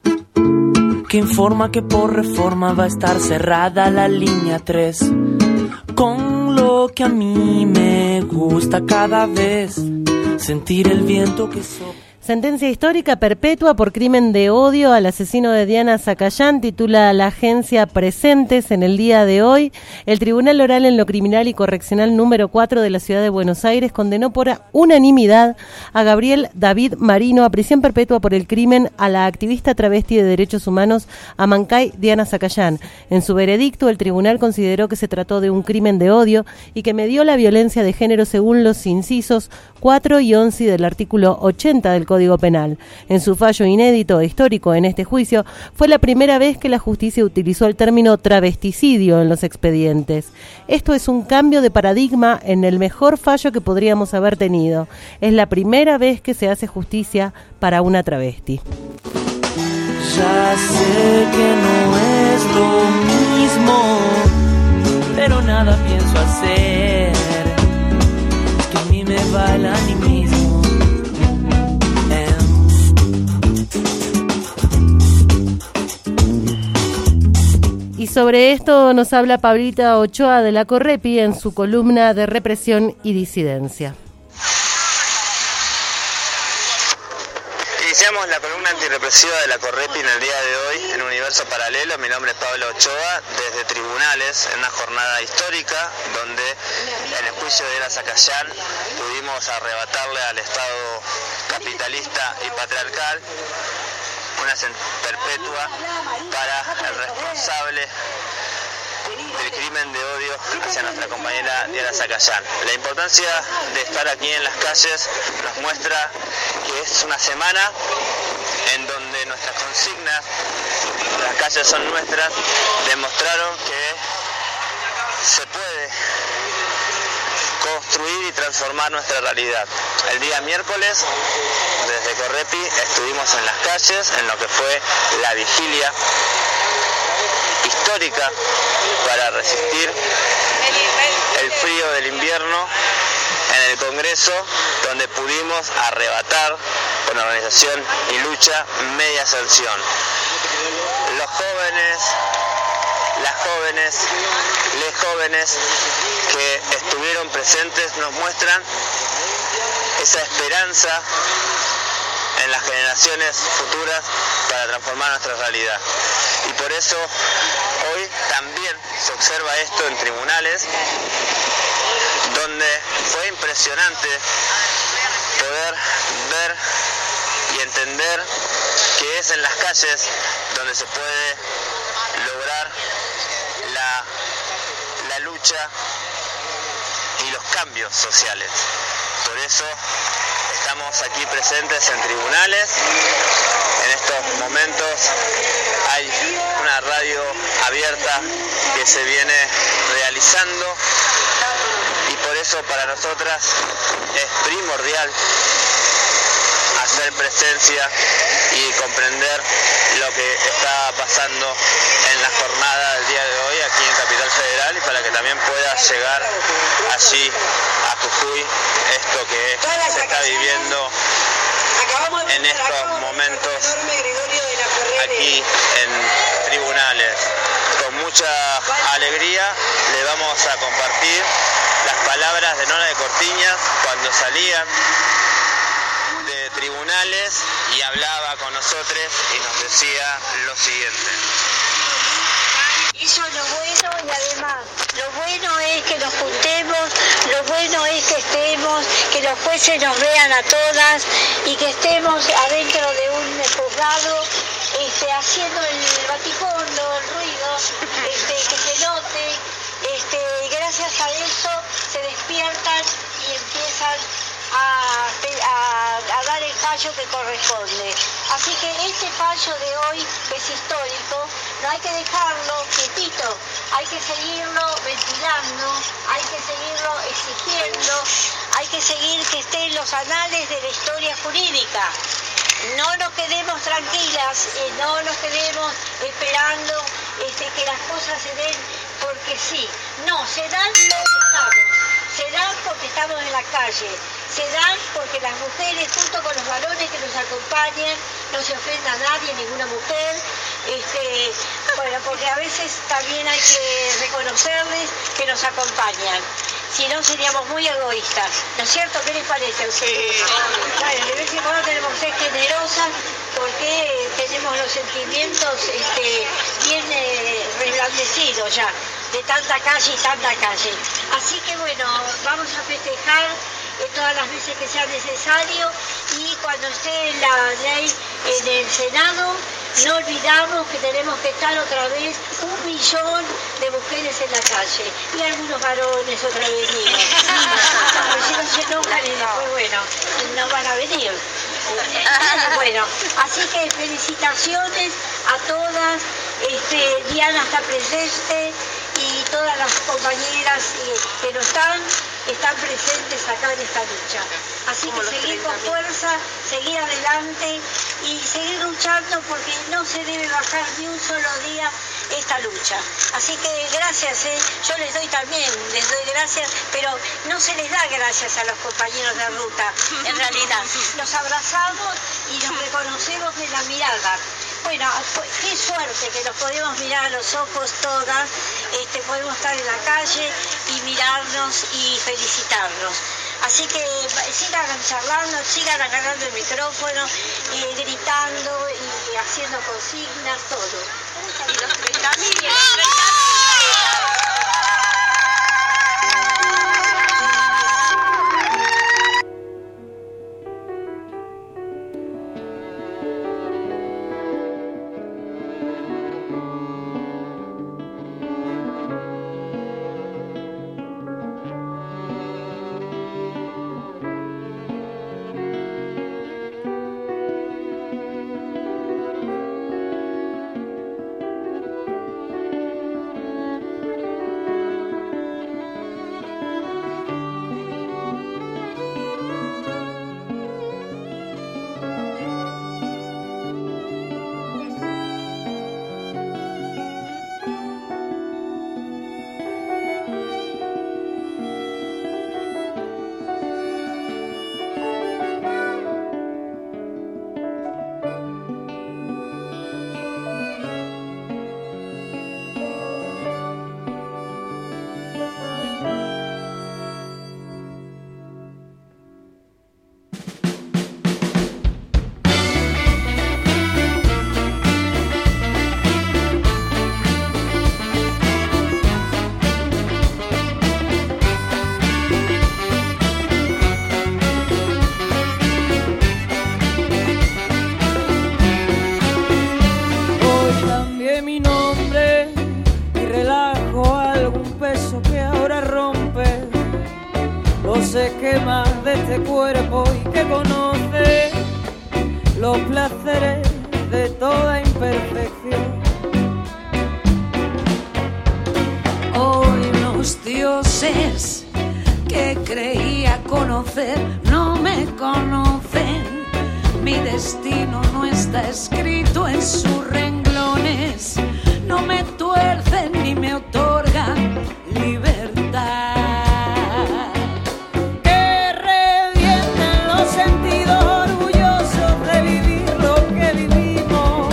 que informa que por reforma va a estar cerrada la línea tres, con lo que a mí me gusta cada vez sentir el viento que sopla. Sentencia histórica perpetua por crimen de odio al asesino de Diana Zacayán, titula la agencia Presentes en el día de hoy. El Tribunal Oral en lo Criminal y Correccional número cuatro de la Ciudad de Buenos Aires condenó por unanimidad a Gabriel David Marino a prisión perpetua por el crimen a la activista travesti de derechos humanos Amancay Diana Zacayán. En su veredicto, el tribunal consideró que se trató de un crimen de odio y que medió la violencia de género según los incisos cuatro y once del artículo ochenta del Código Penal. En su fallo inédito e histórico en este juicio, fue la primera vez que la justicia utilizó el término travesticidio en los expedientes. Esto es un cambio de paradigma en el mejor fallo que podríamos haber tenido. Es la primera vez que se hace justicia para una travesti. Ya sé que no es lo mismo, pero nada pienso hacer, que a mí me va el animismo. Y sobre esto nos habla Pablita Ochoa de la Correpi en su columna de Represión y Disidencia. Iniciamos la columna antirrepresiva de la Correpi en el día de hoy en Universo Paralelo. Mi nombre es Pablo Ochoa, desde Tribunales, en una jornada histórica donde en el juicio de Era Zacayán pudimos arrebatarle al Estado capitalista y patriarcal una sentencia perpetua para el responsable del crimen de odio hacia nuestra compañera Diana Zacayán. La importancia de estar aquí en las calles nos muestra que es una semana en donde nuestras consignas, las calles son nuestras, demostraron que se puede construir y transformar nuestra realidad. El día miércoles, desde Correpi, estuvimos en las calles en lo que fue la vigilia histórica para resistir el frío del invierno en el Congreso, donde pudimos arrebatar con organización y lucha media sanción. Los jóvenes, las jóvenes, les jóvenes que estuvieron presentes nos muestran esa esperanza en las generaciones futuras para transformar nuestra realidad. Y por eso hoy también se observa esto en Tribunales, donde fue impresionante poder ver y entender que es en las calles donde se puede lograr la, la lucha y los cambios sociales. Por eso estamos aquí presentes en Tribunales. En estos momentos hay una radio abierta que se viene realizando y por eso para nosotras es primordial hacer presencia y comprender lo que está pasando en la jornada del día de hoy aquí en Capital Federal y para que también pueda llegar allí a Jujuy esto que se está viviendo en estos momentos aquí en Tribunales. Con mucha alegría le vamos a compartir las palabras de Nona de Cortiñas cuando salían de Tribunales y hablaba con nosotros y nos decía lo siguiente. Eso es lo bueno y además lo bueno es que nos juntemos, lo bueno es que estemos, que los jueces nos vean a todas y que estemos adentro de un juzgado este, haciendo el batifondo, el ruido, este, que se note, este, y gracias a eso se despiertan y empiezan A, a, a dar el fallo que corresponde. Así que este fallo de hoy es histórico, no hay que dejarlo quietito, hay que seguirlo ventilando, hay que seguirlo exigiendo, hay que seguir que esté en los anales de la historia jurídica. No nos quedemos tranquilas, eh, no nos quedemos esperando este, que las cosas se den porque sí. No, se dan porque estamos. Se dan porque estamos en la calle, se dan porque las mujeres junto con los varones que nos acompañan, no se ofenda a nadie, ninguna mujer, este, bueno, porque a veces también hay que reconocerles que nos acompañan, si no seríamos muy egoístas, ¿no es cierto? ¿Qué les parece a ustedes? Bueno, de vez en cuando tenemos que ser generosas porque tenemos los sentimientos este, bien eh, reblandecidos ya, de tanta calle y tanta calle. Así que bueno, vamos a festejar eh, todas las veces que sea necesario y cuando esté la ley en el Senado, no olvidamos que tenemos que estar otra vez un millón de mujeres en la calle y algunos varones otra vez niños. Porque si no se enojan y después, bueno, no van a venir. Bueno, así que felicitaciones a todas. Este, Diana está presente y todas las compañeras que no están, están presentes acá en esta lucha. Así que seguir con fuerza, seguir adelante y seguir luchando porque no se debe bajar ni un solo día esta lucha. Así que gracias, ¿eh? Yo les doy también, les doy gracias, pero no se les da gracias a los compañeros de ruta, en realidad. Los abrazamos y los reconocemos en la mirada. bueno, qué suerte que nos podemos mirar a los ojos todas, este, podemos estar en la calle y mirarnos y felicitarnos. Así que sigan charlando, sigan agarrando el micrófono, eh, gritando y haciendo consignas, todo. Y los treinta mil, treinta mil. Se quema de este cuerpo y que conoce los placeres de toda imperfección. Hoy los dioses que creía conocer no me conocen. Mi destino no está escrito en sus renglones. No me tuercen ni me otorgan libertad. Sentidos orgullosos de vivir lo que vivimos.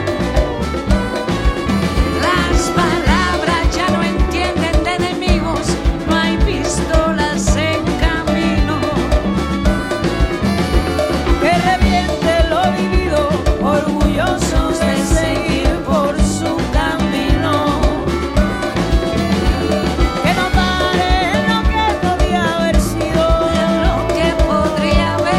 Las palabras ya no entienden de enemigos, no hay pistolas en camino. Que reviente lo vivido, orgullosos de seguir por su camino. Que no pare lo que podía haber sido, lo que podría haber.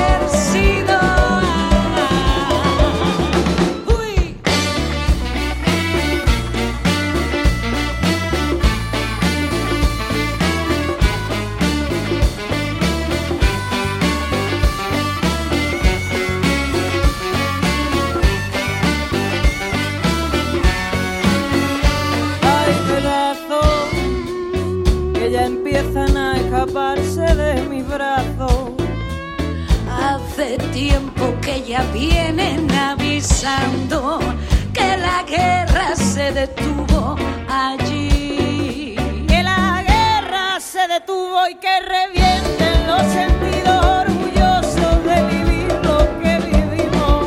Empiezan a escaparse de mis brazos. Hace tiempo que ya vienen avisando que la guerra se detuvo allí. Que la guerra se detuvo y que revienten los sentidos orgullosos de vivir lo que vivimos.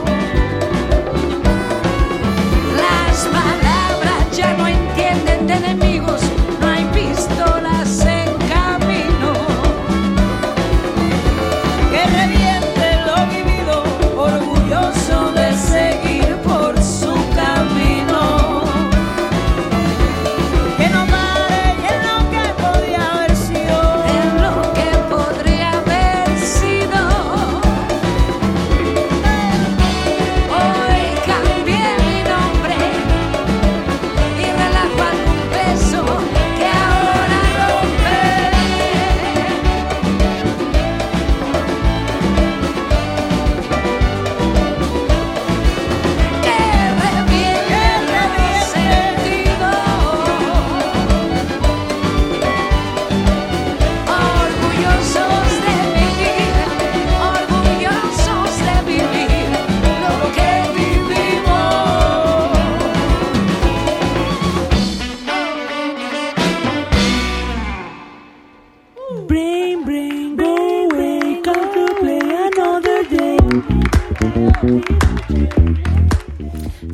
Las palabras ya no entienden de enemigos, no hay pistolas en camino. Que reviente lo vivido, orgulloso de seguir por su camino.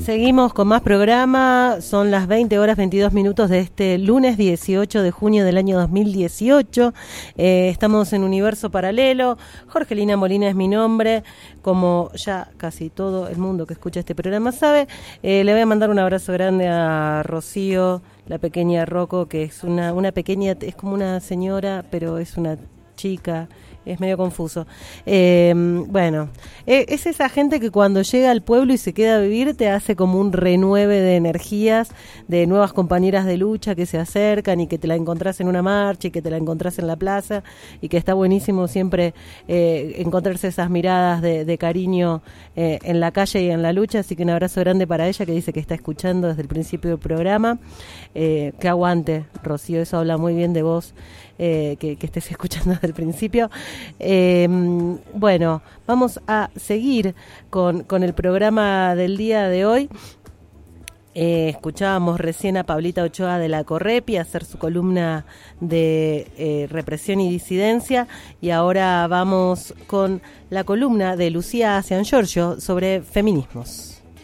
Seguimos con más programa, son las veinte horas veintidós minutos de este lunes dieciocho de junio del año dos mil dieciocho. Eh, estamos en Universo Paralelo. Jorgelina Molina es mi nombre, como ya casi todo el mundo que escucha este programa sabe. Eh, le voy a mandar un abrazo grande a Rocío, la pequeña Rocco, que es una, una pequeña, es como una señora, pero es una chica. Es medio confuso. Eh, bueno, eh, es esa gente que cuando llega al pueblo y se queda a vivir te hace como un renueve de energías, de nuevas compañeras de lucha que se acercan y que te la encontrás en una marcha y que te la encontrás en la plaza y que está buenísimo siempre eh, encontrarse esas miradas de, de cariño eh, en la calle y en la lucha. Así que un abrazo grande para ella, que dice que está escuchando desde el principio del programa. Eh, que aguante, Rocío, eso habla muy bien de vos. Eh, que, que estés escuchando desde el principio. Eh, bueno, vamos a seguir con, con el programa del día de hoy. Eh, escuchábamos recién a Pablita Ochoa de la Correpi hacer su columna de eh, represión y disidencia, y ahora vamos con la columna de Lucía San Giorgio sobre feminismos.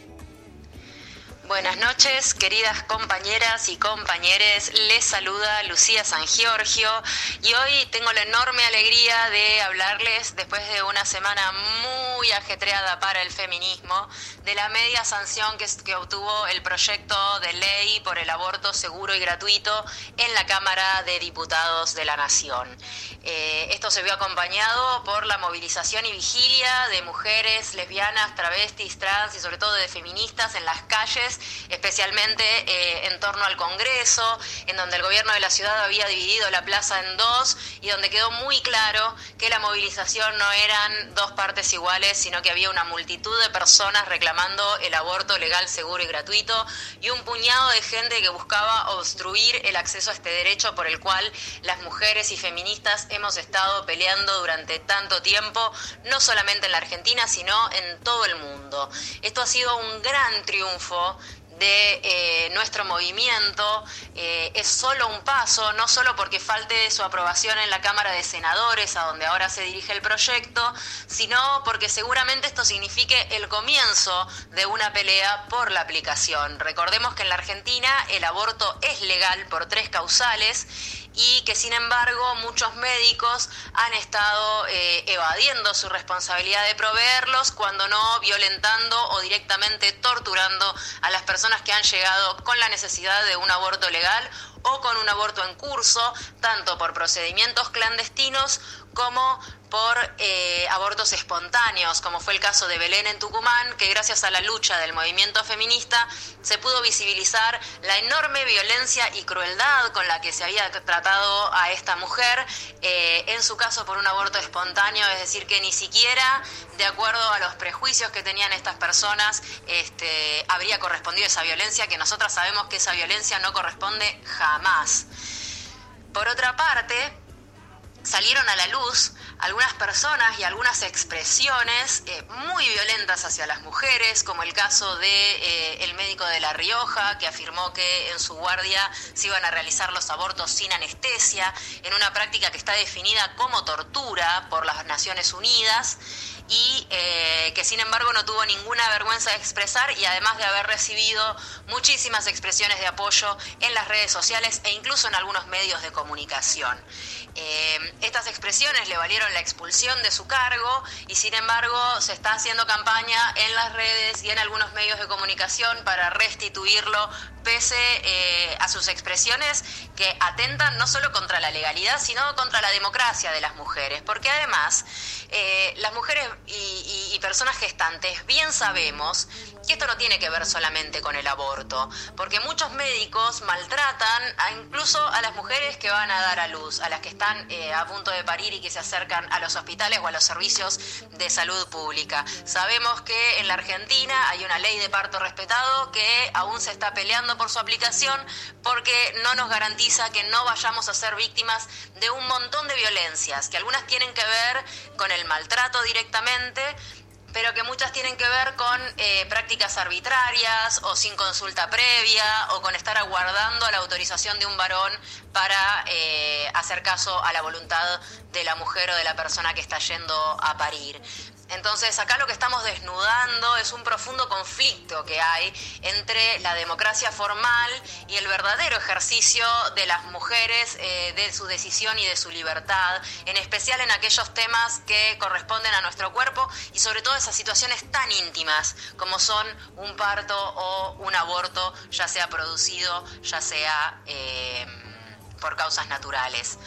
Buenas noches, queridas compañeras y compañeres. Les saluda Lucía San Giorgio y hoy tengo la enorme alegría de hablarles, después de una semana muy ajetreada para el feminismo, de la media sanción que, que obtuvo el proyecto de ley por el aborto seguro y gratuito en la Cámara de Diputados de la Nación. Eh, esto se vio acompañado por la movilización y vigilia de mujeres lesbianas, travestis, trans y sobre todo de feministas en las calles, especialmente eh, en torno al Congreso, en donde el gobierno de la ciudad había dividido la plaza en dos y donde quedó muy claro que la movilización no eran dos partes iguales, sino que había una multitud de personas reclamando el aborto legal, seguro y gratuito, y un puñado de gente que buscaba obstruir el acceso a este derecho por el cual las mujeres y feministas hemos estado peleando durante tanto tiempo, no solamente en la Argentina, sino en todo el mundo. Esto ha sido un gran triunfo de eh, nuestro movimiento. Eh, es solo un paso, no solo porque falte su aprobación en la Cámara de Senadores, a donde ahora se dirige el proyecto, sino porque seguramente esto signifique el comienzo de una pelea por la aplicación. Recordemos que en la Argentina el aborto es legal por tres causales y que sin embargo muchos médicos han estado eh, evadiendo su responsabilidad de proveerlos, cuando no violentando o directamente torturando a las personas que han llegado con la necesidad de un aborto legal o con un aborto en curso, tanto por procedimientos clandestinos como por eh, abortos espontáneos, como fue el caso de Belén en Tucumán, que gracias a la lucha del movimiento feminista se pudo visibilizar la enorme violencia y crueldad con la que se había tratado a esta mujer, eh, en su caso por un aborto espontáneo, es decir, que ni siquiera de acuerdo a los prejuicios que tenían estas personas este, habría correspondido esa violencia, que nosotras sabemos que esa violencia no corresponde jamás. Por otra parte, salieron a la luz algunas personas y algunas expresiones eh, muy violentas hacia las mujeres, como el caso de eh, el médico de La Rioja, que afirmó que en su guardia se iban a realizar los abortos sin anestesia, en una práctica que está definida como tortura por las Naciones Unidas, y eh, que sin embargo no tuvo ninguna vergüenza de expresar, y además de haber recibido muchísimas expresiones de apoyo en las redes sociales e incluso en algunos medios de comunicación. Eh, estas expresiones le valieron la expulsión de su cargo, y sin embargo se está haciendo campaña en las redes y en algunos medios de comunicación para restituirlo, pese eh, a sus expresiones que atentan no solo contra la legalidad, sino contra la democracia de las mujeres, porque además eh, las mujeres y, y, y personas gestantes bien sabemos que esto no tiene que ver solamente con el aborto, porque muchos médicos maltratan a incluso a las mujeres que van a dar a luz, a las que están eh, a punto de parir y que se acercan a los hospitales o a los servicios de salud pública. Sabemos que en la Argentina hay una ley de parto respetado que aún se está peleando por su aplicación, porque no nos garantiza que no vayamos a ser víctimas de un montón de violencias, que algunas tienen que ver con el maltrato directamente, pero que muchas tienen que ver con eh, prácticas arbitrarias o sin consulta previa, o con estar aguardando la autorización de un varón para eh, hacer caso a la voluntad de la mujer o de la persona que está yendo a parir. Entonces acá lo que estamos desnudando es un profundo conflicto que hay entre la democracia formal y el verdadero ejercicio de las mujeres, eh, de su decisión y de su libertad, en especial en aquellos temas que corresponden a nuestro cuerpo y sobre todo esas situaciones tan íntimas como son un parto o un aborto, ya sea producido, ya sea eh, por causas naturales.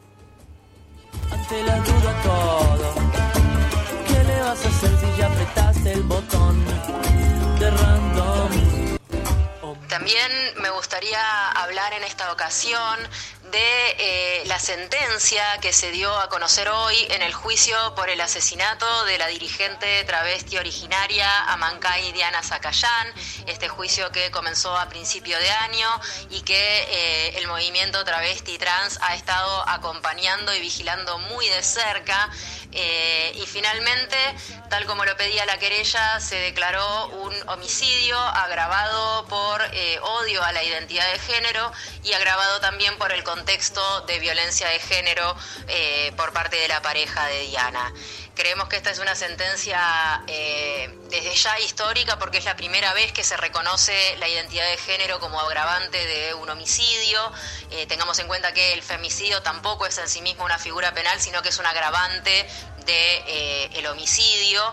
Ante la duda todo, ¿qué le vas a hacer si ya apretaste el botón de random? También me gustaría hablar en esta ocasión de eh, la sentencia que se dio a conocer hoy en el juicio por el asesinato de la dirigente travesti originaria Amancay Diana Zacayán, este juicio que comenzó a principio de año y que eh, el movimiento travesti trans ha estado acompañando y vigilando muy de cerca, eh, y finalmente, tal como lo pedía la querella, se declaró un homicidio agravado por eh, odio a la identidad de género y agravado también por el contexto de violencia de género eh, por parte de la pareja de Diana. Creemos que esta es una sentencia eh, desde ya histórica porque es la primera vez que se reconoce la identidad de género como agravante de un homicidio. Eh, tengamos en cuenta que el femicidio tampoco es en sí mismo una figura penal, sino que es un agravante de eh, el homicidio.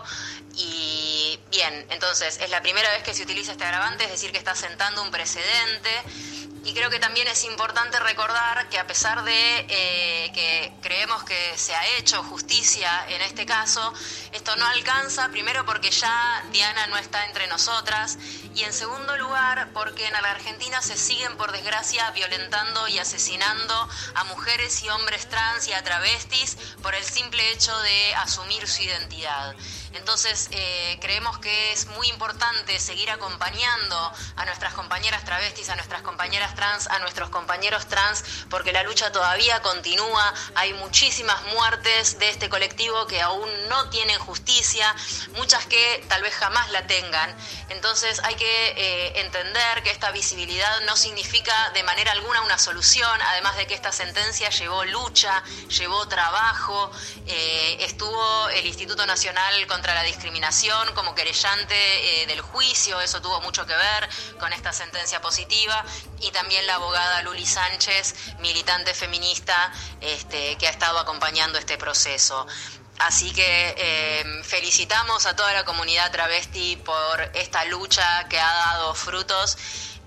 Y bien, entonces es la primera vez que se utiliza este agravante, es decir, que está sentando un precedente. Y creo que también es importante recordar que a pesar de eh, que creemos que se ha hecho justicia en este caso, esto no alcanza, primero porque ya Diana no está entre nosotras y en segundo lugar porque en la Argentina se siguen por desgracia violentando y asesinando a mujeres y hombres trans y a travestis por el simple hecho de asumir su identidad. Entonces eh, creemos que es muy importante seguir acompañando a nuestras compañeras travestis, a nuestras compañeras trans, a nuestros compañeros trans, porque la lucha todavía continúa. Hay muchísimas muertes de este colectivo que aún no tienen justicia, muchas que tal vez jamás la tengan. Entonces hay que eh, entender que esta visibilidad no significa de manera alguna una solución, además de que esta sentencia llevó lucha, llevó trabajo, eh, estuvo el Instituto Nacional contra la Discriminación como querellante eh, del juicio, eso tuvo mucho que ver con esta sentencia positiva, y también la abogada Luli Sánchez, militante feminista, este, que ha estado acompañando este proceso. Así que eh, felicitamos a toda la comunidad travesti por esta lucha que ha dado frutos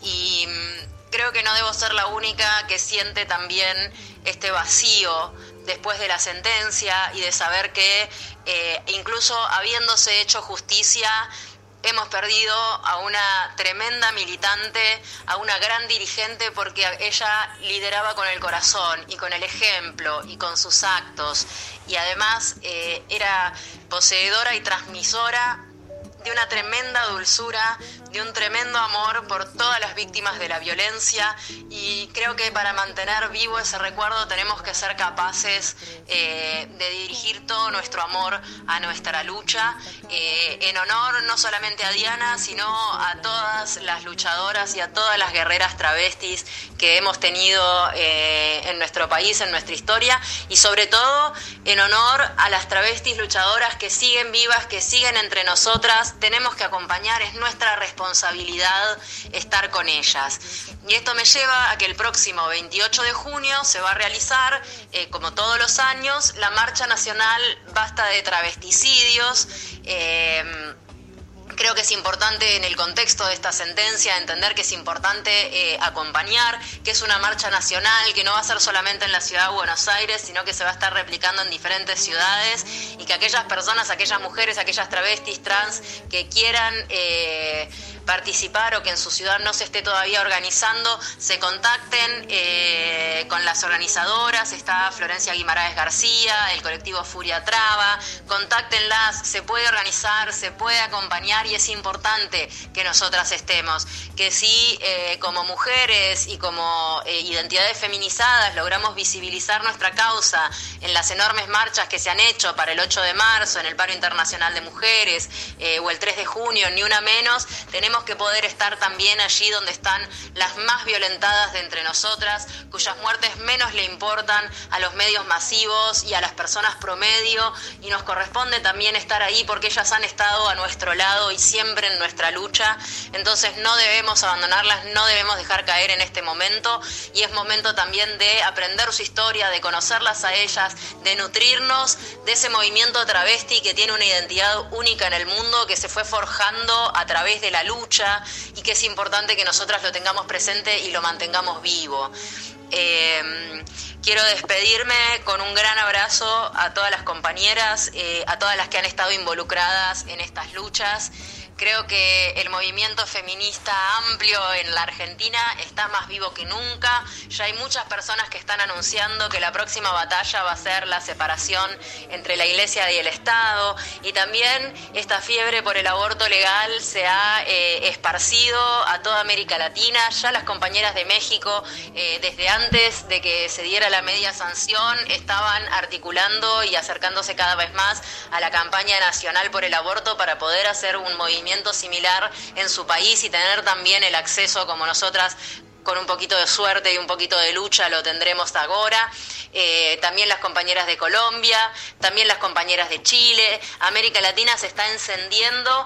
y mm, creo que no debo ser la única que siente también este vacío después de la sentencia y de saber que eh, incluso habiéndose hecho justicia, hemos perdido a una tremenda militante, a una gran dirigente, porque ella lideraba con el corazón y con el ejemplo y con sus actos, y además eh, era poseedora y transmisora de una tremenda dulzura, de un tremendo amor por todas las víctimas de la violencia, y creo que para mantener vivo ese recuerdo tenemos que ser capaces eh, de dirigir todo nuestro amor a nuestra lucha, eh, en honor no solamente a Diana, sino a todas las luchadoras y a todas las guerreras travestis que hemos tenido eh, en nuestro país, en nuestra historia, y sobre todo en honor a las travestis luchadoras que siguen vivas, que siguen entre nosotras. Tenemos que acompañar, es nuestra responsabilidad estar con ellas. Y esto me lleva a que el próximo veintiocho de junio se va a realizar, eh, como todos los años, la Marcha Nacional Basta de Travesticidios. Eh, Creo que es importante en el contexto de esta sentencia entender que es importante eh, acompañar, que es una marcha nacional, que no va a ser solamente en la ciudad de Buenos Aires, sino que se va a estar replicando en diferentes ciudades, y que aquellas personas, aquellas mujeres, aquellas travestis, trans, que quieran eh, participar o que en su ciudad no se esté todavía organizando, se contacten eh, con las organizadoras. Está Florencia Guimaraes García, el colectivo Furia Traba, contáctenlas, se puede organizar, se puede acompañar, y es importante que nosotras estemos, que si eh, como mujeres y como eh, identidades feminizadas logramos visibilizar nuestra causa en las enormes marchas que se han hecho para el ocho de marzo, en el Paro Internacional de Mujeres, eh, o el tres de junio, ni una menos, tenemos tenemos que poder estar también allí donde están las más violentadas de entre nosotras, cuyas muertes menos le importan a los medios masivos y a las personas promedio, y nos corresponde también estar ahí porque ellas han estado a nuestro lado y siempre en nuestra lucha. Entonces no debemos abandonarlas, no debemos dejar caer en este momento, y es momento también de aprender su historia, de conocerlas a ellas, de nutrirnos de ese movimiento travesti que tiene una identidad única en el mundo, que se fue forjando a través de la lucha y que es importante que nosotras lo tengamos presente y lo mantengamos vivo. Eh, quiero despedirme con un gran abrazo a todas las compañeras, eh, a todas las que han estado involucradas en estas luchas. Creo que el movimiento feminista amplio en la Argentina está más vivo que nunca. Ya hay muchas personas que están anunciando que la próxima batalla va a ser la separación entre la Iglesia y el Estado. Y también esta fiebre por el aborto legal se ha eh, esparcido a toda América Latina. Ya las compañeras de México, eh, desde antes de que se diera la media sanción, estaban articulando y acercándose cada vez más a la campaña nacional por el aborto para poder hacer un movimiento similar en su país y tener también el acceso, como nosotras con un poquito de suerte y un poquito de lucha lo tendremos ahora. Eh, también las compañeras de Colombia, también las compañeras de Chile. América Latina se está encendiendo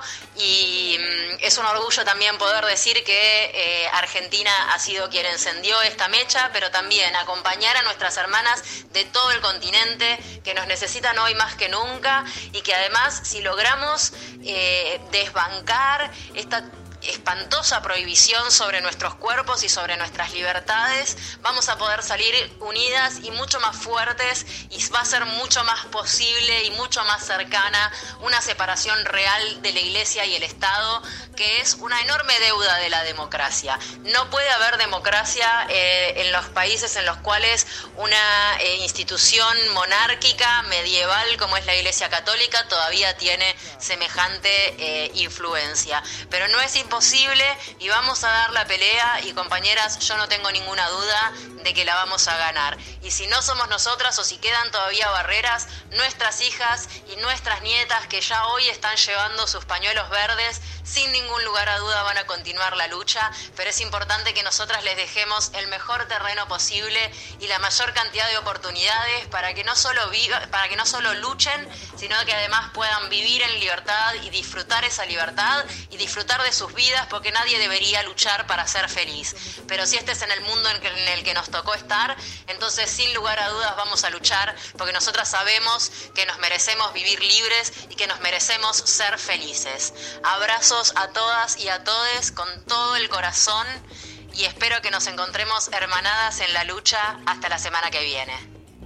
y mm, es un orgullo también poder decir que eh, Argentina ha sido quien encendió esta mecha, pero también acompañar a nuestras hermanas de todo el continente que nos necesitan hoy más que nunca, y que además, si logramos eh, desbancar esta espantosa prohibición sobre nuestros cuerpos y sobre nuestras libertades, vamos a poder salir unidas y mucho más fuertes, y va a ser mucho más posible y mucho más cercana una separación real de la Iglesia y el Estado, que es una enorme deuda de la democracia. No puede haber democracia eh, en los países en los cuales una eh, institución monárquica medieval como es la Iglesia Católica todavía tiene semejante eh, influencia. Pero no es imposible y vamos a dar la pelea, y compañeras, yo no tengo ninguna duda de que la vamos a ganar. Y si no somos nosotras, o si quedan todavía barreras, nuestras hijas y nuestras nietas, que ya hoy están llevando sus pañuelos verdes, sin ningún lugar a duda van a continuar la lucha, pero es importante que nosotras les dejemos el mejor terreno posible y la mayor cantidad de oportunidades para que no solo viva, para que no solo luchen, sino que además puedan vivir en libertad y disfrutar esa libertad y disfrutar de sus vidas, porque nadie debería luchar para ser feliz. Pero si este es en el mundo en, que, en el que nos tocó estar, entonces sin lugar a dudas vamos a luchar, porque nosotras sabemos que nos merecemos vivir libres y que nos merecemos ser felices. Abrazos a todas y a todes con todo el corazón, y espero que nos encontremos hermanadas en la lucha hasta la semana que viene.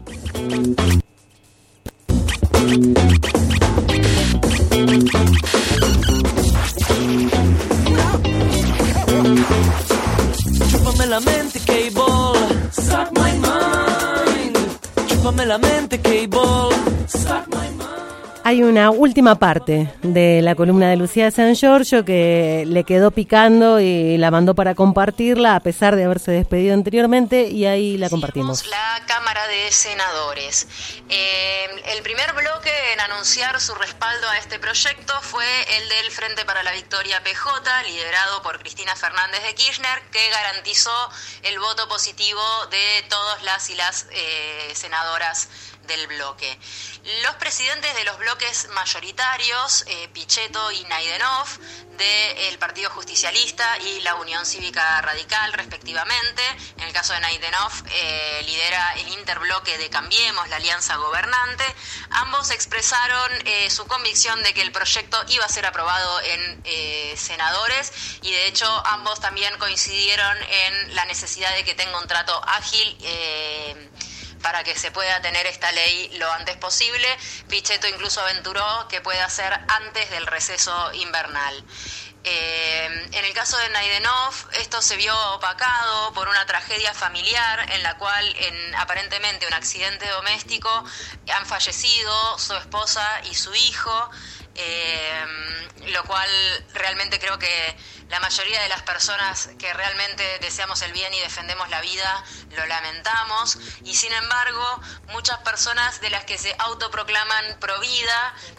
Chúpame la mente, K-Ball. Suck my mind. Chúpame la mente, K-Ball. Suck my mind. Hay una última parte de la columna de Lucía San Giorgio que le quedó picando y la mandó para compartirla a pesar de haberse despedido anteriormente, y ahí la compartimos. La Cámara de Senadores. Eh, el primer bloque en anunciar su respaldo a este proyecto fue el del Frente para la Victoria P J, liderado por Cristina Fernández de Kirchner, que garantizó el voto positivo de todas las y las eh, senadoras del bloque. Los presidentes de los bloques mayoritarios, eh, Pichetto y Naidenov, del Partido Justicialista y la Unión Cívica Radical, respectivamente. En el caso de Naidenov, eh, lidera el interbloque de Cambiemos, la alianza gobernante. Ambos expresaron eh, su convicción de que el proyecto iba a ser aprobado en eh, senadores, y de hecho ambos también coincidieron en la necesidad de que tenga un trato ágil eh, para que se pueda tener esta ley lo antes posible. Pichetto incluso aventuró que pueda ser antes del receso invernal. Eh, en el caso de Naidenov, esto se vio opacado por una tragedia familiar en la cual, en aparentemente un accidente doméstico, han fallecido su esposa y su hijo, eh, lo cual realmente creo que la mayoría de las personas que realmente deseamos el bien y defendemos la vida lo lamentamos, y sin embargo muchas personas de las que se autoproclaman pro vida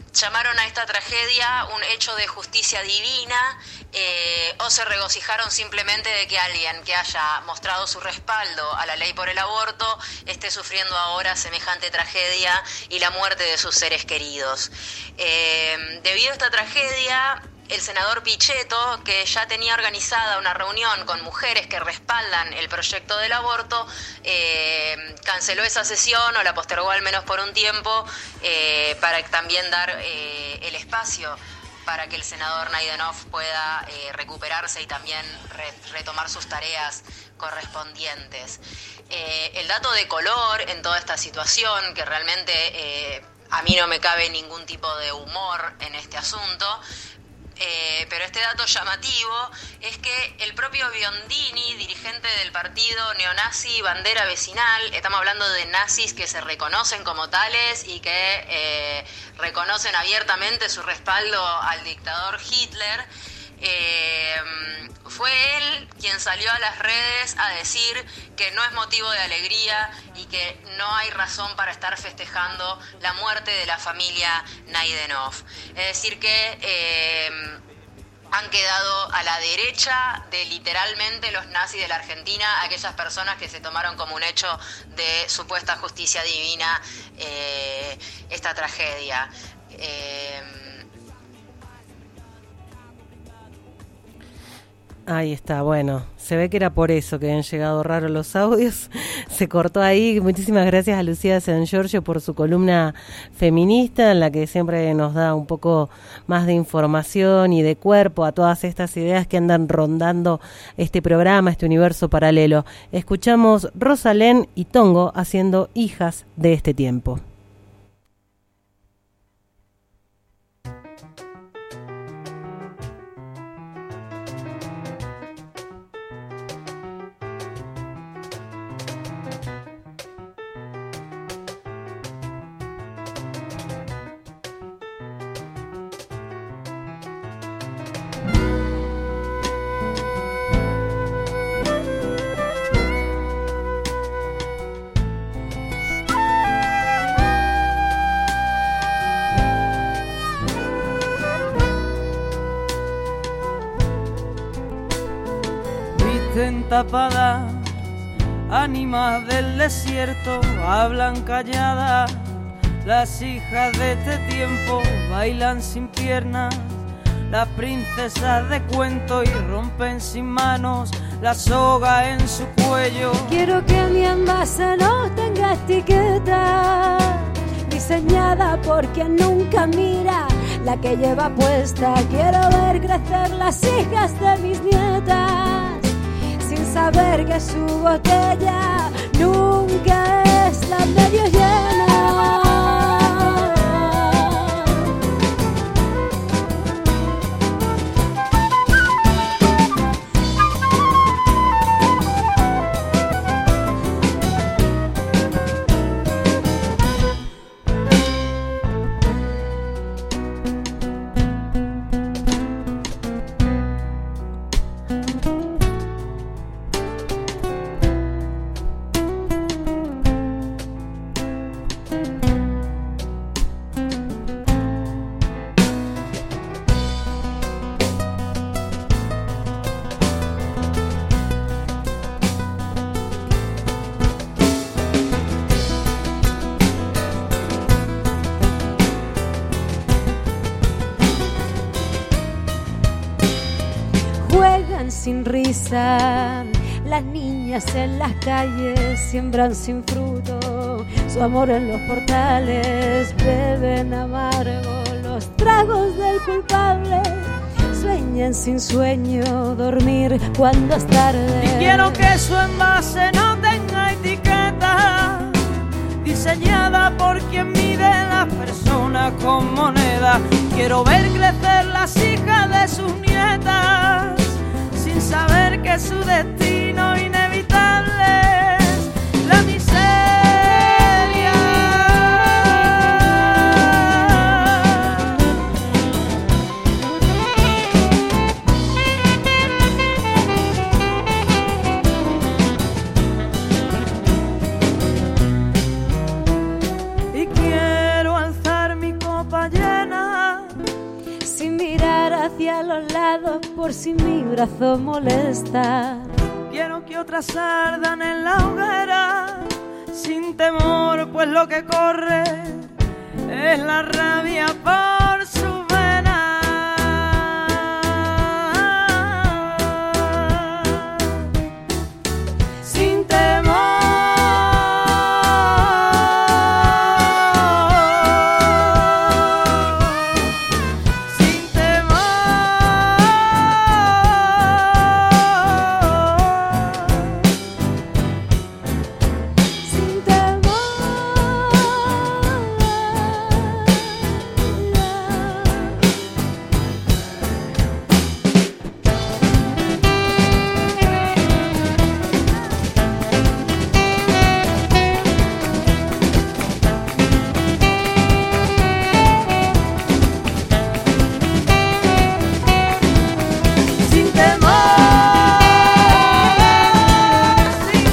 llamaron a esta tragedia un hecho de justicia divina, eh, o se regocijaron simplemente de que alguien que haya mostrado su respaldo a la ley por el aborto esté sufriendo ahora semejante tragedia y la muerte de sus seres queridos. Eh, debido a esta tragedia, el senador Pichetto, que ya tenía organizada una reunión con mujeres que respaldan el proyecto del aborto, eh, canceló esa sesión o la postergó al menos por un tiempo eh, para también dar eh, el espacio para que el senador Najdenov pueda eh, recuperarse y también re- retomar sus tareas correspondientes. Eh, el dato de color en toda esta situación, que realmente eh, a mí no me cabe ningún tipo de humor en este asunto, Eh, pero este dato llamativo es que el propio Biondini, dirigente del partido neonazi Bandera Vecinal, estamos hablando de nazis que se reconocen como tales y que eh, reconocen abiertamente su respaldo al dictador Hitler, eh, fue él quien salió a las redes a decir que no es motivo de alegría y que no hay razón para estar festejando la muerte de la familia Najdenov. Es decir que eh, han quedado a la derecha de literalmente los nazis de la Argentina, aquellas personas que se tomaron como un hecho de supuesta justicia divina eh, esta tragedia. Eh, Ahí está, bueno, se ve que era por eso que han llegado raros los audios, se cortó ahí. Muchísimas gracias a Lucía San Giorgio por su columna feminista, en la que siempre nos da un poco más de información y de cuerpo a todas estas ideas que andan rondando este programa, este universo paralelo. Escuchamos Rosalén y Tongo haciendo Hijas de este tiempo. Tapadas, ánimas del desierto, hablan calladas. Las hijas de este tiempo bailan sin piernas, las princesas de cuento, y rompen sin manos la soga en su cuello. Quiero que mi envase no tenga etiqueta, diseñada por quien nunca mira la que lleva puesta. Quiero ver crecer las hijas de mis nietas, sin saber que su botella nunca está medio llena. Sin risa, las niñas en las calles siembran sin fruto su amor en los portales, beben amargo los tragos del culpable, sueñan sin sueño dormir cuando es tarde. Y quiero que su envase no tenga etiqueta, diseñada por quien mide las personas con moneda. Quiero ver crecer las hijas de sus nietas, sin saber que su destino inevitable es la miseria. Y quiero alzar mi copa llena a los lados por si mi brazo molesta. Quiero que otras ardan en la hoguera sin temor, pues lo que corre es la rabia por su vena. Sin temor, sin temor, sin temor. Sin temor, sin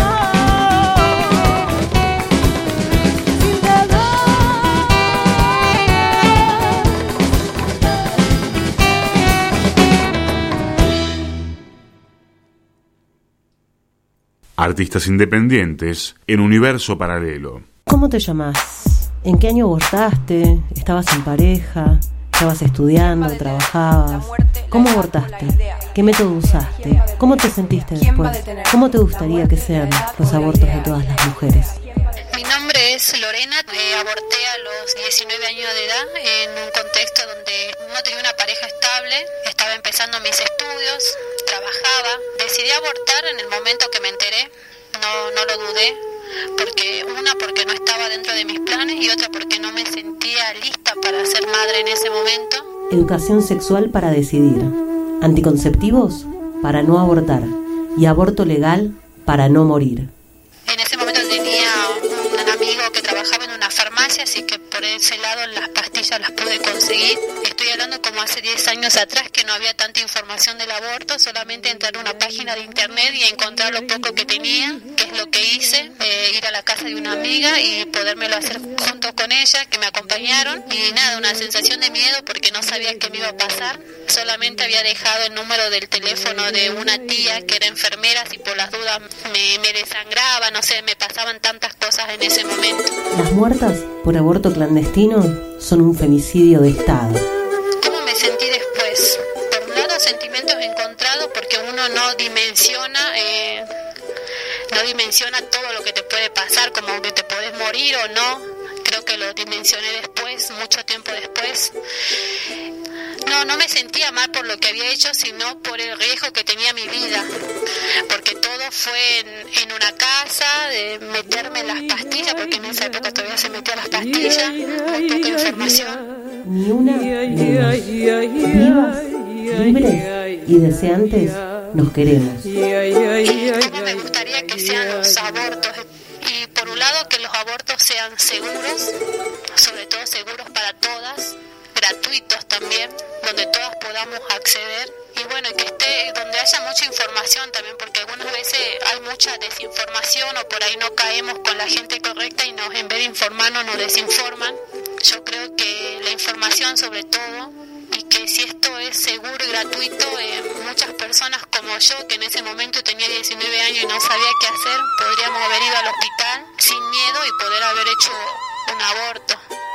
Artistas independientes en universo paralelo. ¿Cómo te llamás? ¿En qué año abortaste? ¿Estabas en pareja? ¿Estabas estudiando? ¿Trabajabas? ¿Cómo abortaste? ¿Qué método usaste? ¿Cómo te sentiste después? ¿Cómo te gustaría que sean los abortos de todas las mujeres? Mi nombre es Lorena, eh, aborté a los diecinueve años de edad en un contexto donde no tenía una pareja estable, estaba empezando mis estudios, trabajaba, decidí abortar en el momento que me enteré, no, no lo dudé, porque una porque no estaba dentro de mis planes y otra porque no me sentía lista para ser madre en ese momento. Educación sexual para decidir, anticonceptivos para no abortar y aborto legal para no morir. En ese momento tenía un amigo que trabajaba en una farmacia, así que por ese lado las pastillas las pude conseguir. Estoy hablando como hace diez años atrás, que no había tanta información del aborto, solamente entrar a una página de internet y encontrar lo poco que tenía, que es lo que hice, eh, ir a la casa de una amiga y podérmelo hacer junto con ella, que me acompañaron, y nada, una sensación de miedo porque no sabía qué me iba a pasar. Solamente había dejado el número del teléfono de una tía que era enfermera, y por las dudas me, me desangraba, no sé, me pasaban tantas cosas en ese momento. Las muertas por aborto clandestino son un femicidio de Estado. ¿Cómo me sentí después? Por un lado, sentimientos encontrados porque uno no dimensiona, eh, no dimensiona todo lo que te puede pasar, como que te podés morir o no. Creo que lo dimensioné después, mucho tiempo después. No, no me sentía mal por lo que había hecho, sino por el riesgo que tenía mi vida, porque todo fue en, en una casa, de meterme las pastillas, porque en esa época todavía se metían las pastillas, muy poca información. Ni una menos. Vivas, libres y deseantes, nos queremos. ¿Cómo me gustaría que sean los abortos? Y por un lado, que los abortos sean seguros, sobre todo seguros para todas, gratuitos también, donde todas podamos acceder, y bueno, que esté donde haya mucha información también, porque algunas veces hay mucha desinformación o por ahí no caemos con la gente correcta y nos, en vez de informarnos, nos desinforman. Yo creo que la información sobre todo, y que si esto es seguro y gratuito, eh, muchas personas como yo, que en ese momento tenía diecinueve años y no sabía qué hacer, podríamos haber ido al hospital sin miedo y poder haber hecho un aborto.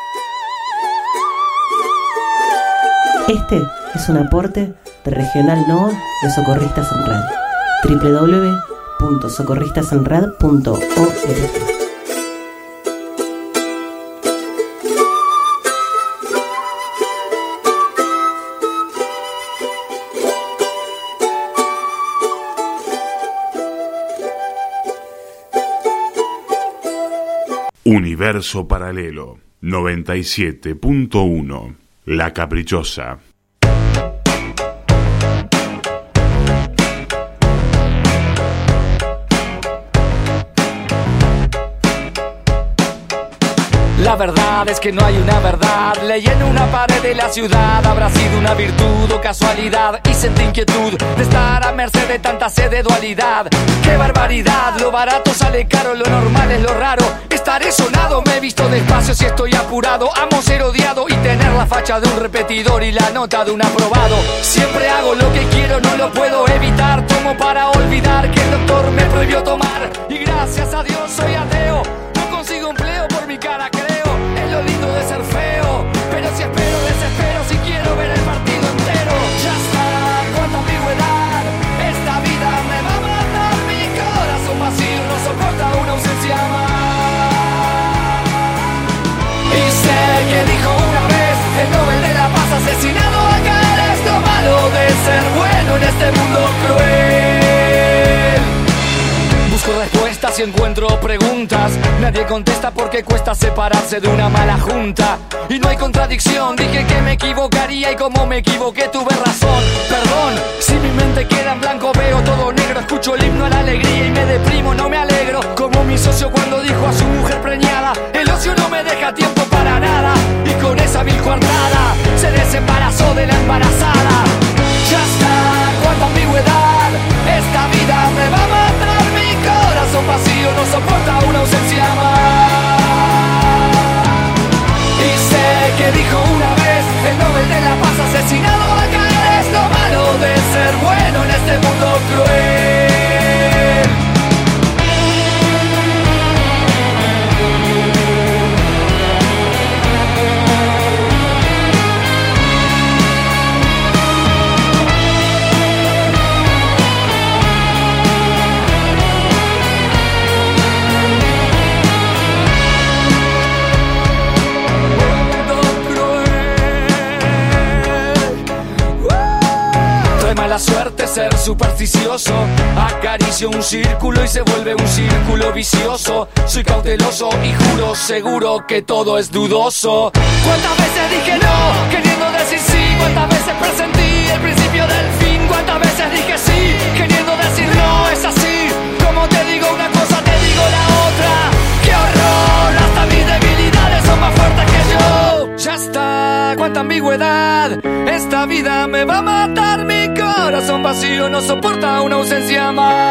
Este es un aporte de Regional NOA de Socorristas en Red. doble u doble u doble u punto socorristas en red punto org. Universo Paralelo noventa y siete punto uno. La Caprichosa. La verdad es que no hay una verdad. Leí en una pared de la ciudad. Habrá sido una virtud o casualidad. Y sentí inquietud de estar a merced de tanta sed de dualidad. ¡Qué barbaridad! Lo barato sale caro, lo normal es lo raro. Estaré sonado, me he visto despacio si estoy apurado. Amo ser odiado y tener la facha de un repetidor y la nota de un aprobado. Siempre hago lo que quiero, no lo puedo evitar. Tomo para olvidar que el doctor me prohibió tomar. Y gracias a Dios soy ateo. No consigo empleo por mi cara, creo. Es lo lindo de ser feo. Pero si espero, desespero si quiero ver el partido entero. Ya está, cuánta ambigüedad. Esta vida me va a matar. Mi corazón vacío no soporta una ausencia más. Y sé que dijo una vez el Nobel de la Paz asesinado acá. Es lo malo de ser bueno en este mundo cruel. Busco respuestas y encuentro preguntas. Nadie contesta porque cuesta separarse de una mala junta. Y no hay contradicción, dije que me equivocaría y como me equivoqué tuve razón. Perdón, si mi mente queda en blanco veo todo negro. Escucho el himno a la alegría y me deprimo, no me alegro. Como mi socio cuando dijo a su mujer preñada: el ocio no me deja tiempo para nada. Y con esa vil coartada se desembarazó de la embarazada. Ya está, cuánta ambigüedad. Esta vida me va a matar. Mi corazón vacío no soporta una ausencia más. Y sé que dijo una vez el Nobel de la Paz asesinado acá. Es lo malo de ser bueno en este mundo cruel. La suerte ser supersticioso. Acaricio un círculo y se vuelve un círculo vicioso. Soy cauteloso y juro seguro que todo es dudoso. ¿Cuántas veces dije no, queriendo decir sí? ¿Cuántas veces presentí el principio del fin? ¿Cuántas veces dije sí, queriendo decir no? Es así, como te digo una cosa, te digo la otra. ¡Qué horror! Hasta mis debilidades son más fuertes que yo. Ya está, cuánta ambigüedad. Esta vida me va a matar. Mi corazón vacío no soporta una ausencia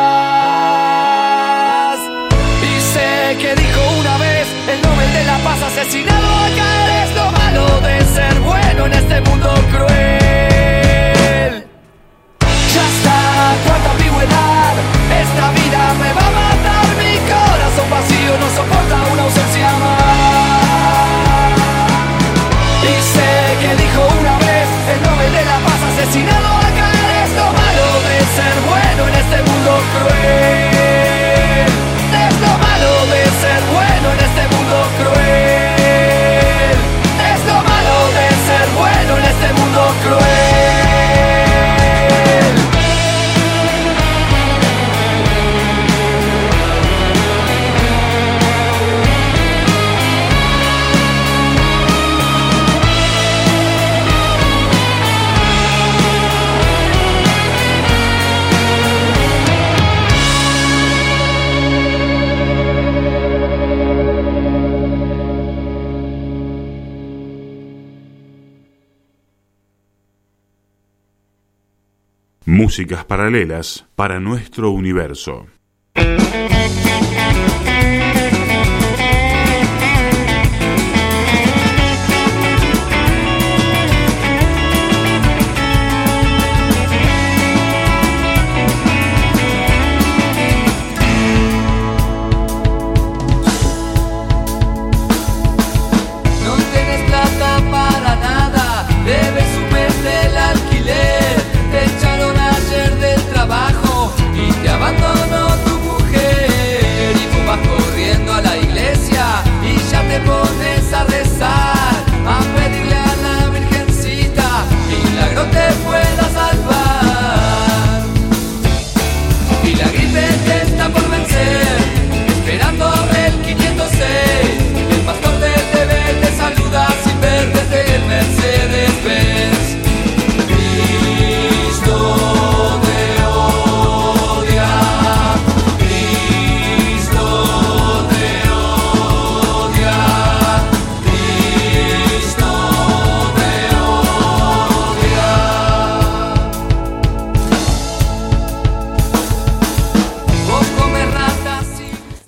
más. Y sé que dijo una vez el Nobel de la Paz asesinado acá. Es lo malo de ser bueno en este mundo cruel. Ya está, cuánta ambigüedad. Esta vida me va a matar. Mi corazón vacío no soporta una ausencia más. Y sé que dijo una vez el Nobel de la Paz asesinado acá. Es lo malo de ser bueno en este mundo cruel. Es lo malo de ser bueno en este mundo cruel. Es lo malo de ser bueno en este mundo cruel. Músicas paralelas para nuestro universo. Abandono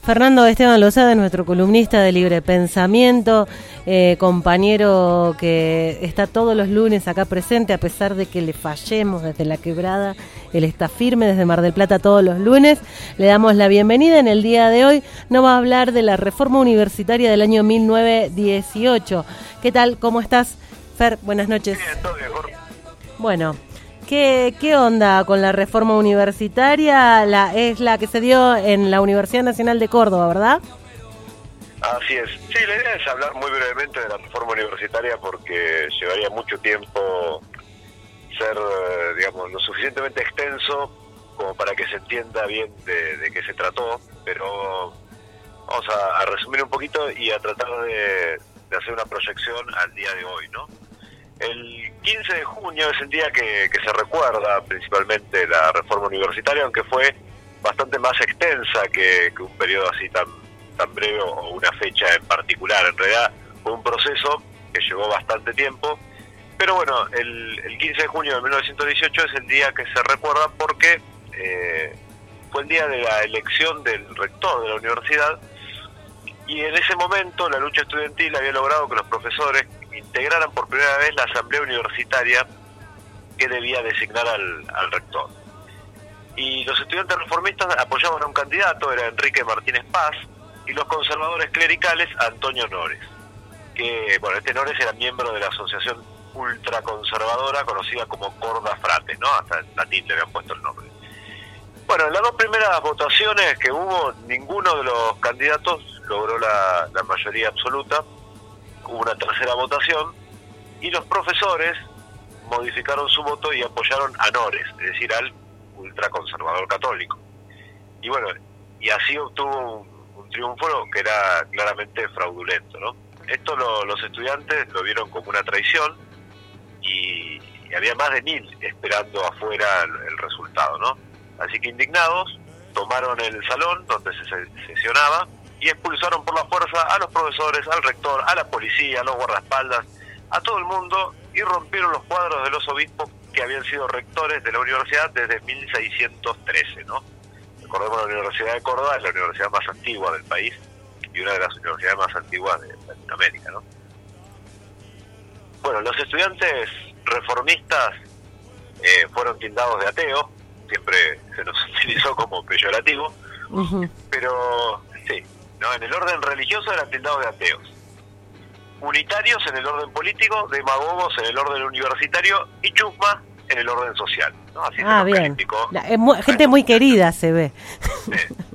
Fernando Esteban Lozada, nuestro columnista de Libre Pensamiento, eh, compañero que está todos los lunes acá presente, a pesar de que le fallemos desde La Quebrada, él está firme desde Mar del Plata todos los lunes. Le damos la bienvenida. En el día de hoy nos va a hablar de la reforma universitaria del año mil novecientos dieciocho. ¿Qué tal? ¿Cómo estás, Fer? Buenas noches. Bien, todo bien, Jorge. Bueno, ¿Qué, ¿Qué onda con la reforma universitaria? La, es la que se dio en la Universidad Nacional de Córdoba, ¿verdad? Así es. Sí, la idea es hablar muy brevemente de la reforma universitaria porque llevaría mucho tiempo ser, digamos, lo suficientemente extenso como para que se entienda bien de, de qué se trató, pero vamos a, a resumir un poquito y a tratar de, de hacer una proyección al día de hoy, ¿no? El quince de junio es el día que, que se recuerda principalmente la reforma universitaria, aunque fue bastante más extensa que, que un periodo así tan, tan breve o una fecha en particular. En realidad fue un proceso que llevó bastante tiempo, pero bueno, el, el quince de junio de mil novecientos dieciocho es el día que se recuerda porque eh, fue el día de la elección del rector de la universidad, y en ese momento la lucha estudiantil había logrado que los profesores integraran por primera vez la asamblea universitaria que debía designar al, al rector. Y los estudiantes reformistas apoyaban a un candidato, era Enrique Martínez Paz, y los conservadores clericales a Antonio Nores, que, bueno, este Nores era miembro de la asociación ultraconservadora conocida como Corda Frates, ¿no? Hasta en latín le habían puesto el nombre. Bueno, en las dos primeras votaciones que hubo, ninguno de los candidatos logró la, la mayoría absoluta. Hubo una tercera votación y los profesores modificaron su voto y apoyaron a Nores, es decir, al ultraconservador católico. Y bueno, y así obtuvo un, un triunfo que era claramente fraudulento, ¿no? Esto lo, los estudiantes lo vieron como una traición y, y había más de mil esperando afuera el, el resultado, ¿no? Así que indignados tomaron el salón donde se sesionaba y expulsaron por la fuerza a los profesores, al rector, a la policía, a los guardaespaldas, a todo el mundo, y rompieron los cuadros de los obispos que habían sido rectores de la universidad desde mil seiscientos trece, ¿no? Recordemos, la Universidad de Córdoba es la universidad más antigua del país y una de las universidades más antiguas de Latinoamérica, ¿no? Bueno, los estudiantes reformistas eh, fueron tildados de ateos, siempre se nos utilizó como peyorativo, uh-huh. pero sí, no, en el orden religioso eran tildados de ateos, unitarios en el orden político, demagogos en el orden universitario y chusma en el orden social, ¿no? Así ah, se bien. La, es muy, gente muy querida se ve. Sí.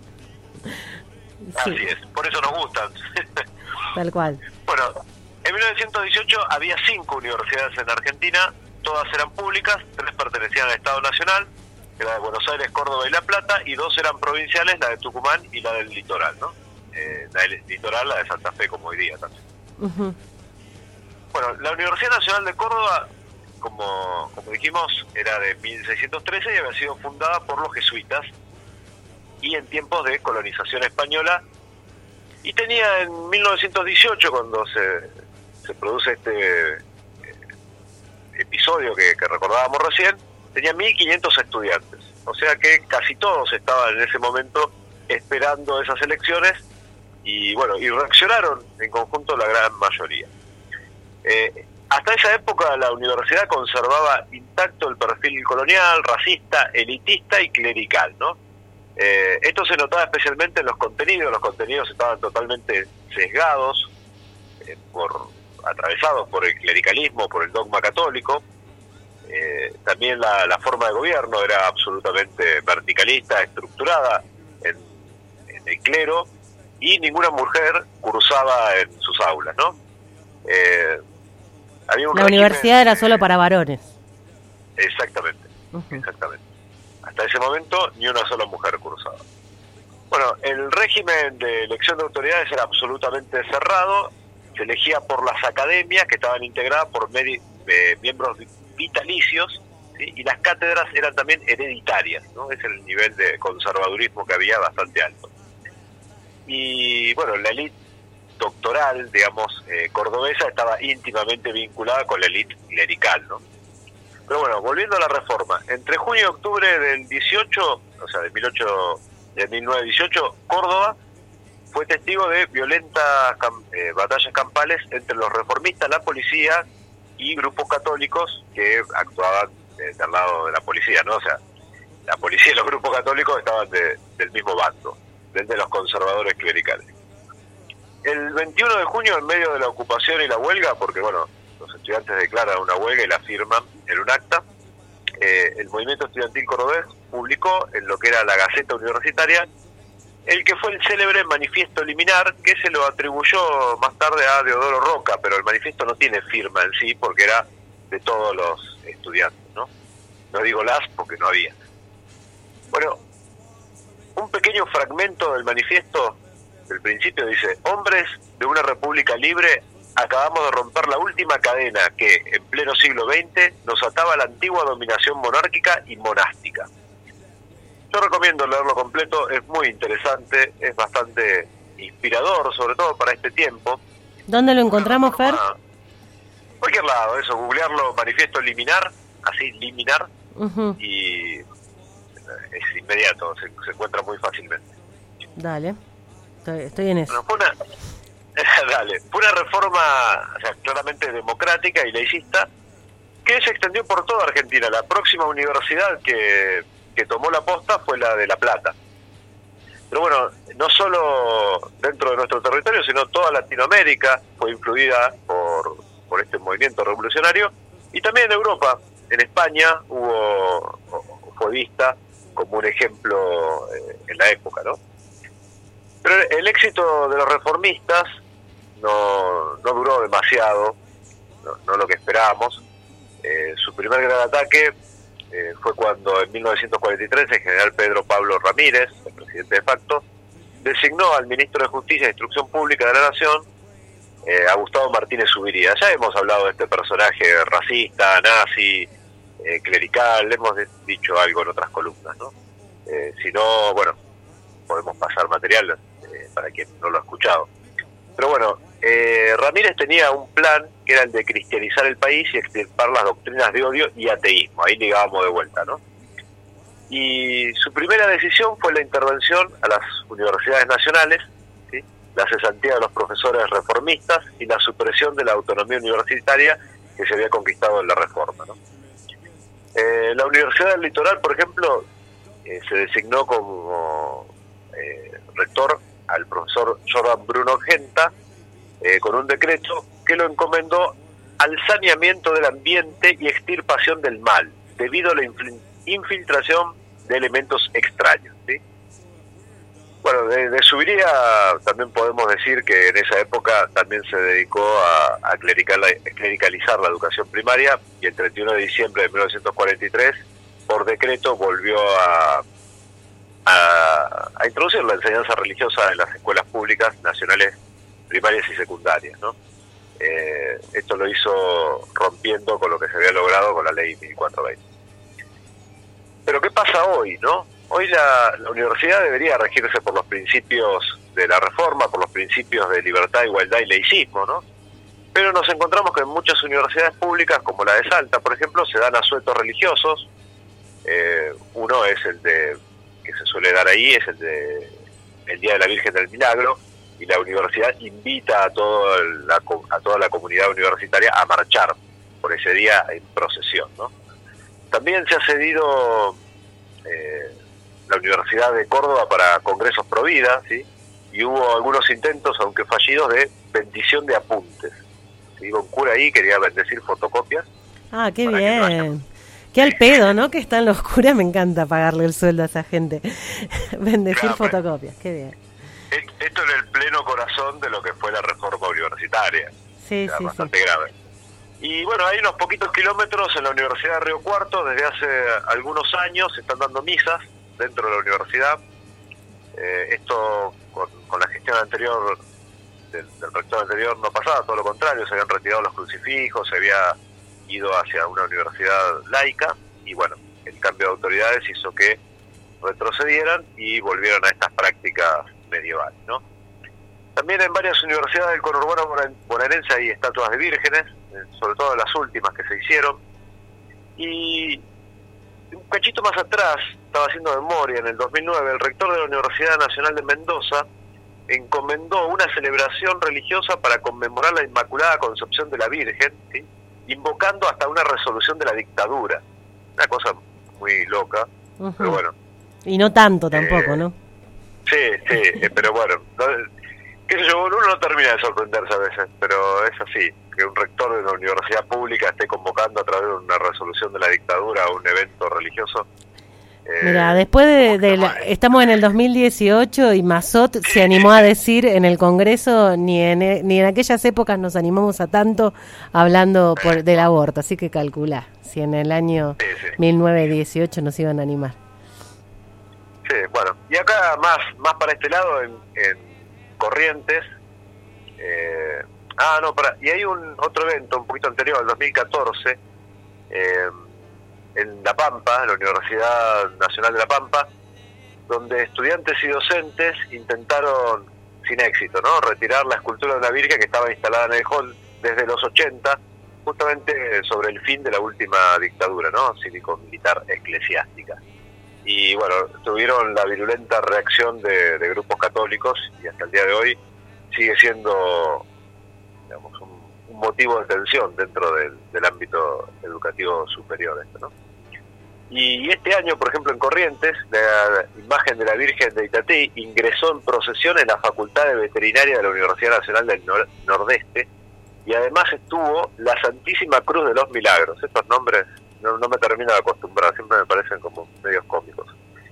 Así sí. es, por eso nos gustan. Tal cual. Bueno, en mil novecientos dieciocho había cinco universidades en Argentina, todas eran públicas, tres pertenecían al Estado Nacional, que la de Buenos Aires, Córdoba y La Plata, y dos eran provinciales, la de Tucumán y la del Litoral, ¿no? Eh, la del Litoral, la de Santa Fe, como hoy día también. Uh-huh. Bueno, la Universidad Nacional de Córdoba, como, como dijimos, era de mil seiscientos trece y había sido fundada por los jesuitas, y en tiempos de colonización española, y tenía en mil novecientos dieciocho, cuando se, se produce este eh, episodio que, que recordábamos recién, tenía mil quinientos estudiantes, o sea que casi todos estaban en ese momento esperando esas elecciones y bueno, y reaccionaron en conjunto la gran mayoría. Eh, hasta esa época la universidad conservaba intacto el perfil colonial, racista, elitista y clerical, ¿no? Eh, esto se notaba especialmente en los contenidos, los contenidos estaban totalmente sesgados, eh, por atravesados por el clericalismo, por el dogma católico. Eh, también la, la forma de gobierno era absolutamente verticalista, estructurada en, en el clero, y ninguna mujer cursaba en sus aulas, ¿no? Eh, había un la régimen, universidad era solo para varones. Exactamente, uh-huh. exactamente. Hasta ese momento ni una sola mujer cursaba. Bueno, el régimen de elección de autoridades era absolutamente cerrado, se elegía por las academias que estaban integradas por medi- eh, miembros vitalicios, ¿sí? Y las cátedras eran también hereditarias, ¿no? Ese era el nivel de conservadurismo que había, bastante alto. Y bueno, la élite doctoral, digamos, eh, cordobesa estaba íntimamente vinculada con la élite clerical, ¿no? Pero bueno, volviendo a la reforma, entre junio y octubre del dieciocho, o sea, de, mil novecientos dieciocho, Córdoba fue testigo de violentas cam- eh, batallas campales entre los reformistas, la policía y grupos católicos que actuaban eh, del lado de la policía, ¿no? O sea, la policía y los grupos católicos estaban de, del mismo bando, desde los conservadores clericales. El veintiuno de junio, en medio de la ocupación y la huelga, porque bueno, los estudiantes declaran una huelga y la firman en un acta, eh, el movimiento estudiantil cordobés publicó en lo que era la Gaceta Universitaria el que fue el célebre manifiesto liminar, que se lo atribuyó más tarde a Deodoro Roca, pero el manifiesto no tiene firma en sí porque era de todos los estudiantes, ¿no? No digo las porque no había. Bueno, un pequeño fragmento del manifiesto del principio dice: hombres de una república libre, acabamos de romper la última cadena que, en pleno siglo veinte, nos ataba a la antigua dominación monárquica y monástica. Yo recomiendo leerlo completo, es muy interesante, es bastante inspirador, sobre todo para este tiempo. ¿Dónde lo encontramos, Fer? Ah, cualquier lado, eso, googlearlo, manifiesto liminar, así, liminar, Uh-huh. y es inmediato, se, se encuentra muy fácilmente. Dale, estoy, estoy en eso. Bueno, fue una, dale, fue una reforma, o sea, claramente democrática y laicista, que se extendió por toda Argentina. La próxima universidad que, que tomó la posta fue la de La Plata. Pero bueno, no solo dentro de nuestro territorio, sino toda Latinoamérica fue influida por, por este movimiento revolucionario, y también en Europa. En España hubo, fue vista como un ejemplo eh, en la época, ¿no? Pero el éxito de los reformistas no, no duró demasiado, no, no lo que esperábamos. Eh, su primer gran ataque eh, fue cuando en mil novecientos cuarenta y tres el general Pedro Pablo Ramírez, el presidente de facto, designó al ministro de Justicia e Instrucción Pública de la Nación, eh, a Gustavo Martínez Zubiría. Ya hemos hablado de este personaje racista, nazi, eh, clerical, hemos dicho algo en otras columnas, ¿no? Eh, si no, bueno, podemos pasar material eh, para quien no lo ha escuchado. Pero bueno, eh, Ramírez tenía un plan que era el de cristianizar el país y extirpar las doctrinas de odio y ateísmo. Ahí ligábamos de vuelta, ¿no? Y su primera decisión fue la intervención a las universidades nacionales, ¿sí?, la cesantía de los profesores reformistas y la supresión de la autonomía universitaria que se había conquistado en la reforma, ¿no? Eh, la Universidad del Litoral, por ejemplo, eh, se designó como eh, rector al profesor Jordan Bruno Genta, eh, con un decreto que lo encomendó al saneamiento del ambiente y extirpación del mal, debido a la infil- infiltración de elementos extraños, ¿sí? Bueno, de, de Zubiría también podemos decir que en esa época también se dedicó a, a clerical, clericalizar la educación primaria, y el treinta y uno de diciembre de mil novecientos cuarenta y tres, por decreto, volvió a, a, a introducir la enseñanza religiosa en las escuelas públicas nacionales primarias y secundarias, ¿no? Eh, esto lo hizo rompiendo con lo que se había logrado con la ley mil cuatrocientos veinte. Pero ¿qué pasa hoy, no? Hoy la, la universidad debería regirse por los principios de la reforma, por los principios de libertad, igualdad y laicismo, ¿no? Pero nos encontramos que en muchas universidades públicas, como la de Salta, por ejemplo, se dan asuetos religiosos. Eh, uno es el de que se suele dar ahí, es el de el Día de la Virgen del Milagro, y la universidad invita a, todo la, a toda la comunidad universitaria a marchar por ese día en procesión, ¿no? También se ha cedido eh, la Universidad de Córdoba para congresos pro vida, ¿sí? Y hubo algunos intentos, aunque fallidos, de bendición de apuntes. ¿Sí? Un cura ahí quería bendecir fotocopias. Ah, qué bien. Qué al pedo, ¿no? Que están los curas, me encanta pagarle el sueldo a esa gente. Bendecir claro, fotocopias, qué bien. Esto en el pleno corazón de lo que fue la reforma universitaria. Sí, Era sí, bastante sí. grave. Y bueno, hay unos poquitos kilómetros en la Universidad de Río Cuarto, desde hace algunos años se están dando misas dentro de la universidad. Eh, esto con, con la gestión anterior del, del rector anterior no pasaba, todo lo contrario, se habían retirado los crucifijos, se había ido hacia una universidad laica, y bueno, el cambio de autoridades hizo que retrocedieran y volvieron a estas prácticas medievales, ¿no? También en varias universidades del conurbano bonaerense hay estatuas de vírgenes, sobre todo las últimas que se hicieron. Y un cachito más atrás, estaba haciendo memoria, en el dos mil nueve, el rector de la Universidad Nacional de Mendoza encomendó una celebración religiosa para conmemorar la Inmaculada Concepción de la Virgen, ¿sí? Invocando hasta una resolución de la dictadura. Una cosa muy loca, uh-huh. Pero bueno. Y no tanto tampoco, eh, ¿no? Sí, sí, eh, pero bueno, no, qué sé yo, uno no termina de sorprenderse a veces, pero es así, que un rector de una universidad pública esté convocando a través de una resolución de la dictadura a un evento religioso. Eh, Mira, después de, de la, estamos en el dos mil dieciocho y Mazot sí, se animó a decir en el Congreso, ni en ni en aquellas épocas nos animamos a tanto hablando por, del aborto, así que calculá, si en el año sí, sí. mil novecientos dieciocho nos iban a animar. Sí, bueno, y acá más más para este lado, en, en Corrientes, eh, ah, no, para, y hay un otro evento un poquito anterior, al dos mil catorce, eh, en La Pampa, en la Universidad Nacional de La Pampa, donde estudiantes y docentes intentaron, sin éxito, ¿no?, retirar la escultura de una Virgen que estaba instalada en el hall desde los ochenta, justamente sobre el fin de la última dictadura, ¿no?, cívico-militar eclesiástica. Y bueno, tuvieron la virulenta reacción de, de grupos católicos, y hasta el día de hoy sigue siendo, digamos, un, un motivo de tensión dentro del, del ámbito educativo superior, esto, ¿no? Y este año, por ejemplo, en Corrientes, la imagen de la Virgen de Itatí ingresó en procesión en la Facultad de Veterinaria de la Universidad Nacional del Nor- Nordeste, y además estuvo la Santísima Cruz de los Milagros. Estos nombres no, no me termino de acostumbrar, siempre me parecen como medios cómicos.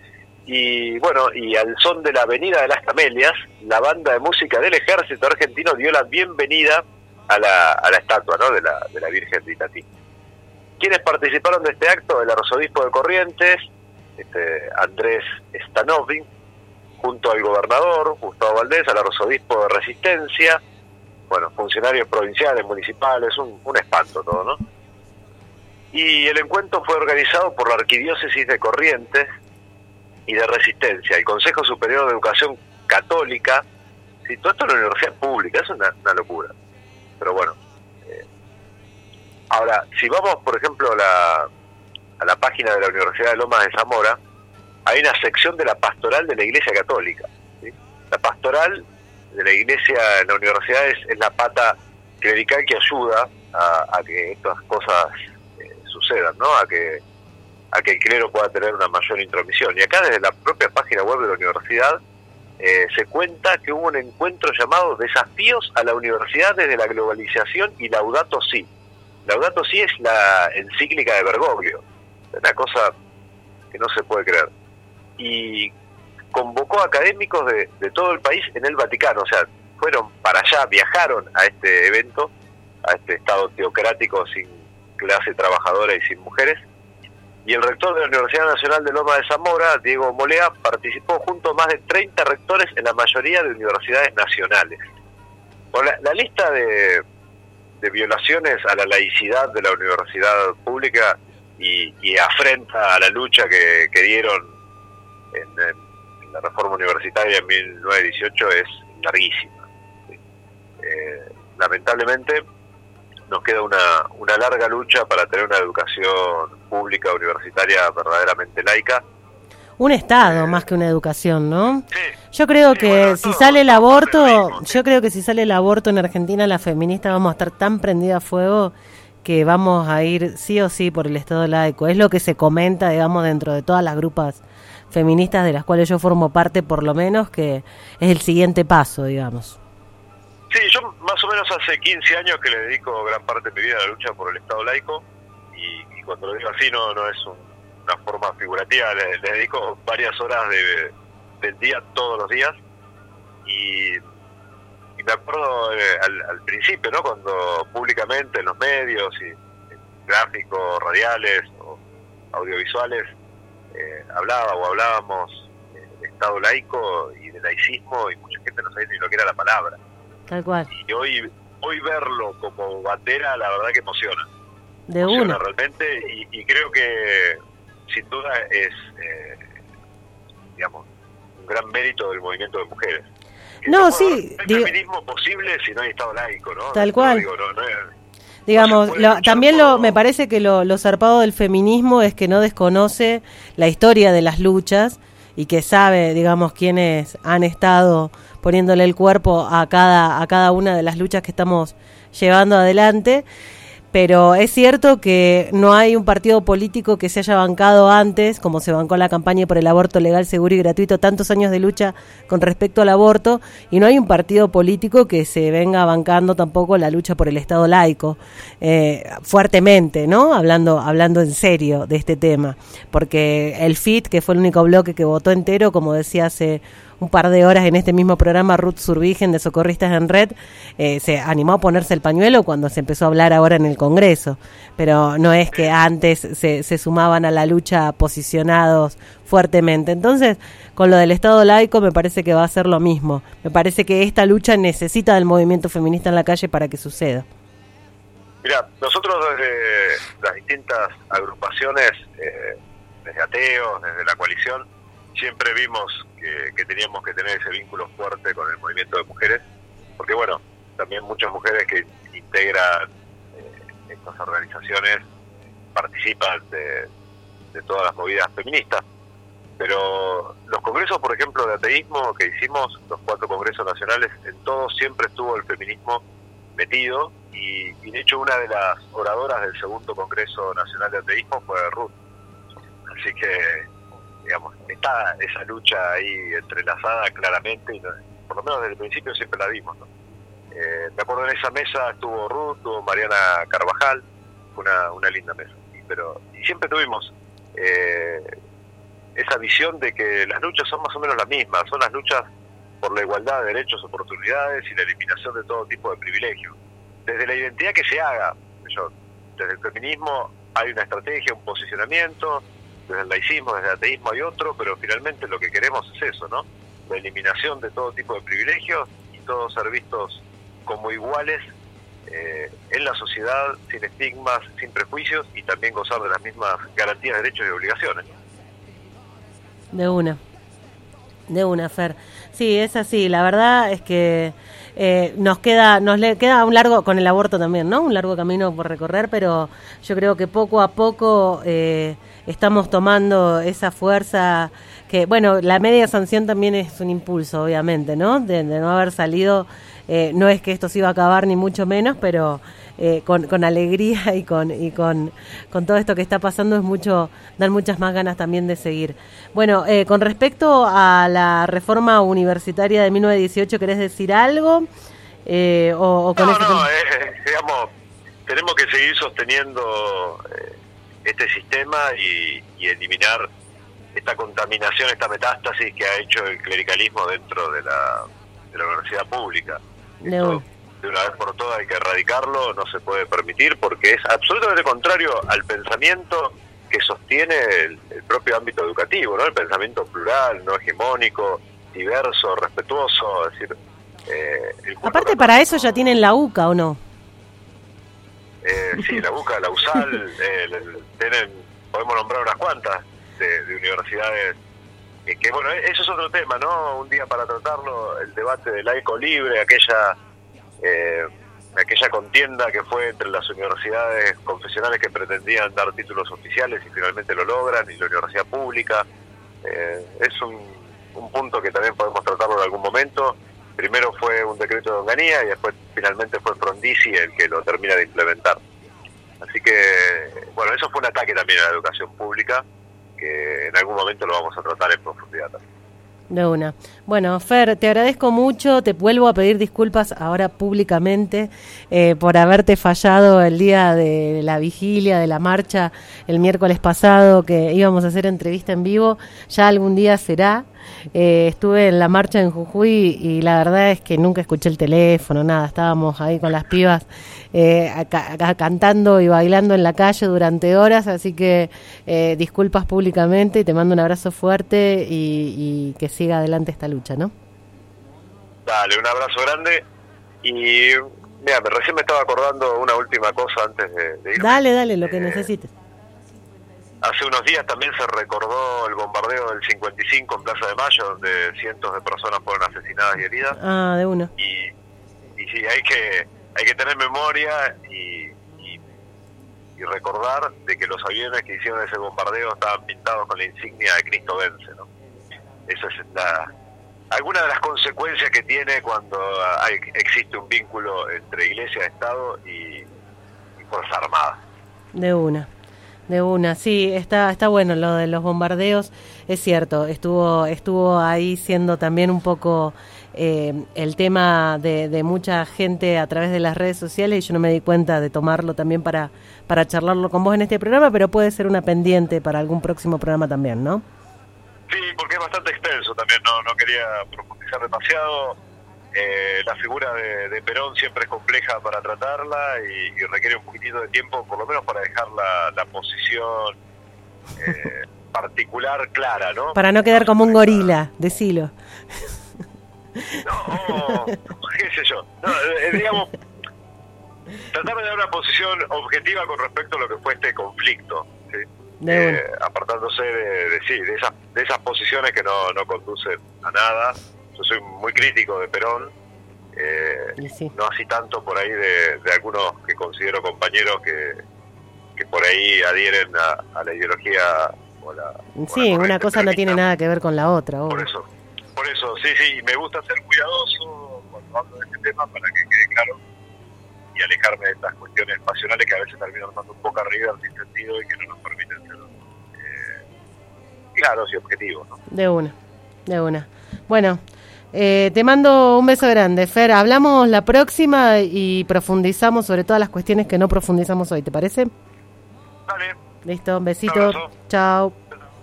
Y bueno, y al son de la Avenida de las Camelias, la banda de música del Ejército Argentino dio la bienvenida a la, a la estatua, ¿no?, de la, de la Virgen de Itatí. ¿Quiénes participaron de este acto? El arzobispo de Corrientes, este, Andrés Stanovi, junto al gobernador Gustavo Valdés, al arzobispo de Resistencia, bueno, funcionarios provinciales, municipales, un, un espanto todo, ¿no? Y el encuentro fue organizado por la Arquidiócesis de Corrientes y de Resistencia, el Consejo Superior de Educación Católica. Sí, todo esto es una universidad pública, es una, una locura. Pero bueno, eh, ahora, si vamos, por ejemplo, a la, a la página de la Universidad de Lomas de Zamora, hay una sección de la pastoral de la Iglesia Católica, ¿sí? La pastoral de la Iglesia en la universidad es, es la pata clerical que ayuda a, a que estas cosas eh, sucedan, ¿no? A que, a que el clero pueda tener una mayor intromisión. Y acá, desde la propia página web de la universidad, Eh, se cuenta que hubo un encuentro llamado Desafíos a la Universidad desde la Globalización y Laudato Si. Laudato Si es la encíclica de Bergoglio, una cosa que no se puede creer. Y convocó a académicos de, de todo el país en el Vaticano, o sea, fueron para allá, viajaron a este evento, a este estado teocrático sin clase trabajadora y sin mujeres. Y el rector de la Universidad Nacional de Loma de Zamora, Diego Molea, participó junto a más de treinta rectores en la mayoría de universidades nacionales. Bueno, la, la lista de, de violaciones a la laicidad de la universidad pública y, y afrenta a la lucha que, que dieron en, en, en la reforma universitaria en mil novecientos dieciocho es larguísima. ¿Sí? Eh, lamentablemente nos queda una, una larga lucha para tener una educación pública universitaria verdaderamente laica. Un Estado eh, más que una educación, ¿no? Sí, yo creo sí, que bueno, si todo, sale el aborto, mismo, sí. yo creo que si sale el aborto en Argentina, las feministas vamos a estar tan prendidas a fuego que vamos a ir sí o sí por el Estado laico. Es lo que se comenta, digamos, dentro de todas las grupas feministas de las cuales yo formo parte, por lo menos, que es el siguiente paso, digamos. Sí, yo más o menos hace quince años que le dedico gran parte de mi vida a la lucha por el Estado laico, y, y cuando lo digo así no no es un, una forma figurativa, le, le dedico varias horas de, del día todos los días, y, y me acuerdo eh, al, al principio, ¿no?, cuando públicamente en los medios, y en gráficos, radiales o audiovisuales, eh, hablaba o hablábamos de Estado laico y de laicismo, y mucha gente no sabía ni lo que era la palabra. Tal cual. Y hoy hoy verlo como bandera, la verdad que emociona. De emociona una. realmente, y, y creo que sin duda es, eh, digamos, un gran mérito del movimiento de mujeres. Que no, no sí. No hay feminismo posible si no hay Estado laico, ¿no? Tal cual. Digo, no, no es, digamos, no lo, también por... lo, me parece que lo, lo zarpado del feminismo es que no desconoce la historia de las luchas, y que sabe, digamos, quiénes han estado poniéndole el cuerpo a cada, a cada una de las luchas que estamos llevando adelante. Pero es cierto que no hay un partido político que se haya bancado antes, como se bancó la campaña por el aborto legal, seguro y gratuito, tantos años de lucha con respecto al aborto, y no hay un partido político que se venga bancando tampoco la lucha por el Estado laico, eh, fuertemente, ¿no? Hablando, hablando en serio de este tema, porque el F I T, que fue el único bloque que votó entero, como decía hace un par de horas en este mismo programa Ruth Survigen de Socorristas en Red, eh, se animó a ponerse el pañuelo cuando se empezó a hablar ahora en el Congreso, pero no es que antes se, se sumaban a la lucha posicionados fuertemente. Entonces, con lo del Estado laico me parece que va a ser lo mismo. Me parece que esta lucha necesita del movimiento feminista en la calle para que suceda. Mira, nosotros desde las distintas agrupaciones, eh, desde ateos, desde la coalición, siempre vimos que, que teníamos que tener ese vínculo fuerte con el movimiento de mujeres, porque bueno, también muchas mujeres que integran eh, estas organizaciones participan de, de todas las movidas feministas, pero los congresos, por ejemplo, de ateísmo que hicimos, los cuatro congresos nacionales, en todos siempre estuvo el feminismo metido, y, y de hecho una de las oradoras del segundo Congreso Nacional de Ateísmo fue Ruth, así que digamos, está esa lucha ahí entrelazada claramente, y no, por lo menos desde el principio siempre la vimos, ¿no? Eh, me acuerdo en esa mesa estuvo Ruth, estuvo Mariana Carvajal, fue una, una linda mesa, y, pero, y siempre tuvimos eh, esa visión de que las luchas son más o menos las mismas, son las luchas por la igualdad de derechos, oportunidades y la eliminación de todo tipo de privilegios. Desde la identidad que se haga, yo, desde el feminismo hay una estrategia, un posicionamiento, desde el laicismo, desde el ateísmo hay otro, pero finalmente lo que queremos es eso, ¿no? La eliminación de todo tipo de privilegios y todos ser vistos como iguales eh, en la sociedad, sin estigmas, sin prejuicios, y también gozar de las mismas garantías, derechos y obligaciones. De una, de una, Fer. Sí, es así, la verdad es que eh, nos queda nos le queda un largo, con el aborto también, ¿no? Un largo camino por recorrer, pero yo creo que poco a poco eh, estamos tomando esa fuerza que, bueno, la media sanción también es un impulso, obviamente, ¿no? De, de no haber salido, eh, no es que esto se iba a acabar ni mucho menos, pero eh, con, con alegría y con y con, con todo esto que está pasando es mucho, dan muchas más ganas también de seguir. Bueno, eh, con respecto a la reforma universitaria de mil novecientos dieciocho, ¿querés decir algo? Eh, o, o con no, eso no, eh, digamos, tenemos que seguir sosteniendo eh, este sistema y, y eliminar esta contaminación, esta metástasis que ha hecho el clericalismo dentro de la, de la universidad pública. Esto, de una vez por todas hay que erradicarlo, no se puede permitir, porque es absolutamente contrario al pensamiento que sostiene el, el propio ámbito educativo, ¿no? El pensamiento plural, no hegemónico, diverso, respetuoso, es decir... Eh, el Aparte, para eso ya tienen la U C A, ¿o no? Eh, sí, la U C A, la USAL, eh, tienen, podemos nombrar unas cuantas de, de universidades, eh, que bueno, eso es otro tema, ¿no? Un día para tratarlo, el debate del laico libre, aquella... Eh, aquella contienda que fue entre las universidades confesionales que pretendían dar títulos oficiales y finalmente lo logran, y la universidad pública. Eh, es un, un punto que también podemos tratarlo en algún momento. Primero fue un decreto de Onganía y después finalmente fue Frondizi el que lo termina de implementar. Así que, bueno, eso fue un ataque también a la educación pública, que en algún momento lo vamos a tratar en profundidad también. De una. Bueno, Fer, te agradezco mucho, te vuelvo a pedir disculpas ahora públicamente eh, por haberte fallado el día de la vigilia, de la marcha, el miércoles pasado, que íbamos a hacer entrevista en vivo, ya algún día será. Eh, estuve en la marcha en Jujuy y la verdad es que nunca escuché el teléfono, nada, estábamos ahí con las pibas eh, acá, acá, cantando y bailando en la calle durante horas, así que eh, disculpas públicamente y te mando un abrazo fuerte y, y que siga adelante esta lucha, ¿no? Dale, un abrazo grande y mira, recién me estaba acordando una última cosa antes de, de irme. Dale, dale, lo que eh, necesites. Hace unos días también se recordó el bombardeo del cincuenta y cinco en Plaza de Mayo, donde cientos de personas fueron asesinadas y heridas. Ah, de una. Y, y sí, hay que hay que tener memoria y, y, y recordar de que los aviones que hicieron ese bombardeo estaban pintados con la insignia de Cristo vence, ¿no? esa es la, alguna de las consecuencias que tiene cuando hay, existe un vínculo entre Iglesia, Estado y, y Fuerzas Armadas. De una. De una, sí, está está bueno lo de los bombardeos, es cierto, estuvo estuvo ahí siendo también un poco eh, el tema de, de mucha gente a través de las redes sociales, y yo no me di cuenta de tomarlo también para, para charlarlo con vos en este programa, pero puede ser una pendiente para algún próximo programa también, ¿no? Sí, porque es bastante extenso también, no, no quería profundizar demasiado. Eh, la figura de, de Perón siempre es compleja para tratarla y, y requiere un poquitito de tiempo, por lo menos para dejar la, la posición eh, particular clara, ¿no? Para no quedar como un gorila, decilo. No, qué sé yo. No, eh, digamos, tratar de dar una posición objetiva con respecto a lo que fue este conflicto, ¿sí? Eh, apartándose de, de, sí, de, esas, de esas posiciones que no, no conducen a nada. Yo soy muy crítico de Perón, eh, sí. no así tanto por ahí de, de algunos que considero compañeros que, que por ahí adhieren a, a la ideología o la, sí, o la una cosa no tiene nada que ver con la otra. Por eso, por eso, sí, sí, me gusta ser cuidadoso cuando hablo de este tema para que quede claro y alejarme de estas cuestiones pasionales que a veces terminan dando un poco arriba sin sentido y que no nos permiten ser eh, claros y objetivos, ¿no? De una, de una. Bueno, Eh, te mando un beso grande, Fer. Hablamos la próxima y profundizamos sobre todas las cuestiones que no profundizamos hoy, ¿te parece? Dale. Listo, un besito. Chao.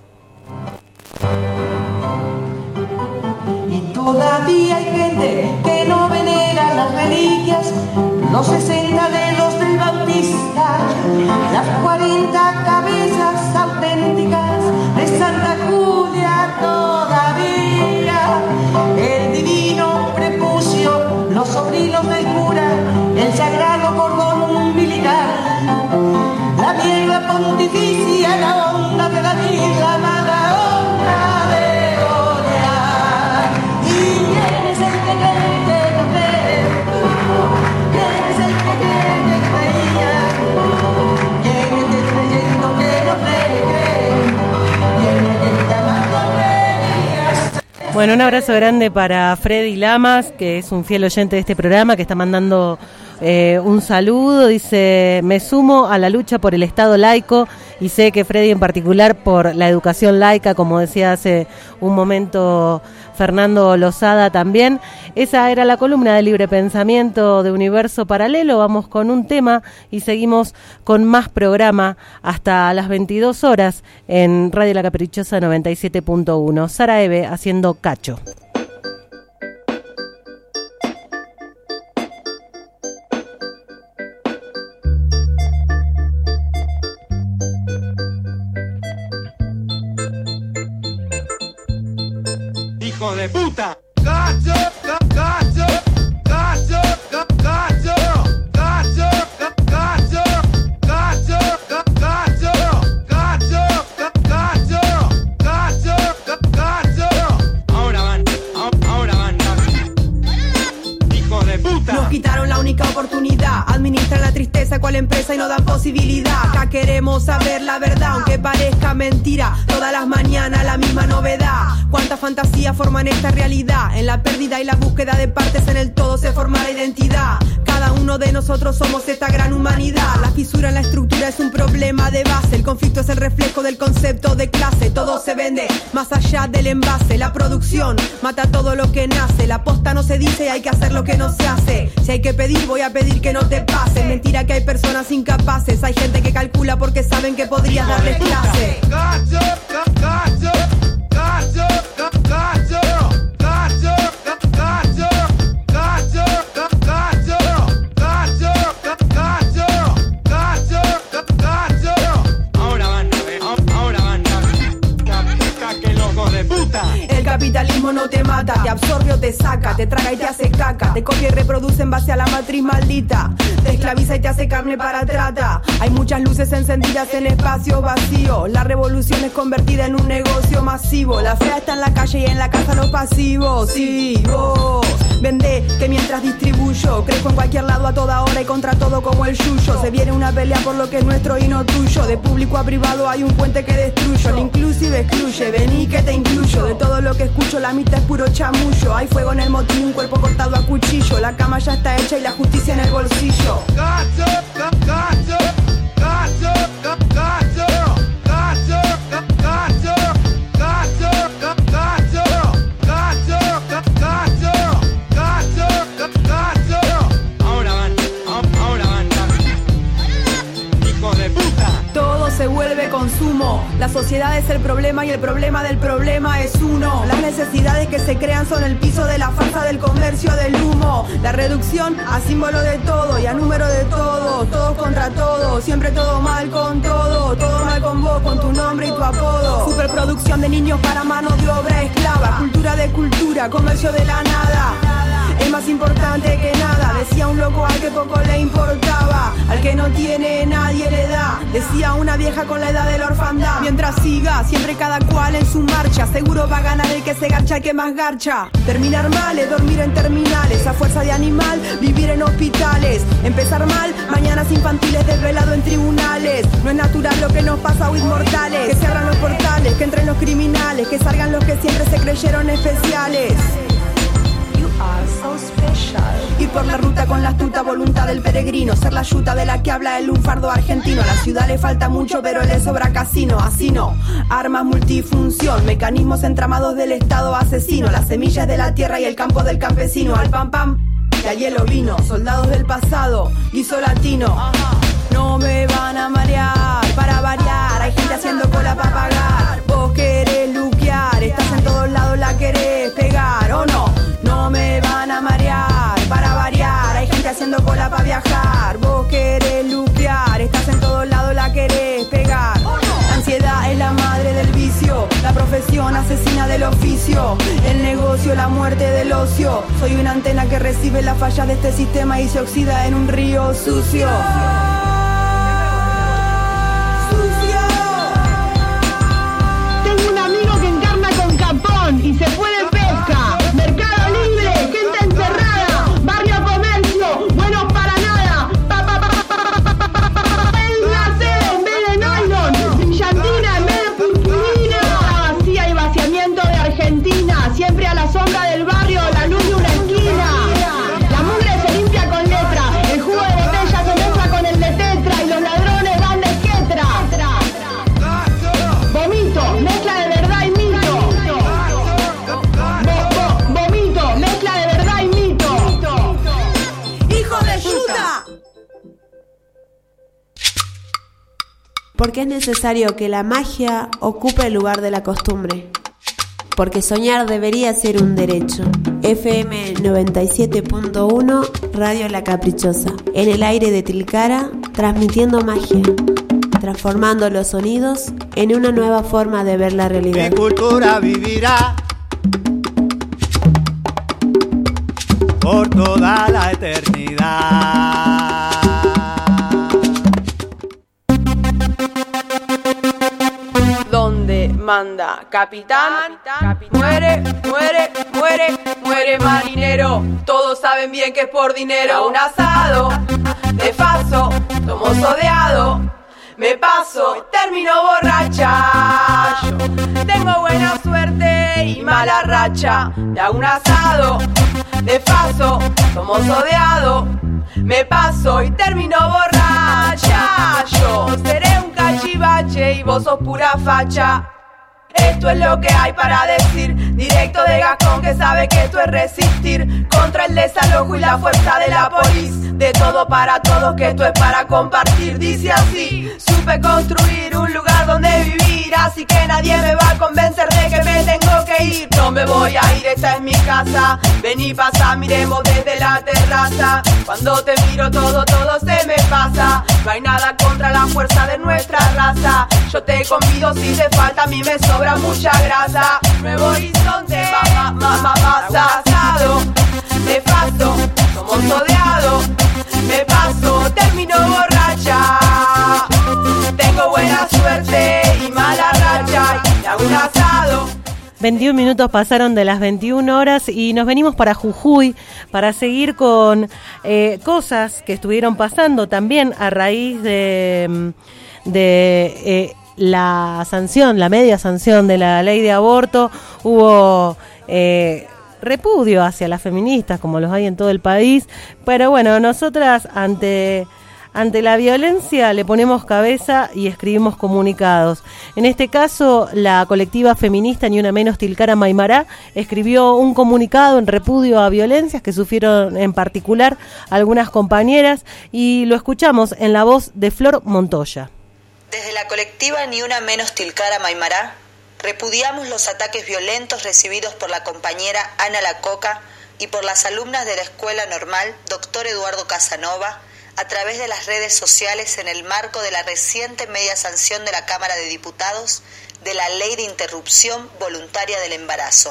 Y todavía hay gente que no venera las reliquias, los sesenta dedos del Bautista, las cuarenta cabezas auténticas de Santa Julia todavía. El divino prepucio, los sobrinos del cura, el sagrado cordón umbilical, la mierda pontificia, la onda de David, la Madonna de Gloria. ¿Y quién es el que cree que no cree? ¿Quién es el que cree que creía? ¿Quién es el creyendo que no cree, cree? ¿Quién es el que amando creía? Bueno, un abrazo grande para Freddy Lamas, que es un fiel oyente de este programa, que está mandando eh, un saludo. Dice, me sumo a la lucha por el Estado laico, y sé que Freddy en particular por la educación laica, como decía hace un momento Fernando Lozada también. Esa era la columna de Libre Pensamiento de Universo Paralelo. Vamos con un tema y seguimos con más programa hasta las veintidós horas en Radio La Caprichosa noventa y siete punto uno. Sara Eve haciendo Cacho. ¡Hijo de puta! ¡Cacho! ¡Cacho! ¡Cacho! ¡Cacho! ¡Cacho! ¡Cacho! ¡Cacho! ¡Cacho! ¡Cacho! ¡Cacho! ¡Cacho! Ahora van, ahora van. ¡Hijo de puta! Nos quitaron la única oportunidad. Administran la tristeza cual empresa y no dan posibilidad. Acá queremos saber la verdad, aunque parezca mentira. Todas las mañanas la misma novedad. Cuánta fantasía forman esta realidad. En la pérdida y la búsqueda de partes en el todo se forma la identidad. Cada uno de nosotros somos esta gran humanidad. La fisura en la estructura es un problema de base. El conflicto es el reflejo del concepto de clase. Todo se vende más allá del envase. La producción mata todo lo que nace. La posta no se dice y hay que hacer lo que no se hace. Si hay que pedir, voy a pedir que no te pase. Mentira que hay personas incapaces. Hay gente que calcula porque saben que podrías darles clase. Cacho, cacho, cacho, cacho, cacho, cacho, cacho, cacho, cacho, cacho, cacho. Ahora van, ahora van, que loco de puta. El capitalismo no te mata, te absorbe o te saca, te traga y te hace caca, te copia y reproduce en base a la matriz maldita, te esclaviza y te hace carne para trata. Hay muchas luces encendidas en espacio vacío. La revolución es convertida en un negocio masivo. La fea está en la calle y en la casa los pasivos. Sí, vos Vende que mientras distribuyo, crezco en cualquier lado a toda hora y contra todo como el yuyo. Se viene una pelea por lo que es nuestro y no tuyo. De público a privado hay un puente que destruyo. El inclusive excluye, vení que te incluyo. De todo lo que escucho la mitad es puro chamullo. Hay fuego en el motín, un cuerpo cortado a cuchillo. La cama ya está hecha y la justicia en el bolsillo. Gato, gato, gato, gato, gato, gato, gato, gato, gato, gato, gato. Ahora van, ahora van, hijo de puta. Todo se vuelve consumo. La sociedad es el problema y el problema del problema es uno. Las necesidades que se crean son el piso de la farsa del comercio del humo. La reducción a símbolo de todo y a número de todo. Todos contra todos, siempre todo mal con todo. Todo mal con vos, con tu nombre y tu apodo. Superproducción de niños para mano de obra esclava. Cultura de cultura, comercio de la nada. Es más importante que nada, decía un loco al que poco le importaba. Al que no tiene nadie le da, decía una vieja con la edad de la orfandad. Mientras siga, siempre cada cual en su marcha, seguro va a ganar el que se garcha, el que más garcha. Terminar mal es dormir en terminales, a fuerza de animal, vivir en hospitales. Empezar mal, mañanas infantiles desvelado en tribunales. No es natural lo que nos pasa a inmortales. Que se abran los portales, que entren los criminales, que salgan los que siempre se creyeron especiales. So special. Ir por la ruta con la astuta voluntad del peregrino, ser la yuta de la que habla el lunfardo argentino. A la ciudad le falta mucho pero le sobra casino. Así no, armas multifunción, mecanismos entramados del estado asesino. Las semillas de la tierra y el campo del campesino. Al pam pam, que al hielo vino. Soldados del pasado, guiso latino. No me van a marear, para variar. Hay gente haciendo cola para pagar. Vos querés luquear, estás en todos lados, la querés pegar, ¿o no? No me van a marear, para variar. Hay gente haciendo cola para viajar. Vos querés luquear, estás en todos lados, la querés pegar. La ansiedad es la madre del vicio, la profesión asesina del oficio, el negocio, la muerte del ocio. Soy una antena que recibe las fallas de este sistema y se oxida en un río sucio. Tengo un amigo que encarna con Capón y se fue de pesca. Mercado Libre, gente encerrada. Barrio Comercio, buenos para nada. Pa, pa, pa, pa, pa, pa, pa, pa, pa. El glacé en vez de nylon. Brillantina en vez de purpurina. La vacía y vaciamiento de Argentina. Siempre a la sombra del barrio, la luz de una esquina. La mugre se limpia con letra. El jugo de botella se mezcla con el de tetra. Y los ladrones dan de quetra. Vomito, mezcla de verdad y mito. Vo, vo, vomito, mezcla de verdad y mito. ¡Hijo de puta! Porque es necesario que la magia ocupe el lugar de la costumbre. Porque soñar debería ser un derecho. F M noventa y siete punto uno, Radio La Caprichosa. En el aire de Tilcara, transmitiendo magia. Transformando los sonidos en una nueva forma de ver la realidad. Mi cultura vivirá por toda la eternidad. Donde manda capitán, muere, muere, muere, muere marinero. Todos saben bien que es por dinero. Un asado de paso, tomo sodeado. Me paso, termino borracha. Yo tengo buena suerte y mala racha. Me hago un asado, de paso, tomo sodeado. Me paso y termino borracha. Yo seré un cachivache y vos sos pura facha. Esto es lo que hay para decir, directo de Gascón que sabe que esto es resistir contra el desalojo y la fuerza de la polis. De todo para todos, que esto es para compartir. Dice así, supe construir un lugar donde vivir, así que nadie me va a convencer de que me tengo que ir. No me voy a ir, esta es mi casa. Vení, pasa, miremos desde la terraza. Cuando te miro todo, todo se me pasa. No hay nada contra la fuerza de nuestra raza. Yo te convido si te falta, a mí me sobra mucha grasa. Nuevo horizonte, mamá, mamá, pasa asado. Me paso, somos sodeados. Me paso, termino borracha. Tengo buena suerte y mala racha. Y hago un asado veintiún minutos pasaron de las veintiuna horas y nos venimos para Jujuy para seguir con eh, cosas que estuvieron pasando también a raíz de, de eh, la sanción, la media sanción de la ley de aborto. Hubo eh, repudio hacia las feministas, como los hay en todo el país, pero bueno, nosotras ante... Ante la violencia le ponemos cabeza y escribimos comunicados. En este caso, la colectiva feminista Ni Una Menos Tilcara Maimará escribió un comunicado en repudio a violencias que sufrieron en particular algunas compañeras y lo escuchamos en la voz de Flor Montoya. Desde la colectiva Ni Una Menos Tilcara Maimará repudiamos los ataques violentos recibidos por la compañera Ana Lacoca y por las alumnas de la Escuela Normal Doctor Eduardo Casanova a través de las redes sociales en el marco de la reciente media sanción de la Cámara de Diputados de la Ley de Interrupción Voluntaria del Embarazo.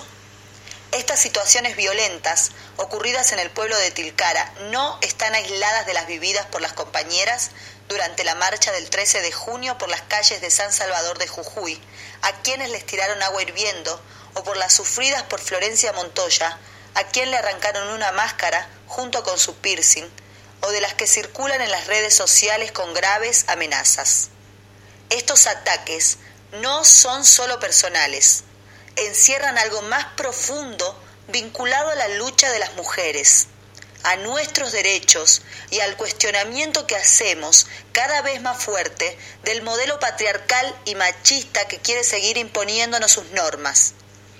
Estas situaciones violentas ocurridas en el pueblo de Tilcara no están aisladas de las vividas por las compañeras durante la marcha del trece de junio por las calles de San Salvador de Jujuy, a quienes les tiraron agua hirviendo, o por las sufridas por Florencia Montoya, a quien le arrancaron una máscara junto con su piercing, o de las que circulan en las redes sociales con graves amenazas. Estos ataques no son solo personales, encierran algo más profundo vinculado a la lucha de las mujeres, a nuestros derechos y al cuestionamiento que hacemos cada vez más fuerte del modelo patriarcal y machista que quiere seguir imponiéndonos sus normas.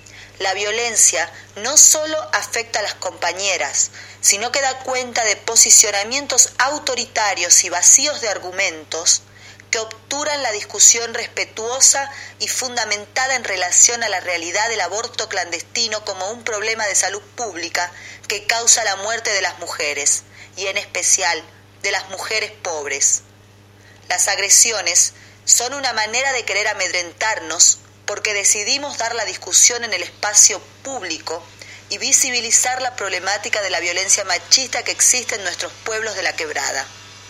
La violencia no solo afecta a las compañeras, sino que da cuenta de posicionamientos autoritarios y vacíos de argumentos que obturan la discusión respetuosa y fundamentada en relación a la realidad del aborto clandestino como un problema de salud pública que causa la muerte de las mujeres, y en especial de las mujeres pobres. Las agresiones son una manera de querer amedrentarnos porque decidimos dar la discusión en el espacio público y visibilizar la problemática de la violencia machista que existe en nuestros pueblos de la Quebrada.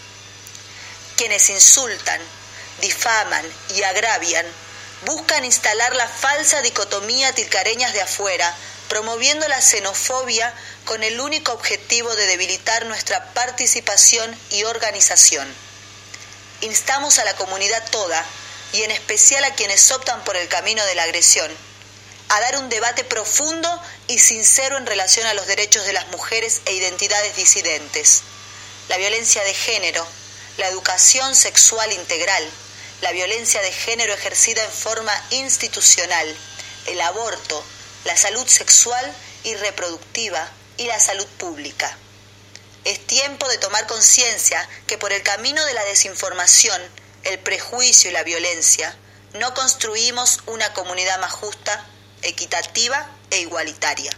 Quienes insultan, difaman y agravian buscan instalar la falsa dicotomía tilcareñas de afuera, promoviendo la xenofobia con el único objetivo de debilitar nuestra participación y organización. Instamos a la comunidad toda, y en especial a quienes optan por el camino de la agresión, a dar un debate profundo y sincero en relación a los derechos de las mujeres e identidades disidentes, la violencia de género, la educación sexual integral, la violencia de género ejercida en forma institucional, el aborto, la salud sexual y reproductiva y la salud pública. Es tiempo de tomar conciencia que por el camino de la desinformación, el prejuicio y la violencia, no construimos una comunidad más justa, equitativa e igualitaria.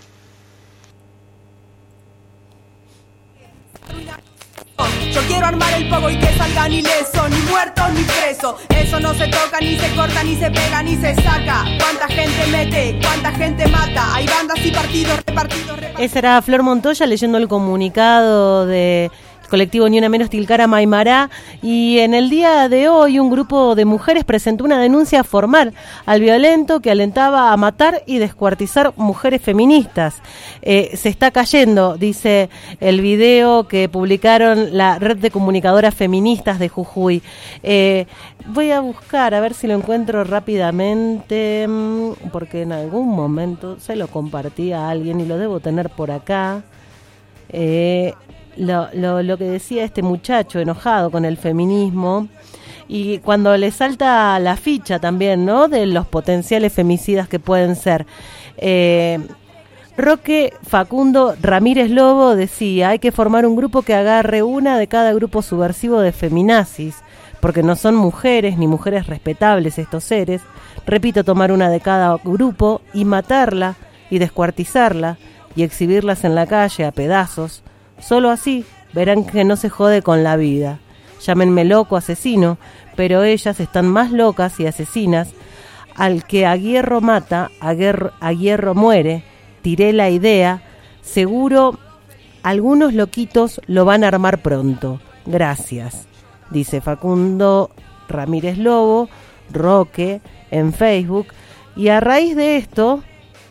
Yo quiero armar el pogo y que salgan ilesos, ni muertos ni presos. Eso no se toca, ni se corta, ni se pega, ni se saca. Cuánta gente mete, cuánta gente mata. Hay bandas y partidos repartidos, repartidos. Esa era Flor Montoya leyendo el comunicado de colectivo Ni Una Menos Tilcara Maimará, y en el día de hoy un grupo de mujeres presentó una denuncia formal al violento que alentaba a matar y descuartizar mujeres feministas. Eh, se está cayendo, dice el video que publicaron la red de comunicadoras feministas de Jujuy. Eh, voy a buscar a ver si lo encuentro rápidamente, porque en algún momento se lo compartí a alguien y lo debo tener por acá. Eh... Lo, lo, lo que decía este muchacho enojado con el feminismo, y cuando le salta la ficha también, ¿no?, de los potenciales femicidas que pueden ser. Eh, Roque Facundo Ramírez Lobo decía: hay que formar un grupo que agarre una de cada grupo subversivo de feminazis, porque no son mujeres ni mujeres respetables estos seres. Repito, tomar una de cada grupo y matarla y descuartizarla y exhibirlas en la calle a pedazos. Solo así verán que no se jode con la vida. Llámenme loco, asesino, pero ellas están más locas y asesinas. Al que a hierro mata, a hierro, a hierro muere. Tiré la idea. Seguro algunos loquitos lo van a armar pronto. Gracias, dice Facundo Ramírez Lobo, Roque, en Facebook. Y a raíz de esto,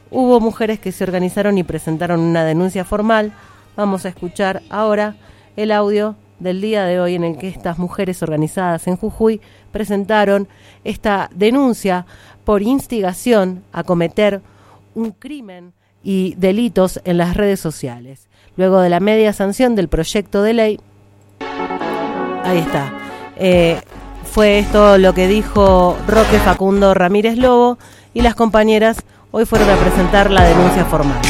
hubo mujeres que se organizaron y presentaron una denuncia formal. Vamos a escuchar ahora el audio del día de hoy en el que estas mujeres organizadas en Jujuy presentaron esta denuncia por instigación a cometer un crimen y delitos en las redes sociales. Luego de la media sanción del proyecto de ley, ahí está, eh, fue esto lo que dijo Roque Facundo Ramírez Lobo, y las compañeras hoy fueron a presentar la denuncia formal.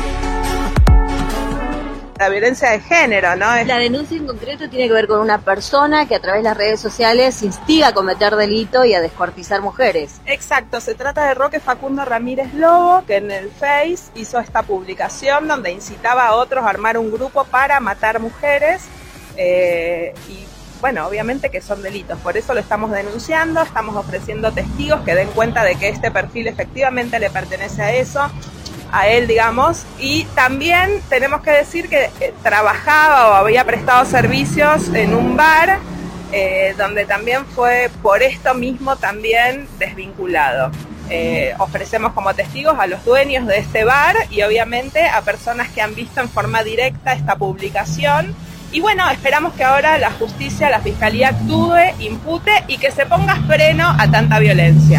La violencia de género, ¿no? La denuncia en concreto tiene que ver con una persona que a través de las redes sociales instiga a cometer delito y a descuartizar mujeres. Exacto, se trata de Roque Facundo Ramírez Lobo, que en el Face hizo esta publicación donde incitaba a otros a armar un grupo para matar mujeres, eh, y bueno, obviamente que son delitos, por eso lo estamos denunciando, estamos ofreciendo testigos que den cuenta de que este perfil efectivamente le pertenece a eso, a él, digamos, y también tenemos que decir que eh, trabajaba o había prestado servicios en un bar, eh, donde también fue por esto mismo también desvinculado. Eh, ofrecemos como testigos a los dueños de este bar y obviamente a personas que han visto en forma directa esta publicación. Y bueno, esperamos que ahora la justicia, la fiscalía actúe, impute y que se ponga freno a tanta violencia.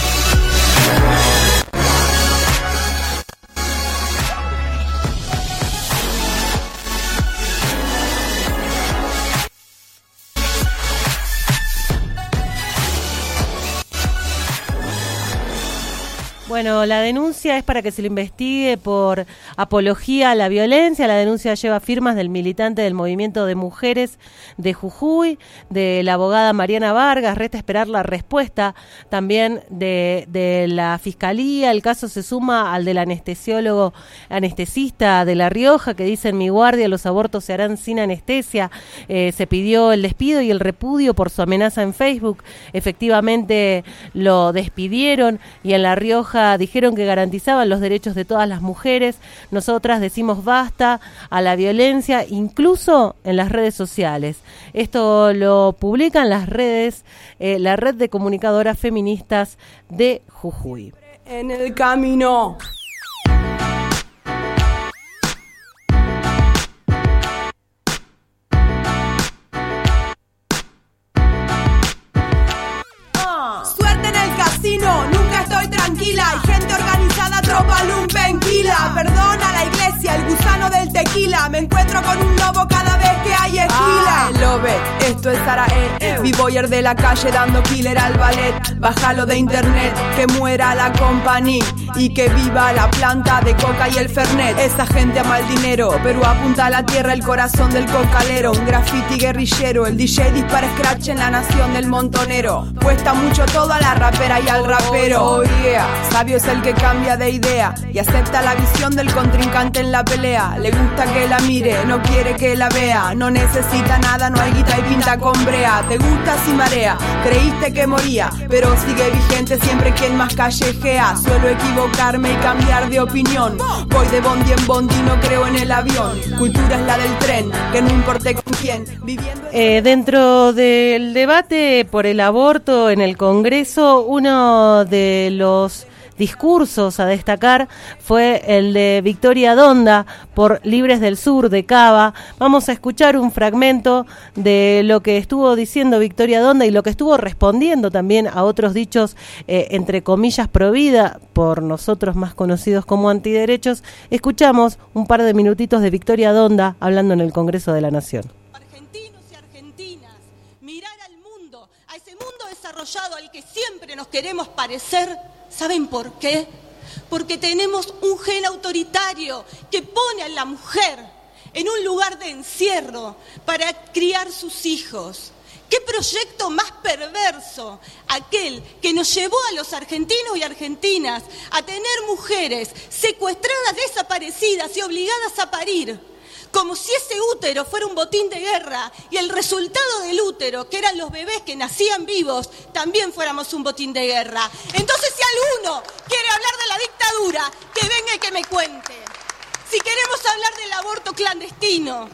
Bueno, la denuncia es para que se le investigue por apología a la violencia. La denuncia lleva firmas del militante del Movimiento de Mujeres de Jujuy, de la abogada Mariana Vargas. Resta esperar la respuesta también de, de la Fiscalía. El caso se suma al del anestesiólogo anestesista de La Rioja, que dice: en mi guardia los abortos se harán sin anestesia. Eh, se pidió el despido y el repudio por su amenaza en Facebook. Efectivamente lo despidieron, y en La Rioja dijeron que garantizaban los derechos de todas las mujeres. Nosotras decimos basta a la violencia, incluso en las redes sociales. Esto lo publican las redes, eh, la red de comunicadoras feministas de Jujuy. En el camino. Suerte en el casino, nunca estoy tranquila. Hay gente organizada, tropa lumpenquila. Perdona la iglesia, el gusano del tequila. Me encuentro con un lobo cada vez que hay esquila. Ah, lobe, esto es Sarae. B-boyer de la calle dando killer al ballet. Bájalo de internet, que muera la compañía y que viva la planta de coca y el fernet. Esa gente ama el dinero, pero apunta a la tierra el corazón del cocalero. Un graffiti guerrillero, el D J dispara scratch en la nación del montonero. Cuesta mucho todo a la rapera y al rapero. Oh yeah, sabio es el que cambia de idea y acepta la visión del contrincante en la pelea. Le gusta que la mire, no quiere que la vea. No necesita nada, no hay guita y pinta con brea. Te gusta si marea, creíste que moría, pero sigue vigente siempre quien más callejea. Suelo equivocarme y cambiar de opinión. Voy de bondi en bondi, no creo en el avión. Cultura es la del tren, que no importe con quién. Viviendo eh, dentro del debate por el aborto en el Congreso, uno de los discursos a destacar fue el de Victoria Donda por Libres del Sur de Cava. Vamos a escuchar un fragmento de lo que estuvo diciendo Victoria Donda y lo que estuvo respondiendo también a otros dichos, eh, entre comillas, pro vida, por nosotros más conocidos como antiderechos. Escuchamos un par de minutitos de Victoria Donda hablando en el Congreso de la Nación. Argentinos y argentinas, mirar al mundo, a ese mundo desarrollado al que siempre nos queremos parecer. ¿Saben por qué? Porque tenemos un gen autoritario que pone a la mujer en un lugar de encierro para criar sus hijos. ¿Qué proyecto más perverso? Aquel que nos llevó a los argentinos y argentinas a tener mujeres secuestradas, desaparecidas y obligadas a parir. Como si ese útero fuera un botín de guerra y el resultado del útero, que eran los bebés que nacían vivos, también fuéramos un botín de guerra. Entonces, si alguno quiere hablar de la dictadura, que venga y que me cuente. Si queremos hablar del aborto clandestino,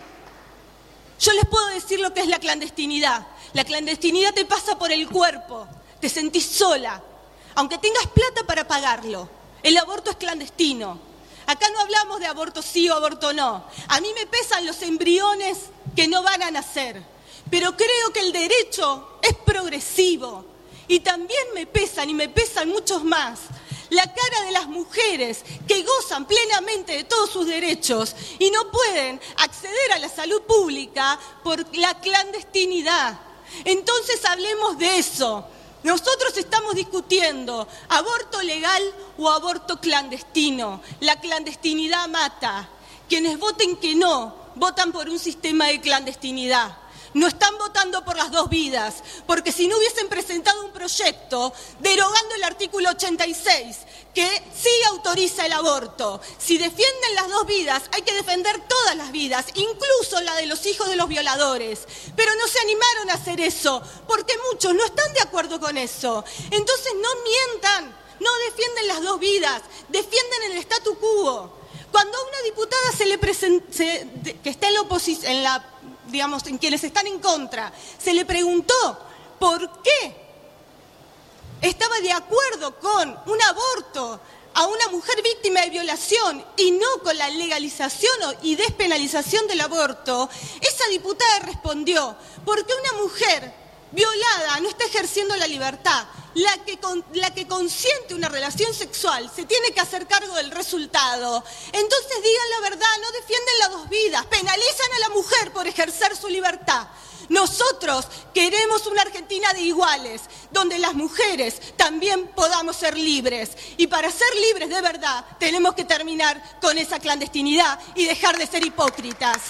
yo les puedo decir lo que es la clandestinidad. La clandestinidad te pasa por el cuerpo, te sentís sola, aunque tengas plata para pagarlo. El aborto es clandestino. Acá no hablamos de aborto sí o aborto no. A mí me pesan los embriones que no van a nacer, pero creo que el derecho es progresivo. Y también me pesan, y me pesan muchos más, la cara de las mujeres que gozan plenamente de todos sus derechos y no pueden acceder a la salud pública por la clandestinidad. Entonces hablemos de eso. Nosotros estamos discutiendo aborto legal o aborto clandestino. La clandestinidad mata. Quienes voten que no, votan por un sistema de clandestinidad. No están votando por las dos vidas, porque si no hubiesen presentado un proyecto derogando el artículo ochenta y seis, que sí autoriza el aborto. Si defienden las dos vidas, hay que defender todas las vidas, incluso la de los hijos de los violadores. Pero no se animaron a hacer eso, porque muchos no están de acuerdo con eso. Entonces no mientan, no defienden las dos vidas, defienden el statu quo. Cuando a una diputada se le presenta, que está en la oposición, en la digamos, en quienes están en contra, se le preguntó por qué estaba de acuerdo con un aborto a una mujer víctima de violación y no con la legalización y despenalización del aborto, esa diputada respondió, porque una mujer violada no está ejerciendo la libertad. La que, con, la que consiente una relación sexual se tiene que hacer cargo del resultado. Entonces digan la verdad, no defienden las dos vidas, penalizan a la mujer por ejercer su libertad. Nosotros queremos una Argentina de iguales, donde las mujeres también podamos ser libres. Y para ser libres de verdad, tenemos que terminar con esa clandestinidad y dejar de ser hipócritas.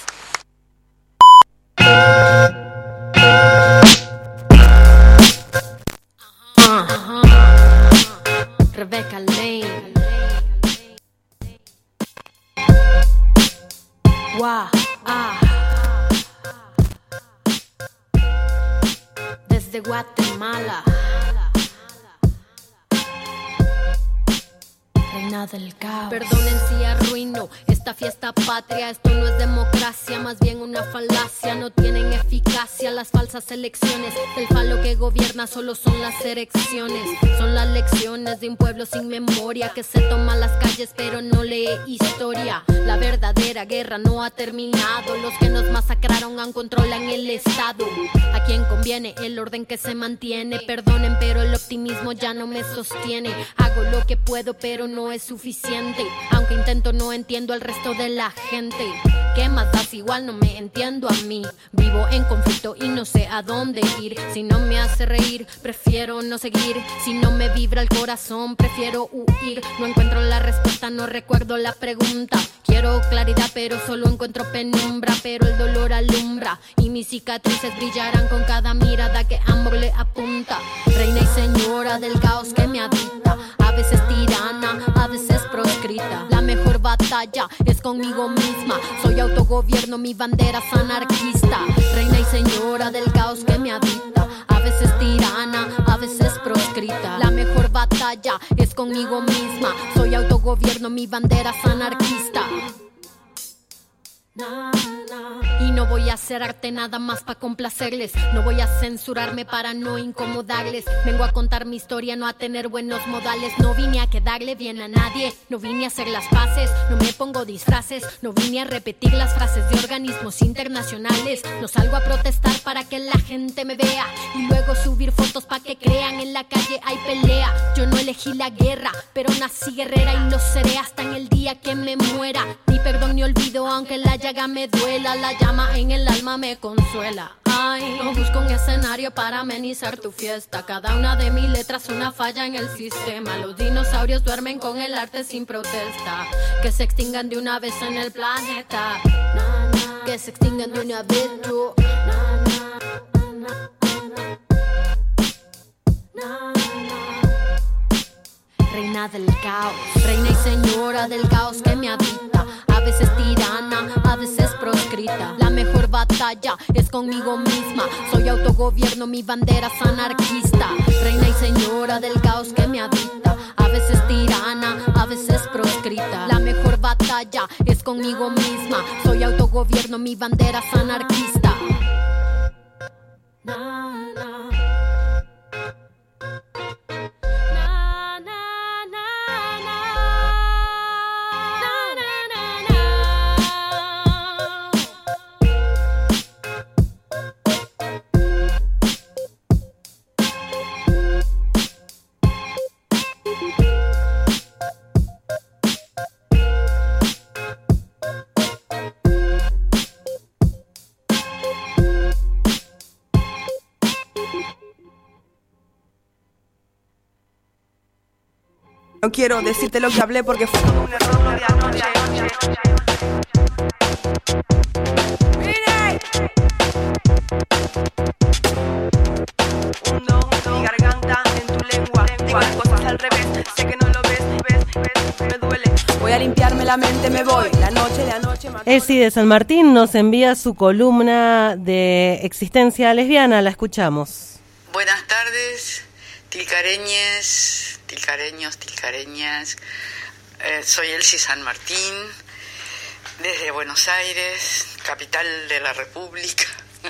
Rebecca Lane. Wow, ah. Desde Guatemala. Reina del caos. Perdonen si arruino esta fiesta patria. Esto no es democracia, más bien una falacia. No tienen eficacia las falsas elecciones. El falo que gobierna solo son las erecciones. Son las lecciones de un pueblo sin memoria que se toma las calles pero no lee historia. La verdadera guerra no ha terminado. Los que nos masacraron aún controlan el estado. A quien conviene el orden que se mantiene. Perdonen pero el optimismo ya no me sostiene. Hago lo que puedo pero no es suficiente. Aunque intento no entiendo al resto de la gente. ¿Qué más das? Igual no me entiendo a mí. Vivo en conflicto y no sé a dónde ir. Si no me hace reír, prefiero no seguir. Si no me vibra el corazón, prefiero huir. No encuentro la respuesta, no recuerdo la pregunta. Quiero claridad, pero solo encuentro penumbra. Pero el dolor alumbra y mis cicatrices brillarán con cada mirada que ambos le apunta. Reina y señora del caos que me habita. A veces tirana, a veces proscrita. La mejor batalla es conmigo misma. Soy autogobierno, mi bandera es anarquista. Reina y señora del caos que me habita. A veces tirana, a veces proscrita. La mejor batalla es conmigo misma. Soy autogobierno, mi bandera es anarquista. Y no voy a hacer arte nada más para complacerles. No voy a censurarme para no incomodarles. Vengo a contar mi historia, no a tener buenos modales. No vine a quedarle bien a nadie. No vine a hacer las paces, no me pongo disfraces. No vine a repetir las frases de organismos internacionales. No salgo a protestar para que la gente me vea y luego subir fotos para que crean en la calle hay pelea. Yo no elegí la guerra, pero nací guerrera y lo seré hasta en el día que me muera. Ni perdón ni olvido aunque la llaga me duela. La llama en el alma me consuela. Ay, no busco un escenario para amenizar tu fiesta. Cada una de mis letras una falla en el sistema. Los dinosaurios duermen con el arte sin protesta. Que se extingan de una vez en el planeta. Que se extingan de una vez tú. Reina del caos, reina y señora del caos que me habita. A veces tirana, a veces proscrita. La mejor batalla es conmigo misma. Soy autogobierno, mi bandera es anarquista. Reina y señora del caos que me habita. A veces tirana, a veces proscrita. La mejor batalla es conmigo misma. Soy autogobierno, mi bandera es anarquista. Na, na. Na, na, na, na. No quiero decirte lo que hablé porque fue todo un error lo de anoche. ¡Mire! Hundo mi garganta en tu lengua. Digo las cosas al revés. Sé que no lo ves, ves, ves, me duele. Voy a limpiarme la mente, me voy. La noche, la noche. Elsie de San Martín nos envía su columna de Existencia Lesbiana. La escuchamos. Buenas tardes, tilcareñes, tilcareños, tilcareñas. Eh, soy Elsie San Martín, desde Buenos Aires, capital de la República.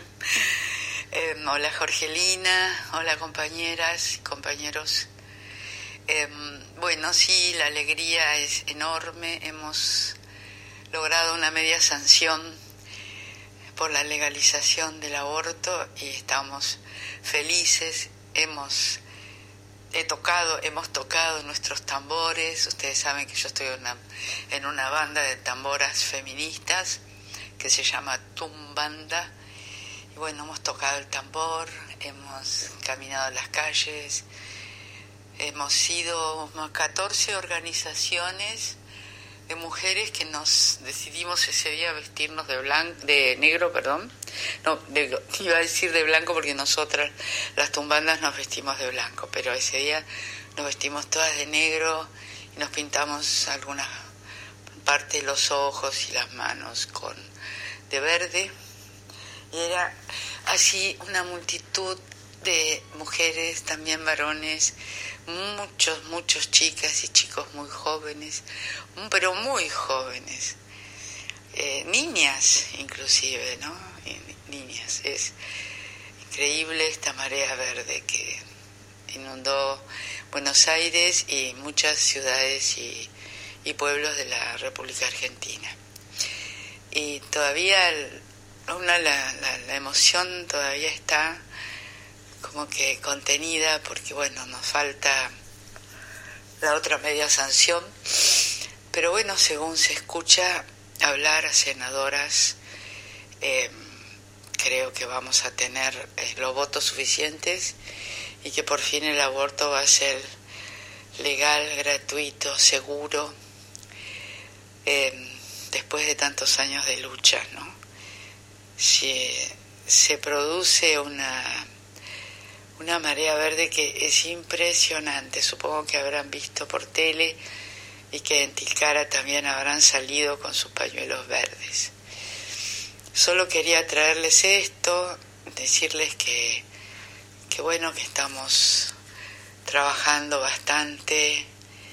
eh, hola Jorgelina, hola compañeras y compañeros. Eh, bueno, sí, la alegría es enorme. Hemos logrado una media sanción por la legalización del aborto y estamos felices. Hemos he tocado, hemos tocado nuestros tambores. Ustedes saben que yo estoy en una, en una banda de tamboras feministas que se llama Tumbanda. Y bueno, hemos tocado el tambor, hemos caminado las calles. Hemos sido catorce organizaciones de mujeres que nos decidimos ese día vestirnos de blanco, de negro, perdón. No, de, iba a decir de blanco porque nosotras, las tumbandas, nos vestimos de blanco, pero ese día nos vestimos todas de negro y nos pintamos alguna parte de los ojos y las manos con de verde. Y era así una multitud de mujeres, también varones, muchos, muchos chicas y chicos muy jóvenes, pero muy jóvenes, eh, niñas inclusive, ¿no? Niñas. Es increíble esta marea verde que inundó Buenos Aires y muchas ciudades y, y pueblos de la República Argentina. Y todavía el, una, la, la, la emoción todavía está como que contenida porque bueno, nos falta la otra media sanción, pero bueno, según se escucha hablar a senadoras, eh, creo que vamos a tener eh, los votos suficientes y que por fin el aborto va a ser legal, gratuito, seguro, eh, después de tantos años de lucha, ¿no? Si se produce una Una marea verde que es impresionante. Supongo que habrán visto por tele y que en Tilcara también habrán salido con sus pañuelos verdes. Solo quería traerles esto, decirles que, que bueno, que estamos trabajando bastante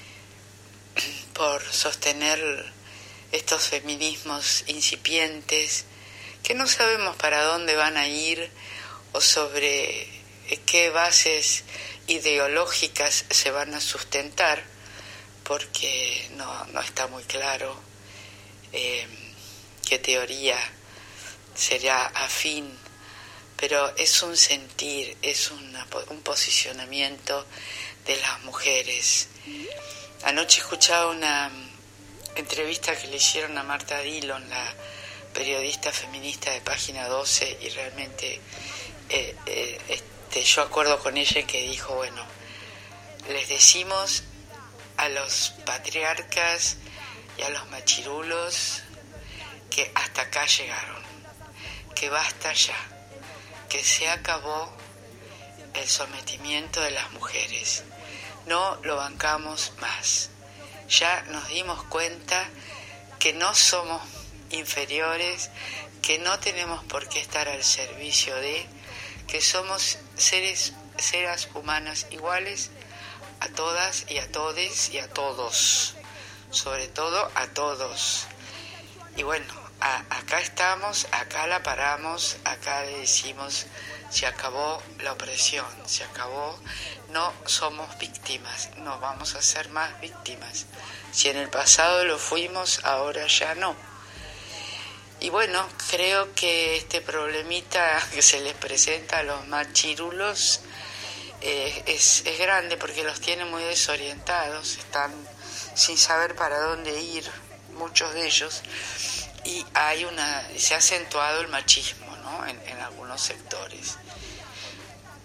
por sostener estos feminismos incipientes que no sabemos para dónde van a ir o sobre qué bases ideológicas se van a sustentar, porque no, no está muy claro eh, qué teoría será afín, pero es un sentir, es una, un posicionamiento de las mujeres. Anoche escuchaba una entrevista que le hicieron a Marta Dillon, la periodista feminista de Página doce, y realmente eh, eh, este, yo acuerdo con ella que dijo, bueno, les decimos a los patriarcas y a los machirulos que hasta acá llegaron, que basta ya, que se acabó el sometimiento de las mujeres, no lo bancamos más. Ya nos dimos cuenta que no somos inferiores, que no tenemos por qué estar al servicio de, que somos seres, seres humanas iguales a todas y a todes y a todos, sobre todo a todos. Y bueno, a, acá estamos, acá la paramos, acá le decimos, se acabó la opresión, se acabó, no somos víctimas, no vamos a ser más víctimas. Si en el pasado lo fuimos, ahora ya no. Y bueno, creo que este problemita que se les presenta a los machirulos eh, es, es grande porque los tiene muy desorientados, están sin saber para dónde ir, muchos de ellos, y hay una, se ha acentuado el machismo, ¿no? en, en algunos sectores.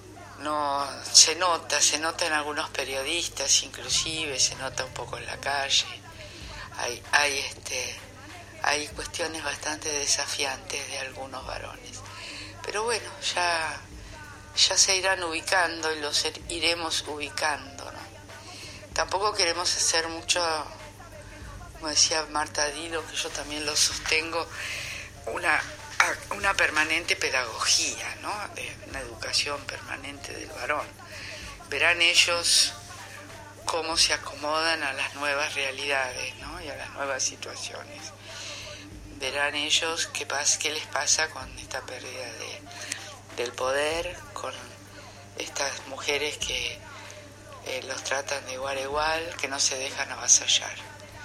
no se nota, se nota en algunos periodistas inclusive, se nota un poco en la calle. Hay, hay, este, hay cuestiones bastante desafiantes de algunos varones. Pero bueno, ya, ya se irán ubicando y los iremos ubicando, ¿no? Tampoco queremos hacer mucho, como decía Marta Dilo, que yo también lo sostengo, una, una permanente pedagogía, ¿no? De una educación permanente del varón. Verán ellos cómo se acomodan a las nuevas realidades, ¿no? Y a las nuevas situaciones. Verán ellos qué, pas, qué les pasa con esta pérdida de, del poder, con estas mujeres que eh, los tratan de igual a igual, que no se dejan avasallar.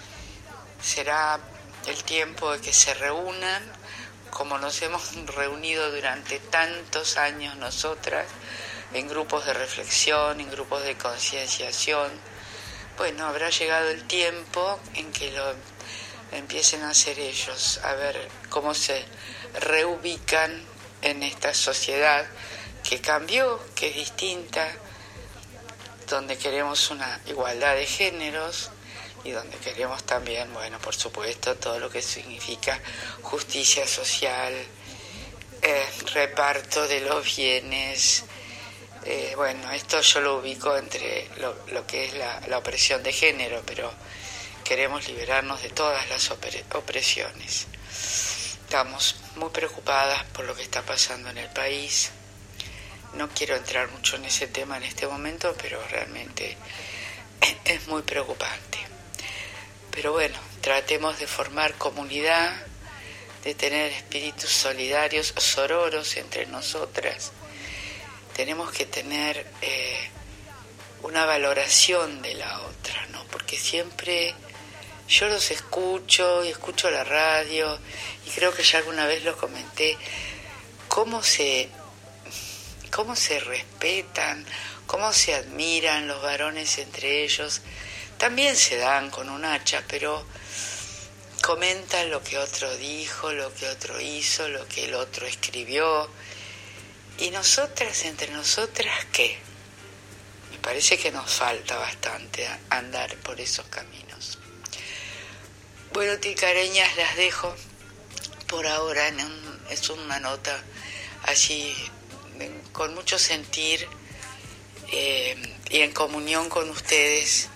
Será el tiempo de que se reúnan, como nos hemos reunido durante tantos años nosotras, en grupos de reflexión, en grupos de concienciación. Bueno, habrá llegado el tiempo en que lo empiecen a hacer ellos, a ver cómo se reubican en esta sociedad que cambió, que es distinta, donde queremos una igualdad de géneros y donde queremos también, bueno, por supuesto, todo lo que significa justicia social, eh, reparto de los bienes. Eh, bueno, esto yo lo ubico entre lo, lo que es la, la opresión de género, pero queremos liberarnos de todas las opresiones. Estamos muy preocupadas por lo que está pasando en el país. No quiero entrar mucho en ese tema en este momento, pero realmente es muy preocupante. Pero bueno, tratemos de formar comunidad, de tener espíritus solidarios, sororos entre nosotras. Tenemos que tener eh, una valoración de la otra, ¿no? Porque siempre yo los escucho y escucho la radio y creo que ya alguna vez lo comenté, cómo se, cómo se respetan, cómo se admiran los varones entre ellos. También se dan con un hacha, pero comentan lo que otro dijo, lo que otro hizo, lo que el otro escribió. Y nosotras, entre nosotras, ¿qué? Me parece que nos falta bastante andar por esos caminos. Bueno, tilcareñas, las dejo por ahora. En un, es una nota así, con mucho sentir eh, y en comunión con ustedes.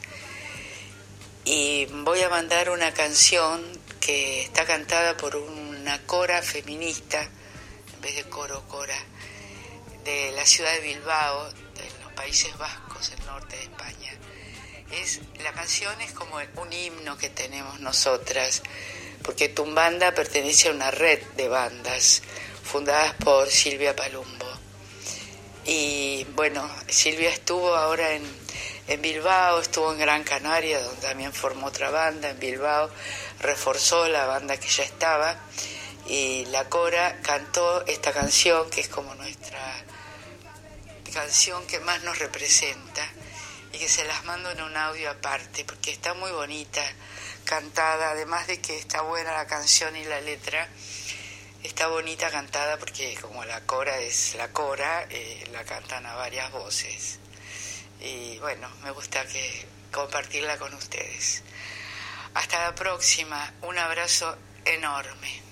Y voy a mandar una canción que está cantada por una cora feminista, en vez de coro, cora, de la ciudad de Bilbao, de los Países Vascos, el norte de España. Es, la canción es como un himno que tenemos nosotras, porque Tumbanda pertenece a una red de bandas fundadas por Silvia Palumbo. Y bueno, Silvia estuvo ahora en, en Bilbao, estuvo en Gran Canaria, donde también formó otra banda. En Bilbao reforzó la banda que ya estaba, y la cora cantó esta canción, que es como nuestra canción que más nos representa, y que se las mando en un audio aparte, porque está muy bonita, cantada, además de que está buena la canción y la letra, está bonita cantada, porque como la cora es la cora, eh, la cantan a varias voces. Y bueno, me gusta que compartirla con ustedes. Hasta la próxima, un abrazo enorme.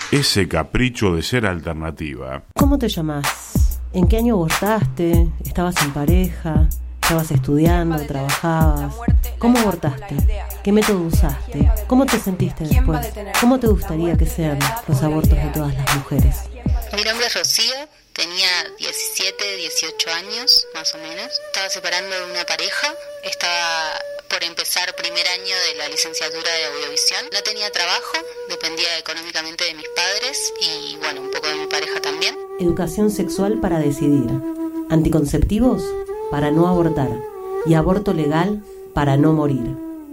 ese capricho de ser alternativa. ¿Cómo te llamás? ¿En qué año abortaste? ¿Estabas en pareja? ¿Estabas estudiando? ¿Trabajabas? ¿Cómo abortaste? ¿Qué método usaste? ¿Cómo te sentiste después? ¿Cómo te gustaría que sean los abortos de todas las mujeres? Mi nombre es Rocío, tenía diecisiete, dieciocho años más o menos. Estaba separando de una pareja, estaba por empezar primer año de la licenciatura de audiovisión. No tenía trabajo, dependía económicamente de mis padres y bueno, un poco de mi pareja también. Educación sexual para decidir. Anticonceptivos para no abortar. Y aborto legal para no morir.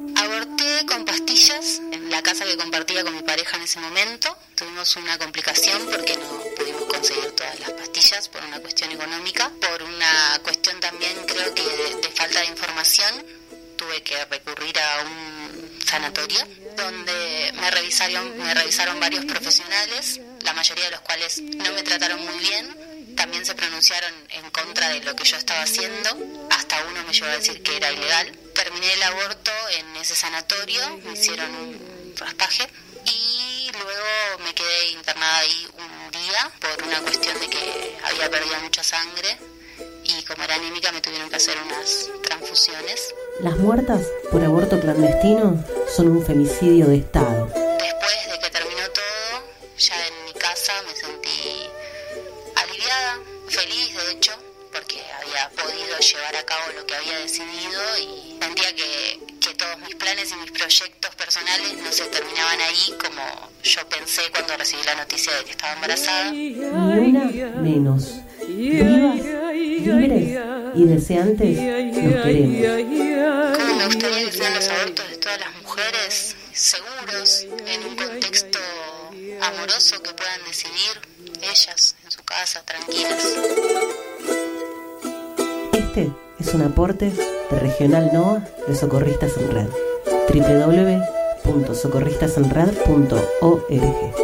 Aborté con pastillas en la casa que compartía con mi pareja en ese momento. Tuvimos una complicación porque no pudimos conseguir todas las pastillas por una cuestión económica. Por una cuestión también creo que de, de falta de información. Tuve que recurrir a un sanatorio donde me revisaron, me revisaron varios profesionales, la mayoría de los cuales no me trataron muy bien. También se pronunciaron en contra de lo que yo estaba haciendo. Hasta uno me llegó a decir que era ilegal. Terminé el aborto en ese sanatorio, me hicieron un raspaje y luego me quedé internada ahí un día por una cuestión de que había perdido mucha sangre y como era anémica me tuvieron que hacer unas transfusiones. Las muertas por aborto clandestino son un femicidio de Estado. Después de que terminó todo, ya en mi casa me sentí aliviada, feliz de hecho, porque había podido llevar a cabo lo que había decidido y sentía que, que todos mis planes y mis proyectos personales no se terminaban ahí como yo pensé cuando recibí la noticia de que estaba embarazada. Ni una menos. Vivas, libres y deseantes nos queremos. ¿Cómo me gustaría que sean los abortos de todas las mujeres? Seguros, en un contexto amoroso que puedan decidir ellas en su casa, tranquilas. Este es un aporte de Regional NOA de Socorristas en Red. doble u doble u doble u punto socorristas en red punto org.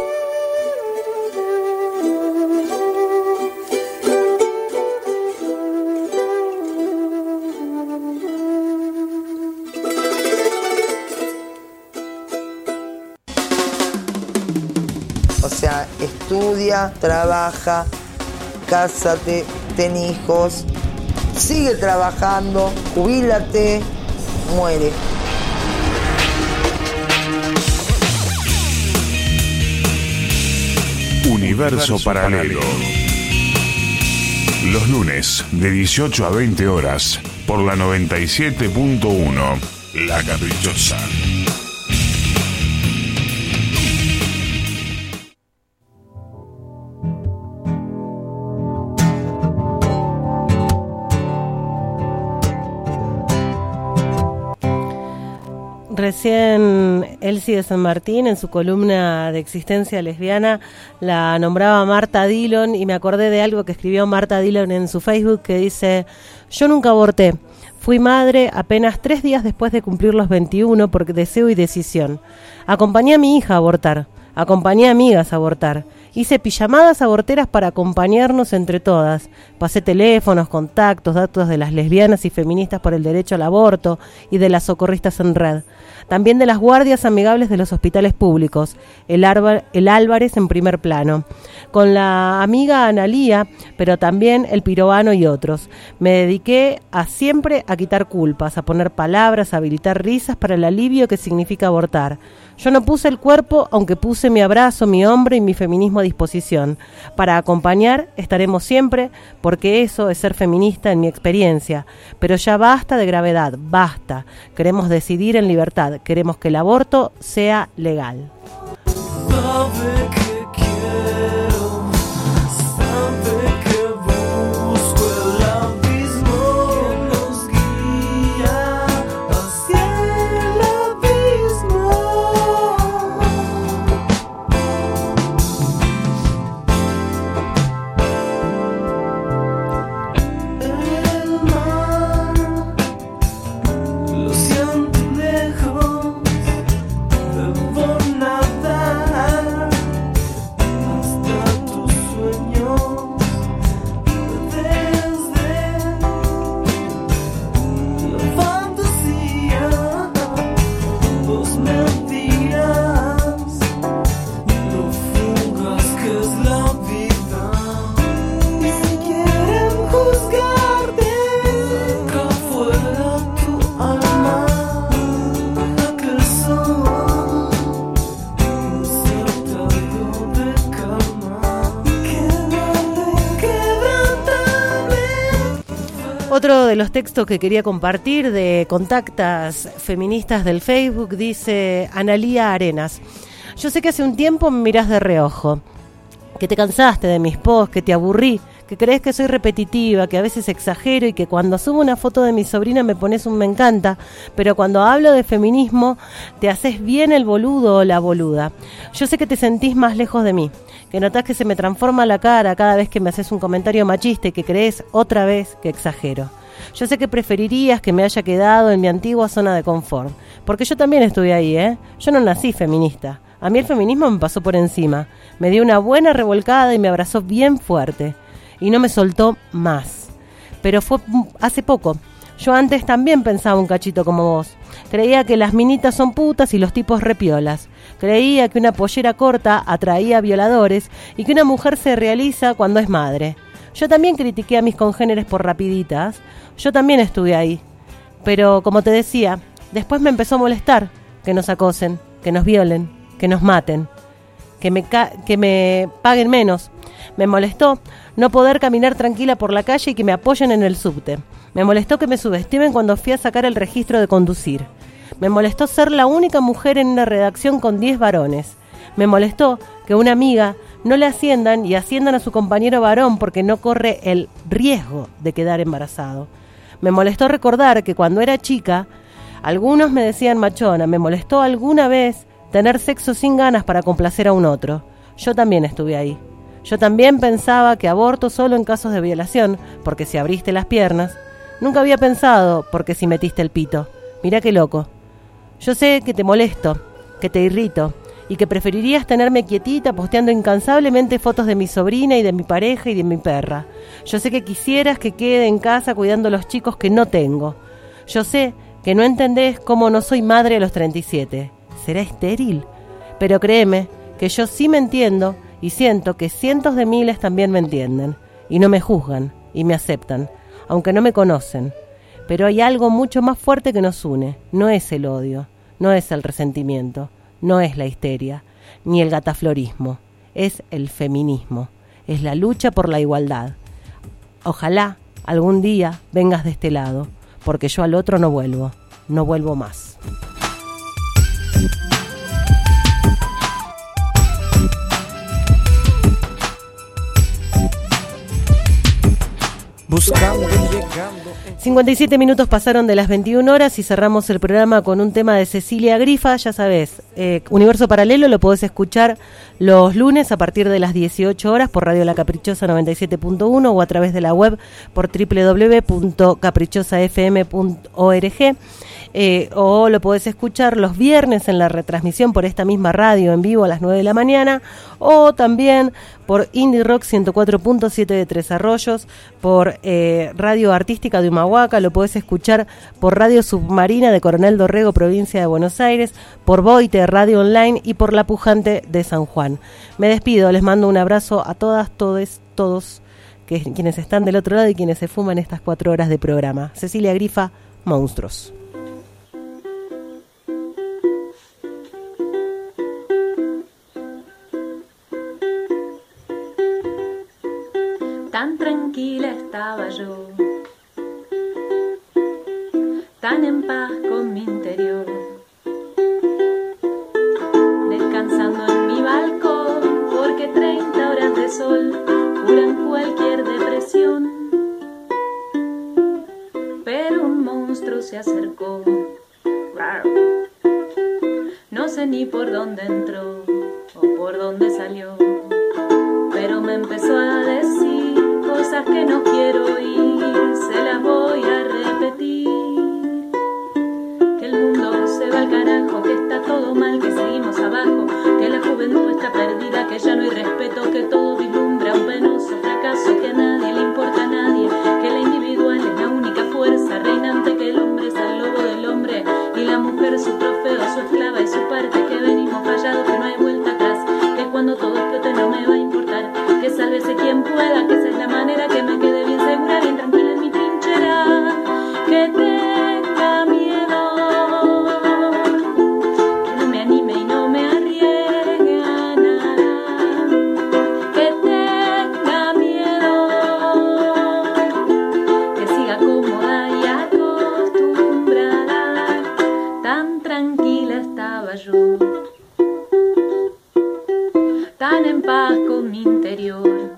O sea, estudia, trabaja, cásate, ten hijos, sigue trabajando, jubílate, muere. Universo Paralelo. Los lunes de dieciocho a veinte horas por la noventa y siete punto uno, La Caprichosa. Recién Elsie de San Martín, en su columna de Existencia Lesbiana, la nombraba Marta Dillon y me acordé de algo que escribió Marta Dillon en su Facebook que dice: yo nunca aborté, fui madre apenas tres días después de cumplir los veintiuno por deseo y decisión. Acompañé a mi hija a abortar, acompañé a amigas a abortar, hice pijamadas aborteras para acompañarnos entre todas, pasé teléfonos, contactos, datos de las lesbianas y feministas por el derecho al aborto y de las socorristas en red. También de las guardias amigables de los hospitales públicos, el, Arba, el Álvarez en primer plano, con la amiga Analía, pero también el Pirobano y otros. Me dediqué a siempre a quitar culpas, a poner palabras, a habilitar risas para el alivio que significa abortar. Yo no puse el cuerpo, aunque puse mi abrazo, mi hombro y mi feminismo a disposición. Para acompañar estaremos siempre, porque eso es ser feminista en mi experiencia. Pero ya basta de gravedad, basta. Queremos decidir en libertad. Queremos que el aborto sea legal. otro de los textos que quería compartir de contactas feministas del Facebook dice Analía Arenas. Yo sé que hace un tiempo me mirás de reojo, que te cansaste de mis posts, que te aburrí, que crees que soy repetitiva, que a veces exagero y que cuando subo una foto de mi sobrina me pones un me encanta, pero cuando hablo de feminismo te haces bien el boludo o la boluda. Yo sé que te sentís más lejos de mí, que notás que se me transforma la cara cada vez que me haces un comentario machista y que crees otra vez que exagero. Yo sé que preferirías que me haya quedado en mi antigua zona de confort, porque yo también estuve ahí, ¿eh? Yo no nací feminista. A mí el feminismo me pasó por encima, me dio una buena revolcada y me abrazó bien fuerte. Y no me soltó más. Pero fue hace poco. Yo antes también pensaba un cachito como vos. Creía que las minitas son putas y los tipos repiolas. Creía que una pollera corta atraía violadores y que una mujer se realiza cuando es madre. Yo también critiqué a mis congéneres por rapiditas. Yo también estuve ahí. Pero, como te decía, después me empezó a molestar que nos acosen, que nos violen, que nos maten, que me, ca- que me paguen menos. Me molestó no poder caminar tranquila por la calle y que me apoyen en el subte. Me molestó que me subestimen cuando fui a sacar el registro de conducir. Me molestó ser la única mujer en una redacción con diez varones. Me molestó que una amiga no le asciendan y asciendan a su compañero varón porque no corre el riesgo de quedar embarazado. Me molestó recordar que cuando era chica, algunos me decían machona. Me molestó alguna vez tener sexo sin ganas para complacer a un otro. Yo también estuve ahí. Yo también pensaba que aborto solo en casos de violación, porque si abriste las piernas. Nunca había pensado, porque si metiste el pito. Mirá qué loco. Yo sé que te molesto, que te irrito, y que preferirías tenerme quietita posteando incansablemente fotos de mi sobrina y de mi pareja y de mi perra. Yo sé que quisieras que quede en casa cuidando a los chicos que no tengo. Yo sé que no entendés cómo no soy madre a los treinta y siete. ¿Será estéril? Pero créeme que yo sí me entiendo. Y siento que cientos de miles también me entienden, y no me juzgan, y me aceptan, aunque no me conocen. Pero hay algo mucho más fuerte que nos une. No es el odio, no es el resentimiento, no es la histeria, ni el gataflorismo. Es el feminismo, es la lucha por la igualdad. Ojalá algún día vengas de este lado, porque yo al otro no vuelvo, no vuelvo más. Buscando, llegando. cincuenta y siete minutos pasaron de las veintiuna horas y cerramos el programa con un tema de Cecilia Grifa. Ya sabes, eh, Universo Paralelo lo podés escuchar los lunes a partir de las dieciocho horas por Radio La Caprichosa noventa y siete punto uno o a través de la web por doble u doble u doble u punto caprichosa f m punto org. Eh, o lo podés escuchar los viernes en la retransmisión por esta misma radio en vivo a las nueve de la mañana, o también por Indie Rock ciento cuatro punto siete de Tres Arroyos, por eh, Radio Artística de Humahuaca, lo podés escuchar por Radio Submarina de Coronel Dorrego, provincia de Buenos Aires, por Boite, Radio Online, y por La Pujante de San Juan. Me despido, les mando un abrazo a todas, todes, todos que, quienes están del otro lado y quienes se fuman estas cuatro horas de programa. Cecilia Grifa, Monstruos. Tan tranquila estaba yo, tan en paz con mi interior, descansando en mi balcón, porque treinta horas de sol curan cualquier depresión. Pero un monstruo se acercó, no sé ni por dónde entró o por dónde salió, pero me empezó a decir cosas que no quiero oír, se las voy a repetir. Que el mundo se va al carajo, que está todo mal, que seguimos abajo, que la juventud está perdida, que ya no hay respeto, que todo vislumbra un penoso fracaso, que a nadie le importa a nadie, que la individual es la única fuerza reinante, que el hombre es el lobo del hombre y la mujer su trofeo, su esclava y su parte, que venimos fallados, que no hay vuelta atrás, que cuando todo explote no me va a importar, que sálvese quien pueda, que esa es la manera, que me quede bien segura, bien tranquila en mi trinchera, que tenga miedo, que no me estaba yo, tan en paz con mi interior,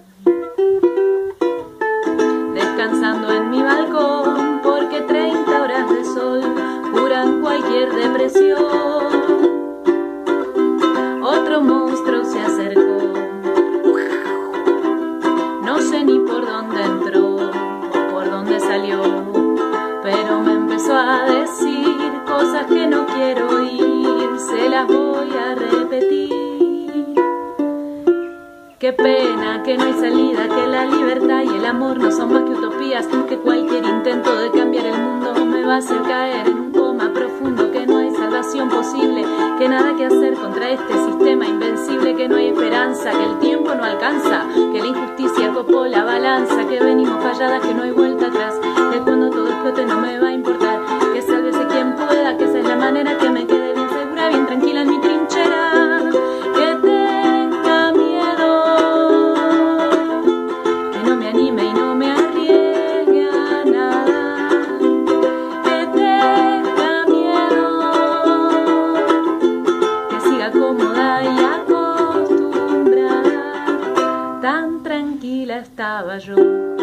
descansando en mi balcón, porque treinta horas de sol curan cualquier depresión. Otro monstruo se acercó, no sé ni por dónde entró o por dónde salió, pero me empezó a decir cosas que no quiero oír, se las voy a repetir. Qué pena que no hay salida, que la libertad y el amor no son más que utopías, que cualquier intento de cambiar el mundo me va a hacer caer en un coma profundo, que no hay salvación posible, que nada que hacer contra este sistema invencible, que no hay esperanza, que el tiempo no alcanza, que la injusticia copó la balanza, que venimos falladas, que no hay vuelta atrás, que cuando todo explote no me va a importar, que sálvese quien pueda, que esa es la manera que me quede bien segura, bien tranquila en mi trinchera, que tenga miedo, que no me anime y no me arriesgue a nada, que tenga miedo, que siga cómoda y acostumbrada, tan tranquila estaba yo.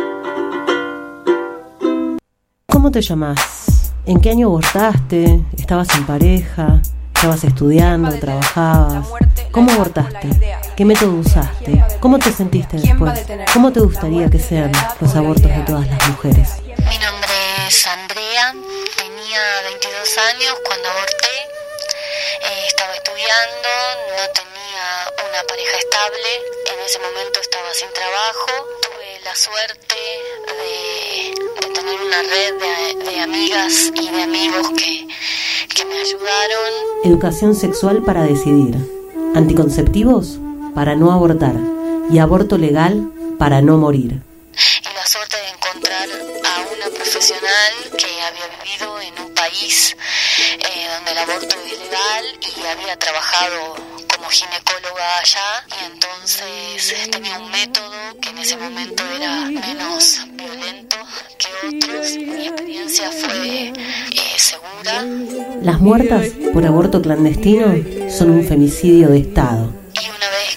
¿Cómo te llamás? ¿En qué año abortaste? ¿Estabas en pareja? ¿Estabas estudiando? ¿Trabajabas? ¿Cómo abortaste? ¿Qué método usaste? ¿Cómo te sentiste después? ¿Cómo te gustaría que sean los abortos de todas las mujeres? Mi nombre es Andrea, tenía veintidós años cuando aborté, eh, estaba estudiando, no tenía una pareja estable, en ese momento estaba sin trabajo, tuve la suerte de, de tener una red de, de amigas y de amigos que, que me ayudaron. Educación sexual para decidir, anticonceptivos para no abortar y aborto legal para no morir. Y la suerte de encontrar a una profesional que había vivido en un país eh, donde el aborto es legal y había trabajado como ginecóloga allá, y entonces tenía un método que en ese momento era menos violento que otros. Mi experiencia fue eh, segura. Las muertas por aborto clandestino son un femicidio de Estado. Y una vez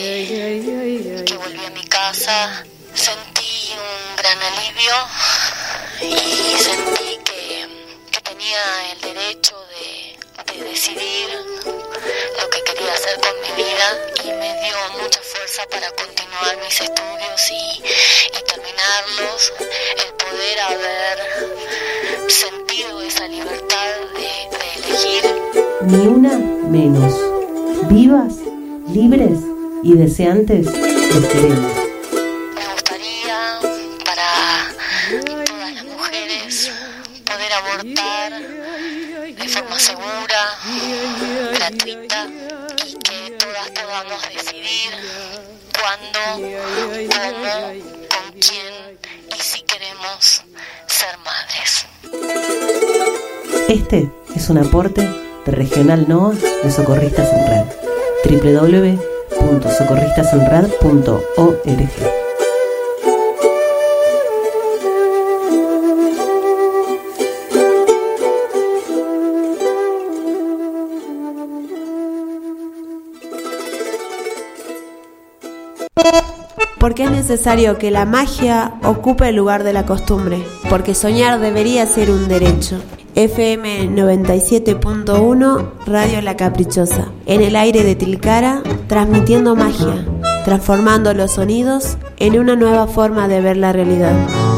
que, que volví a mi casa, sentí un gran alivio y sentí que, que tenía el derecho de, de decidir lo que quería hacer con mi vida, y me dio mucha fuerza para continuar mis estudios y, y terminarlos, el poder haber sentido esa libertad de, de elegir. Ni una menos. Vivas, libres y deseantes los queremos. Me gustaría para todas las mujeres poder abortar de forma segura, gratuita, y que todas podamos decidir cuándo, cómo, con quién y si queremos ser madres. Este es un aporte de Regional N O A de Socorristas en Red. doble u doble u doble u punto socorristas en red punto org. Porque es necesario que la magia ocupe el lugar de la costumbre, porque soñar debería ser un derecho. F M noventa y siete punto uno, Radio La Caprichosa, en el aire de Tilcara, transmitiendo magia, transformando los sonidos en una nueva forma de ver la realidad.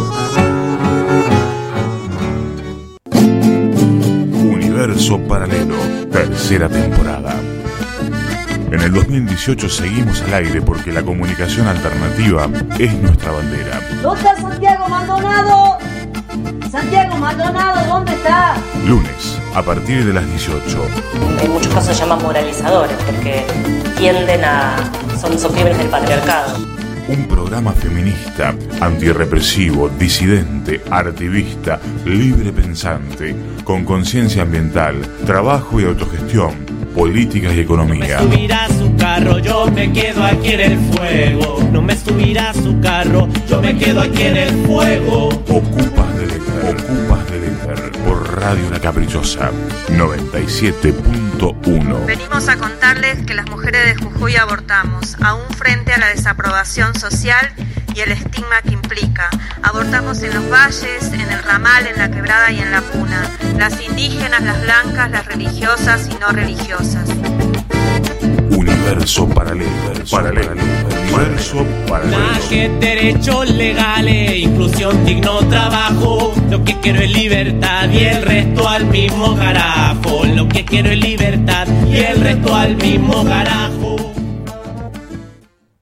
Universo Paralelo, tercera temporada. En el dos mil dieciocho seguimos al aire porque la comunicación alternativa es nuestra bandera. ¿Dónde está Santiago Maldonado? Santiago Maldonado, ¿dónde está? Lunes, a partir de las dieciocho. En muchos casos se llaman moralizadores porque tienden a... son, son crímenes del patriarcado. Un programa feminista, antirrepresivo, disidente, artivista, libre pensante, con conciencia ambiental, trabajo y autogestión, política y economía. No me subirá su carro, yo me quedo aquí en el fuego. No me subirá su carro, yo me quedo aquí en el fuego. Ocupas del éter, Ocupas del éter, por Radio La Caprichosa, noventa y siete punto uno. Venimos a contarles que las mujeres de Jujuy abortamos, aún frente a la desaprobación social y el estigma que implica. Abortamos en los valles, en el ramal, en la quebrada y en la puna. Las indígenas, las blancas, las religiosas y no religiosas. Universo paralelo, paralelo, universo paralelo. Naje, derechos legales, inclusión, digno trabajo. Lo que quiero es libertad y el resto al mismo carajo. Lo que quiero es libertad y el resto al mismo carajo.